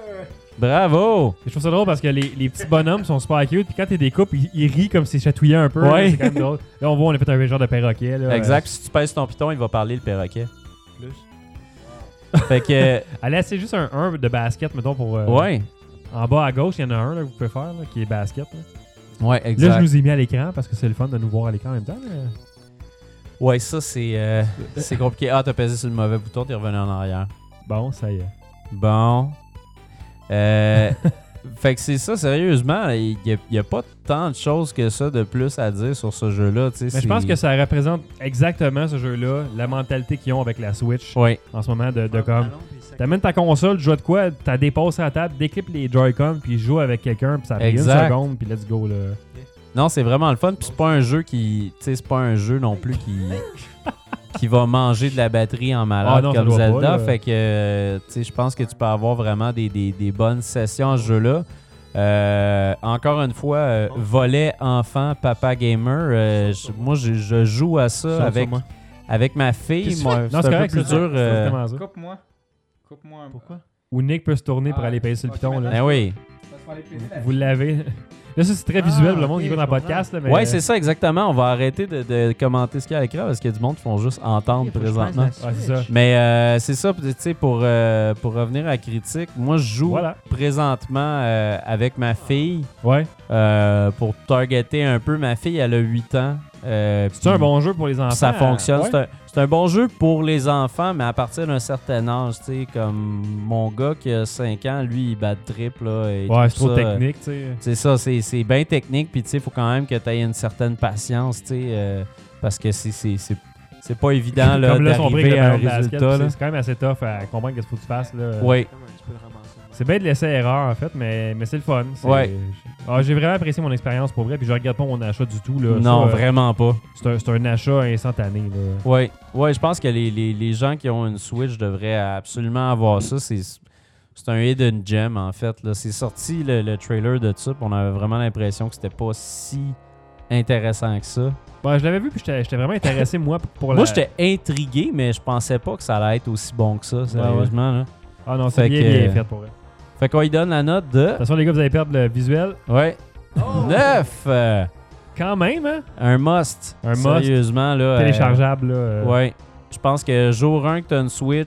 Bravo! Je trouve ça drôle parce que les, les petits bonhommes sont super cute, puis quand t'es découpes, ils, ils rient comme s'ils chatouillaient un peu. là, Ouais. C'est quand même drôle. Là, on voit, on a fait un genre de perroquet. Là, Exact. Puis si tu pèses ton piton, il va parler le perroquet. Plus. Fait que, Euh, allez, c'est juste un un de basket, mettons, pour. euh, ouais. En bas à gauche, il y en a un là, que vous pouvez faire, là, qui est basket. Là. Ouais, Là, je exact. nous ai mis à l'écran parce que c'est le fun de nous voir à l'écran en même temps. là. Ouais, ça, c'est euh, c'est compliqué. Ah, t'as pesé sur le mauvais bouton, t'es revenu en arrière. Bon, ça y est. Bon. Euh, fait que c'est ça, sérieusement, il n'y a, a pas tant de choses que ça de plus à dire sur ce jeu-là. tu sais, Mais je c'est- pense que ça représente exactement ce jeu-là, la mentalité qu'ils ont avec la Switch Ouais, en ce moment de, de comme. T'amènes ta console, tu joues de quoi, t'as dépasses à la table, déclips les Joy-Con, puis joue avec quelqu'un, puis ça prend une Exact. seconde, puis let's go là. non, c'est vraiment le fun. Puis c'est pas un jeu qui. Tu sais, c'est pas un jeu non plus qui. qui va manger de la batterie en malade Ah non, ça comme doit pas, Zelda. là. Fait que, euh, tu sais, je pense que tu peux avoir vraiment des, des- des bonnes sessions à ce jeu-là. Euh, encore une fois, euh, volet enfant, papa gamer. euh, je- moi, je, je joue à ça Saute sur avec, moi. avec ma fille. Qu'est-ce que Moi, tu fais? c'est Non, c'est un peu correct, plus c'est ça. dur. C'est euh, exactement ça. Coupe-moi. Coupe-moi un Pourquoi? Où Nick peut se tourner pour Ah, aller payer sur le ok, piton. mais Là. Ben oui. Vous l'avez. Là, ça, c'est très visuel pour le monde ok, qui écoute je dans le podcast. Là, mais... Ouais, c'est ça, exactement. On va arrêter de, de commenter ce qu'il y a à l'écran parce qu'il y a du monde qui font juste entendre présentement. Ouais, c'est ça. Mais euh, c'est ça, tu sais, pour, euh, pour revenir à la critique, moi, je joue Voilà. présentement euh, avec ma fille Ouais. euh, pour targeter un peu. Ma fille, elle a huit ans. euh, C'est un puis- bon jeu pour les enfants. puis ça fonctionne. Ouais. C'est un, c'est un bon jeu pour les enfants, mais à partir d'un certain âge, tu sais, comme mon gars qui a cinq ans, lui, il bat de triple. Là, et Ouais, tout c'est trop ça, euh, technique, tu sais. C'est ça, c'est, c'est bien technique, puis tu sais, il faut quand même que tu aies une certaine patience, tu sais, euh, parce que c'est, c'est, c'est, c'est pas évident là, Comme là, son brick d'arriver de à un ballon de basket, résultat. c'est- là. c'est quand même assez tough à comprendre qu'est-ce qu'il faut que tu fasses. Là. Oui, Comment tu peux le ramasser? C'est bien de laisser erreur, en fait, mais, mais c'est le fun. C'est- Ouais. Ah, j'ai vraiment apprécié mon expérience pour vrai, puis je regarde pas mon achat du tout. Là. non, Ça, euh, vraiment pas. C'est un, c'est un achat instantané. Là. Oui, ouais, je pense que les, les, les gens qui ont une Switch devraient absolument avoir ça. C'est, c'est un hidden gem, en fait. Là. C'est sorti le, le trailer de ça, puis on avait vraiment l'impression que c'était pas si intéressant que ça. Bon, je l'avais vu, puis j'étais j'étais vraiment intéressé, moi, pour la... Moi, j'étais intrigué, mais je pensais pas que ça allait être aussi bon que ça, sérieusement. Là. Ah non, c'est Fait bien, que- bien fait pour vrai. De Fait qu'on lui donne la note de... toute façon, les gars, vous allez perdre le visuel. Ouais. neuf! euh, Quand même, hein? un must. Un must. Sérieusement, là. euh, Téléchargeable, là. euh, ouais. Je pense que jour un que tu as une Switch,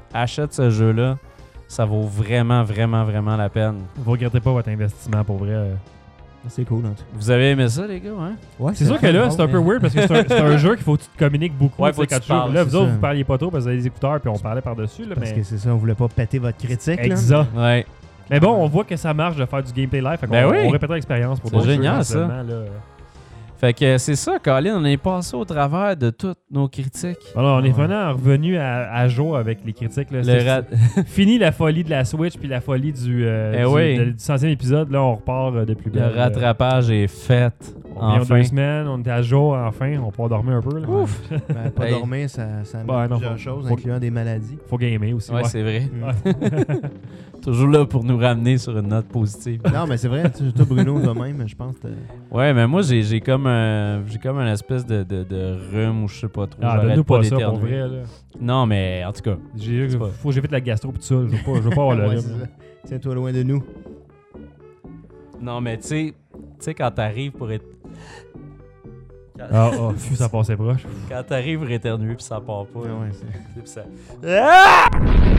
achète ce jeu-là. Ça vaut vraiment, vraiment, vraiment la peine. Vous regrettez pas votre investissement pour vrai. euh. C'est cool, en tout Vous avez aimé ça, les gars, hein? Ouais, C'est sûr que là, c'est un peu weird parce que c'est un, c'est un jeu qu'il faut que tu te communiques beaucoup. Ouais, tu faut sais, que quand tu tu joues. parles, Là, vous c'est autres, ça. vous parliez pas trop parce que vous avez des écouteurs puis on parlait par-dessus. Là, Parce mais... que c'est ça, on voulait pas péter votre critique. là. Exact. Ouais. Mais bon, on voit que ça marche de faire du gameplay live. Fait qu'on Ben oui. on répétera l'expérience pour C'est d'autres jeux, génial, ça. éventuellement, là. Fait que c'est ça, Colin, on est passé au travers de toutes nos critiques. Alors, on est Ouais. vraiment revenu à, à jour avec les critiques. Là. Le C'est- rat- c'est fini la folie de la Switch puis la folie du, euh, Eh du, oui. de- du centième épisode. Là, on repart euh, de plus le belle. euh, rattrapage est fait. On revient en Enfin. deux semaines, on était à jour enfin, on peut dormir un peu. Là. Ouf! Ben, pas Hey. dormir, ça, ça Ben, amène non, plusieurs faut- choses, faut- incluant des maladies. Faut gamer aussi. Ouais, ouais. c'est vrai. Mm. Toujours là pour nous ramener sur une note positive. Non, mais c'est vrai, tu sais, toi, Bruno, toi-même, je pense que t'as- Ouais, mais moi, j'ai j'ai comme un, j'ai comme une espèce de, de, de rhume ou je sais pas trop. Ah, J'arrête donne-nous pas ça pour d'éternuer. vrai. Là. Non, mais en tout cas, J'ai, C'est pas- faut que j'évite la gastro pis tout ça. Je veux pas, je veux pas avoir le Ouais, rhume, c'est là. ça. Tiens-toi loin de nous. non, mais tu sais, tu sais, quand t'arrives pour être. Ah, ah, phew, ça passait proche. Quand t'arrives pour éternuer puis ça part pas. Ouais, ouais, c'est- puis ça. Ah!